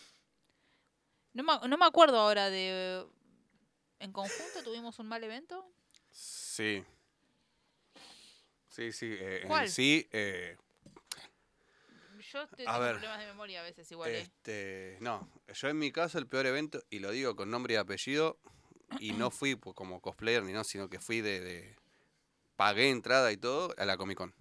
No me acuerdo ahora de... ¿En conjunto tuvimos un mal evento? Sí. Sí. En ¿Cuál? el sí, Yo A tengo ver. problemas de memoria a veces igual. no. Yo en mi caso el peor evento, y lo digo con nombre y apellido, y no fui como cosplayer ni no, sino que fui pagué entrada y todo a la Comic Con.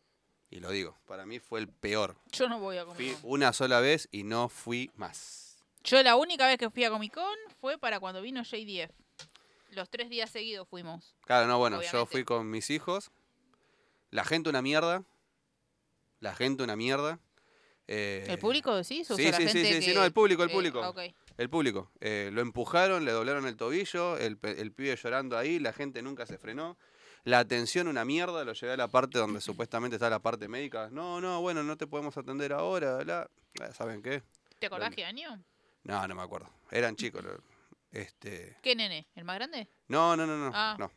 Y lo digo, para mí fue el peor. Yo no voy a comer. Fui una sola vez y no fui más. Yo la única vez que fui a Comic Con fue para cuando vino JDF. Los 3 días seguidos fuimos. Claro, no, bueno, yo Obviamente. fui con mis hijos. La gente una mierda. La gente una mierda. ¿El público decís? O sí, sea, la sí, sí, gente sí, que- no, el público. ok. El público. Lo empujaron, le doblaron el tobillo, el pibe llorando ahí, la gente nunca se frenó. La atención una mierda, lo llevé a la parte donde supuestamente está la parte médica. No, bueno, no te podemos atender ahora. ¿Saben qué? ¿Te acordás Lo- qué año? No me acuerdo. Eran chicos. ¿Qué nene? ¿El más grande? No. Ah. No.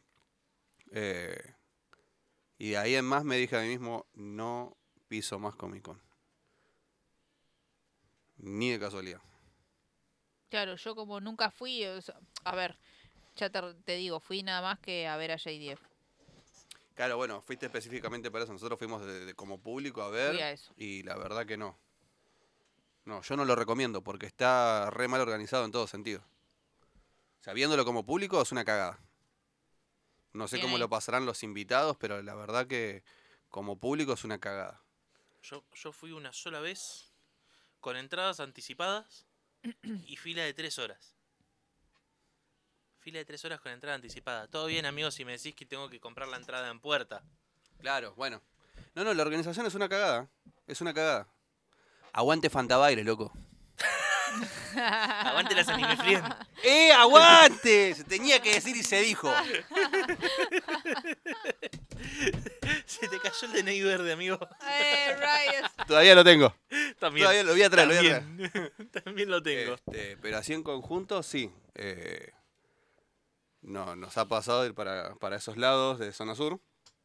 Y de ahí en más me dije a mí mismo, no piso más Comic Con. Ni de casualidad. Claro, yo como nunca fui, o sea, a ver, ya te digo, fui nada más que a ver a JDF. Claro, bueno, fuiste específicamente para eso. Nosotros fuimos como público a Fui a ver eso. y la verdad que no. No, yo no lo recomiendo porque está re mal organizado en todo sentido. O sea, viéndolo como público es una cagada. No sé Bien cómo ahí. lo pasarán los invitados, pero la verdad que como público es una cagada. Yo fui una sola vez con entradas anticipadas y fila de 3 horas. Fila de 3 horas con entrada anticipada. Todo bien, amigos, si me decís que tengo que comprar la entrada en puerta. Claro, bueno. No, la organización es una cagada. Es una cagada. Aguante Fantabaire, loco. Aguante las Anime Friend. ¡Aguante! Se tenía que decir y se dijo. Se te cayó el DNI verde, amigo. Reyes. Todavía lo tengo. También. Todavía lo voy a traer, lo voy a También. También lo tengo. Pero así en conjunto, sí. No, nos ha pasado ir para esos lados de zona sur.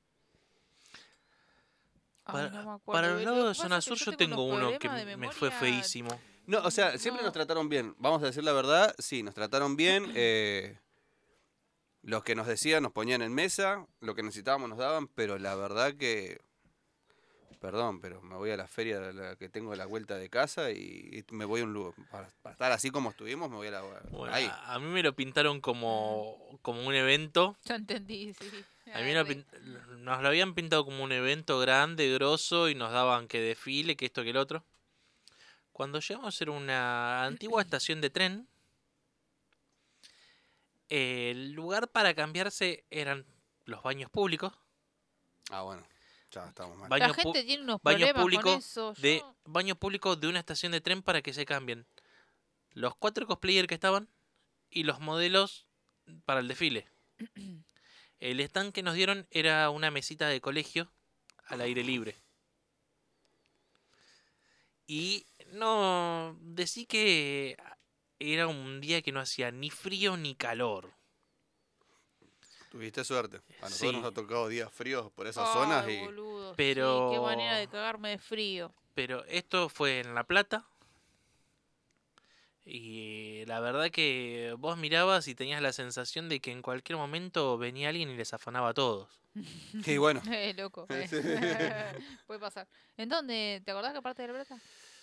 Ay, no me acuerdo. Para Lo los que lados de pasa zona es que sur yo yo tengo tengo unos uno que problemas de me fue memoria. feísimo. No, o sea, siempre No. nos trataron bien. Vamos a decir la verdad, sí, nos trataron bien. Los que nos decían nos ponían en mesa, lo que necesitábamos nos daban, pero la verdad que... Perdón, pero me voy a la feria que tengo a la vuelta de casa y me voy a un lugar... Para estar así como estuvimos, me voy a la... Bueno, ahí. a mí me lo pintaron como un evento. Ya entendí, sí. A mí nos lo habían pintado como un evento grande, grosso, y nos daban que desfile, que esto, que el otro. Cuando llegamos era una antigua estación de tren. El lugar para cambiarse eran los baños públicos. Ah, bueno, ya estamos mal. La Baños pu- gente tiene unos baños problemas públicos con eso. de yo- baños públicos de una estación de tren para que se cambien los 4 cosplayers que estaban y los modelos para el desfile. El stand que nos dieron era una mesita de colegio al aire libre. Y no, decí que era un día que no hacía ni frío ni calor. Tuviste suerte. A nosotros Sí. nos ha tocado días fríos por esas Ay, zonas y... boludo, Pero- sí, qué manera de cagarme de frío. Pero esto fue en La Plata. Y la verdad que vos mirabas y tenías la sensación de que en cualquier momento venía alguien y les afanaba a todos. Y bueno, Loco. Sí. Puede pasar. ¿En dónde? ¿Te acordás qué parte de La Plata?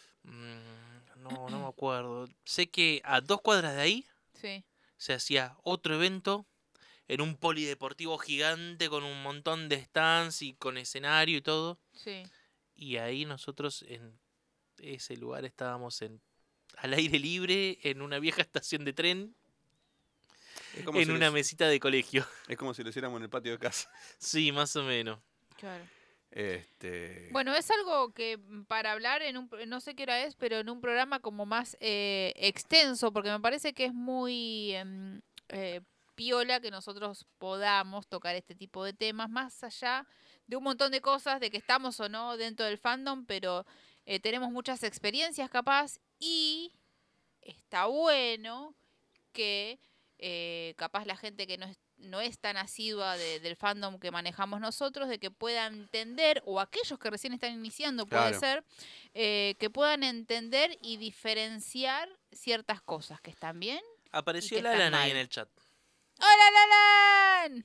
No me acuerdo. Sé que a 2 cuadras de ahí Sí. se hacía otro evento en un polideportivo gigante con un montón de stands y con escenario y todo. Sí. Y ahí nosotros en ese lugar estábamos al aire libre, en una vieja estación de tren, es como, en si una lo, mesita de colegio. es como si lo hiciéramos en el patio de casa. Sí, más o menos. Claro. Este... Bueno, es algo que para hablar en un, no sé qué hora es, pero en un programa como más extenso, porque me parece que es muy piola que nosotros podamos tocar este tipo de temas, más allá de un montón de cosas, de que estamos o no dentro del fandom, pero tenemos muchas experiencias capaz y está bueno que capaz la gente que no es tan asidua del fandom que manejamos nosotros, de que puedan entender, o aquellos que recién están iniciando, puede Claro. ser, que puedan entender y diferenciar ciertas cosas que están bien. Apareció Y el que están Alan ahí mal. en el chat. ¡Hola, Lalan!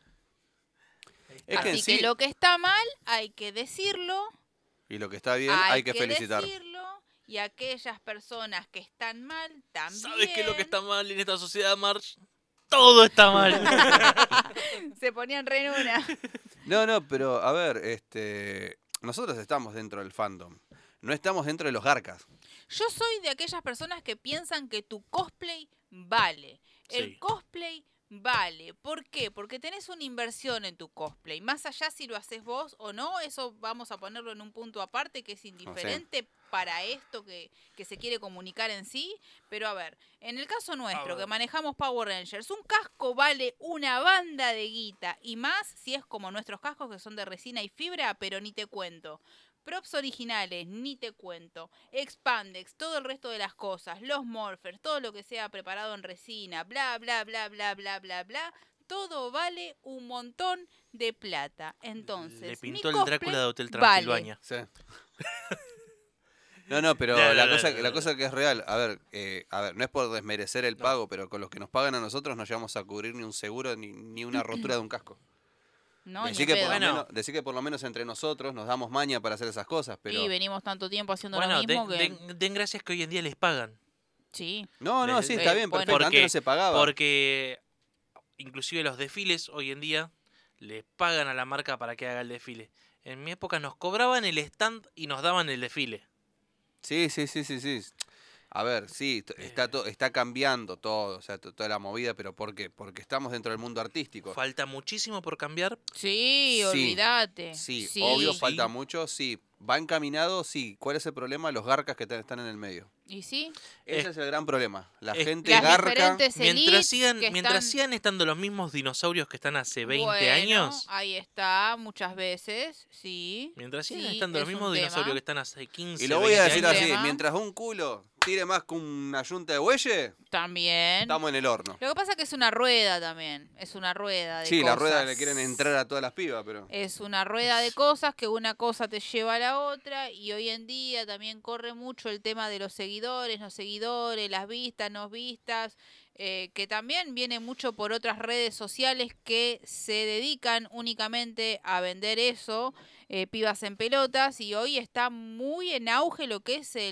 Es que en Así sí, que lo que está mal hay que decirlo, y lo que está bien hay que felicitar. decirlo, y aquellas personas que están mal también. ¿Sabes qué es lo que está mal en esta sociedad, March? Todo está mal. Se ponían re en una. No, pero a ver, nosotros estamos dentro del fandom. no estamos dentro de los garcas. Yo soy de aquellas personas que piensan que tu cosplay vale. El Sí. cosplay vale. ¿Por qué? Porque tenés una inversión en tu cosplay. Más allá si lo haces vos o no, eso vamos a ponerlo en un punto aparte que es indiferente para esto que se quiere comunicar en sí. Pero a ver, en el caso nuestro, que manejamos Power Rangers, un casco vale una banda de guita. Y más si es como nuestros cascos que son de resina y fibra, pero ni te cuento. Props originales, ni te cuento. Expandex, todo el resto de las cosas. Los morphers, todo lo que sea preparado en resina. Bla, bla, bla, bla, bla, bla, bla. Todo vale un montón de plata. Entonces, Le mi pintó el cosplay Drácula de Hotel vale. Transilvania. Sí. No, pero No, la no, cosa, no, no, la no. cosa que es real, a ver, no es por desmerecer el pago, pero con los que nos pagan a nosotros no llevamos a cubrir ni un seguro ni una rotura de un casco. No, ni Decí en que, pedo. Bueno. decir que por lo menos entre nosotros nos damos maña para hacer esas cosas, pero... Y venimos tanto tiempo haciendo Bueno, lo mismo que... den gracias que hoy en día les pagan. Sí. No, Les- sí, está bien, bueno. perfecto. Antes no se pagaba. Porque inclusive los desfiles hoy en día les pagan a la marca para que haga el desfile. En mi época nos cobraban el stand y nos daban el desfile. Sí. A ver, sí, está cambiando todo, o sea, toda la movida, pero ¿por qué? Porque estamos dentro del mundo artístico. Falta muchísimo por cambiar. Sí, Sí, olvídate. Sí, obvio, Sí. falta mucho, sí. Va encaminado, sí. ¿Cuál es el problema? Los garcas que están en el medio. ¿Y sí? Ese es el gran problema. La es- gente Las garca... diferentes Mientras elites sigan, que mientras están... sigan estando los mismos dinosaurios que están hace 20 Bueno, años, ahí está, muchas veces, sí. mientras sigan Sí, estando los es un mismos dinosaurios tema. que están hace 15 Y lo voy a 20 decir años, así, tema. mientras un culo tire más que una yunta de bueyes, También. estamos en el horno. Lo que pasa es que es una rueda también. Es una rueda de Sí, cosas. la rueda le quieren entrar a todas las pibas, pero... Es una rueda de cosas que una cosa te lleva a la otra y hoy en día también corre mucho el tema de los seguidores, no seguidores, las vistas, no vistas, que también viene mucho por otras redes sociales que se dedican únicamente a vender eso, pibas en pelotas, y hoy está muy en auge lo que es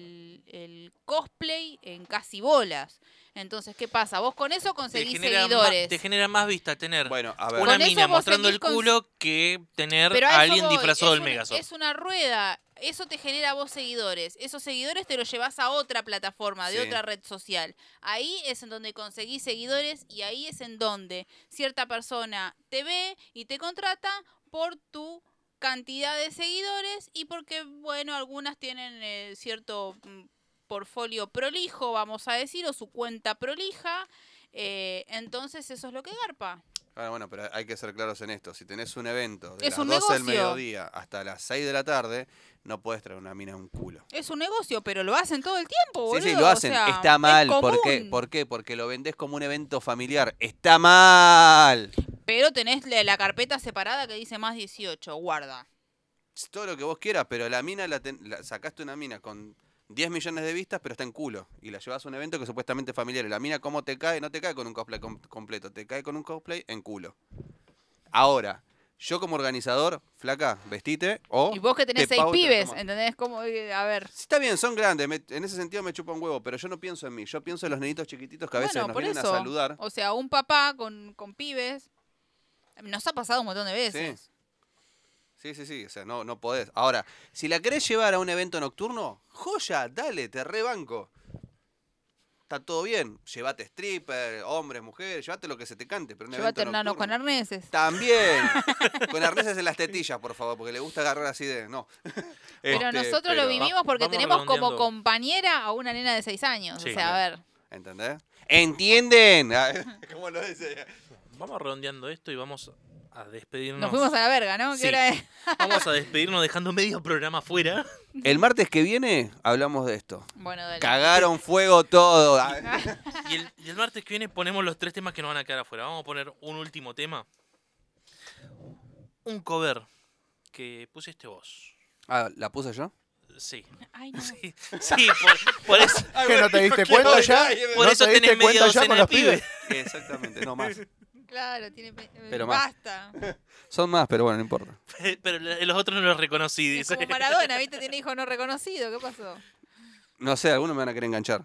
el cosplay en casi bolas. Entonces, ¿qué pasa? Vos con eso te conseguís genera, seguidores. te genera más vista tener Bueno, a ver. una Con eso mina vos mostrando el seguís con- culo que tener Pero a eso alguien voy, disfrazado es del una- Megazord. Es una rueda. Eso te genera a vos seguidores. Esos seguidores te los llevas a otra plataforma, de Sí. otra red social. Ahí es en donde conseguís seguidores y ahí es en donde cierta persona te ve y te contrata por tu cantidad de seguidores y porque, bueno, algunas tienen cierto portfolio prolijo, vamos a decir, o su cuenta prolija. Entonces eso es lo que garpa. Ahora, bueno, pero hay que ser claros en esto. Si tenés un evento de Es las un 12 del negocio. mediodía hasta las 6 de la tarde, no puedes traer una mina a un culo. Es un negocio, pero lo hacen todo el tiempo, boludo. Sí, lo hacen. O sea, Está es mal. ¿Por qué? común. ¿Por qué? Porque lo vendés como un evento familiar. ¡Está mal! Pero tenés la carpeta separada que dice más 18, guarda. Todo lo que vos quieras, pero la mina sacaste una mina con 10 millones de vistas, pero está en culo. Y la llevas a un evento que supuestamente es familiar. Y la mina, ¿cómo te cae? No te cae con un cosplay completo, te cae con un cosplay en culo. Ahora, yo como organizador, flaca, vestite o... Y vos que tenés te 6 pago y te lo pibes, tomás. ¿entendés? Como, a ver. Sí, está bien, son grandes, en ese sentido me chupa un huevo, pero yo no pienso en mí, yo pienso en los nenitos chiquititos que a veces Bueno, nos por vienen eso. a saludar. O sea, un papá con pibes. Nos ha pasado un montón de veces. Sí, o sea, no podés. Ahora, si la querés llevar a un evento nocturno, joya, dale, te rebanco. Está todo bien, llévate stripper, hombres, mujeres, llévate lo que se te cante, pero un Llévate evento hermanos con nocturno. arneses. También, con arneses en las tetillas, por favor, porque le gusta agarrar así de... No. Pero nosotros lo vivimos porque vamos tenemos como redondeando. compañera a una nena de 6 años. Sí, o sea, a ver. ¿Entendés? ¿Entienden? ¿Cómo lo dice? Vamos redondeando esto y vamos a despedirnos. Nos fuimos a la verga, ¿no? ¿Qué Sí. hora es? Vamos a despedirnos dejando medio programa fuera. El martes que viene hablamos de esto. Bueno, dale. Cagaron fuego todo. Y el martes que viene ponemos los 3 temas que nos van a quedar afuera. Vamos a poner un último tema. Un cover que pusiste vos. Ah, ¿la puse yo? Sí. Ay, no. Sí, por eso. ¿Que no te diste cuenta ya? Por ¿No eso te diste tenés media cuenta ya docena con de los pibes? Exactamente, no más. Claro, tiene. Pero más. Basta. Son más, pero bueno, no importa. Pero los otros no los reconocí, Es dice. como Maradona, ¿viste? Tiene hijo no reconocido. ¿Qué pasó? No sé, algunos me van a querer enganchar.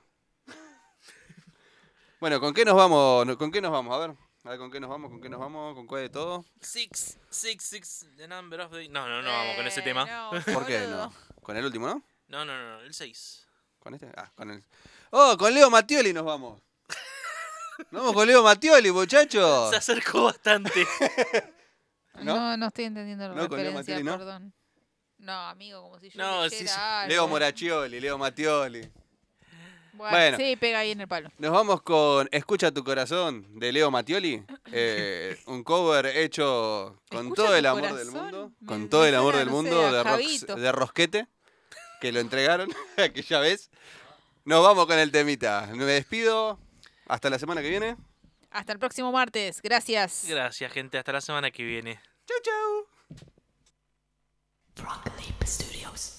Bueno, ¿con qué nos vamos? ¿Con qué nos vamos? A ver, ¿con qué nos vamos? ¿Con qué nos vamos? ¿Con cuál de todo? 666, the number of the... No, vamos con ese tema. No, ¿Por qué boludo. no? ¿Con el último, no? No, el 6. ¿Con este? Ah, con el... ¡Oh, con Leo Mattioli nos vamos! ¡Nos vamos con Leo Mattioli, muchachos! Se acercó bastante. ¿No? No estoy entendiendo la No, con Leo referencia, Mattioli, ¿no? perdón. No, amigo, como si yo No, leyera sí. algo. Leo Moracchioli, Leo Mattioli. Bueno, sí, pega ahí en el palo. Nos vamos con Escucha tu corazón de Leo Mattioli. Un cover hecho con Escucha todo el tu amor del corazón. mundo. Me Con todo el amor suena, del no sé, mundo a de, Javito. de Rosquete. Que lo entregaron aquella vez. Nos vamos con el temita. Me despido. Hasta la semana que viene. Hasta el próximo martes. Gracias. Gracias, gente. Hasta la semana que viene. Chau, chau. Frog Leap Studios.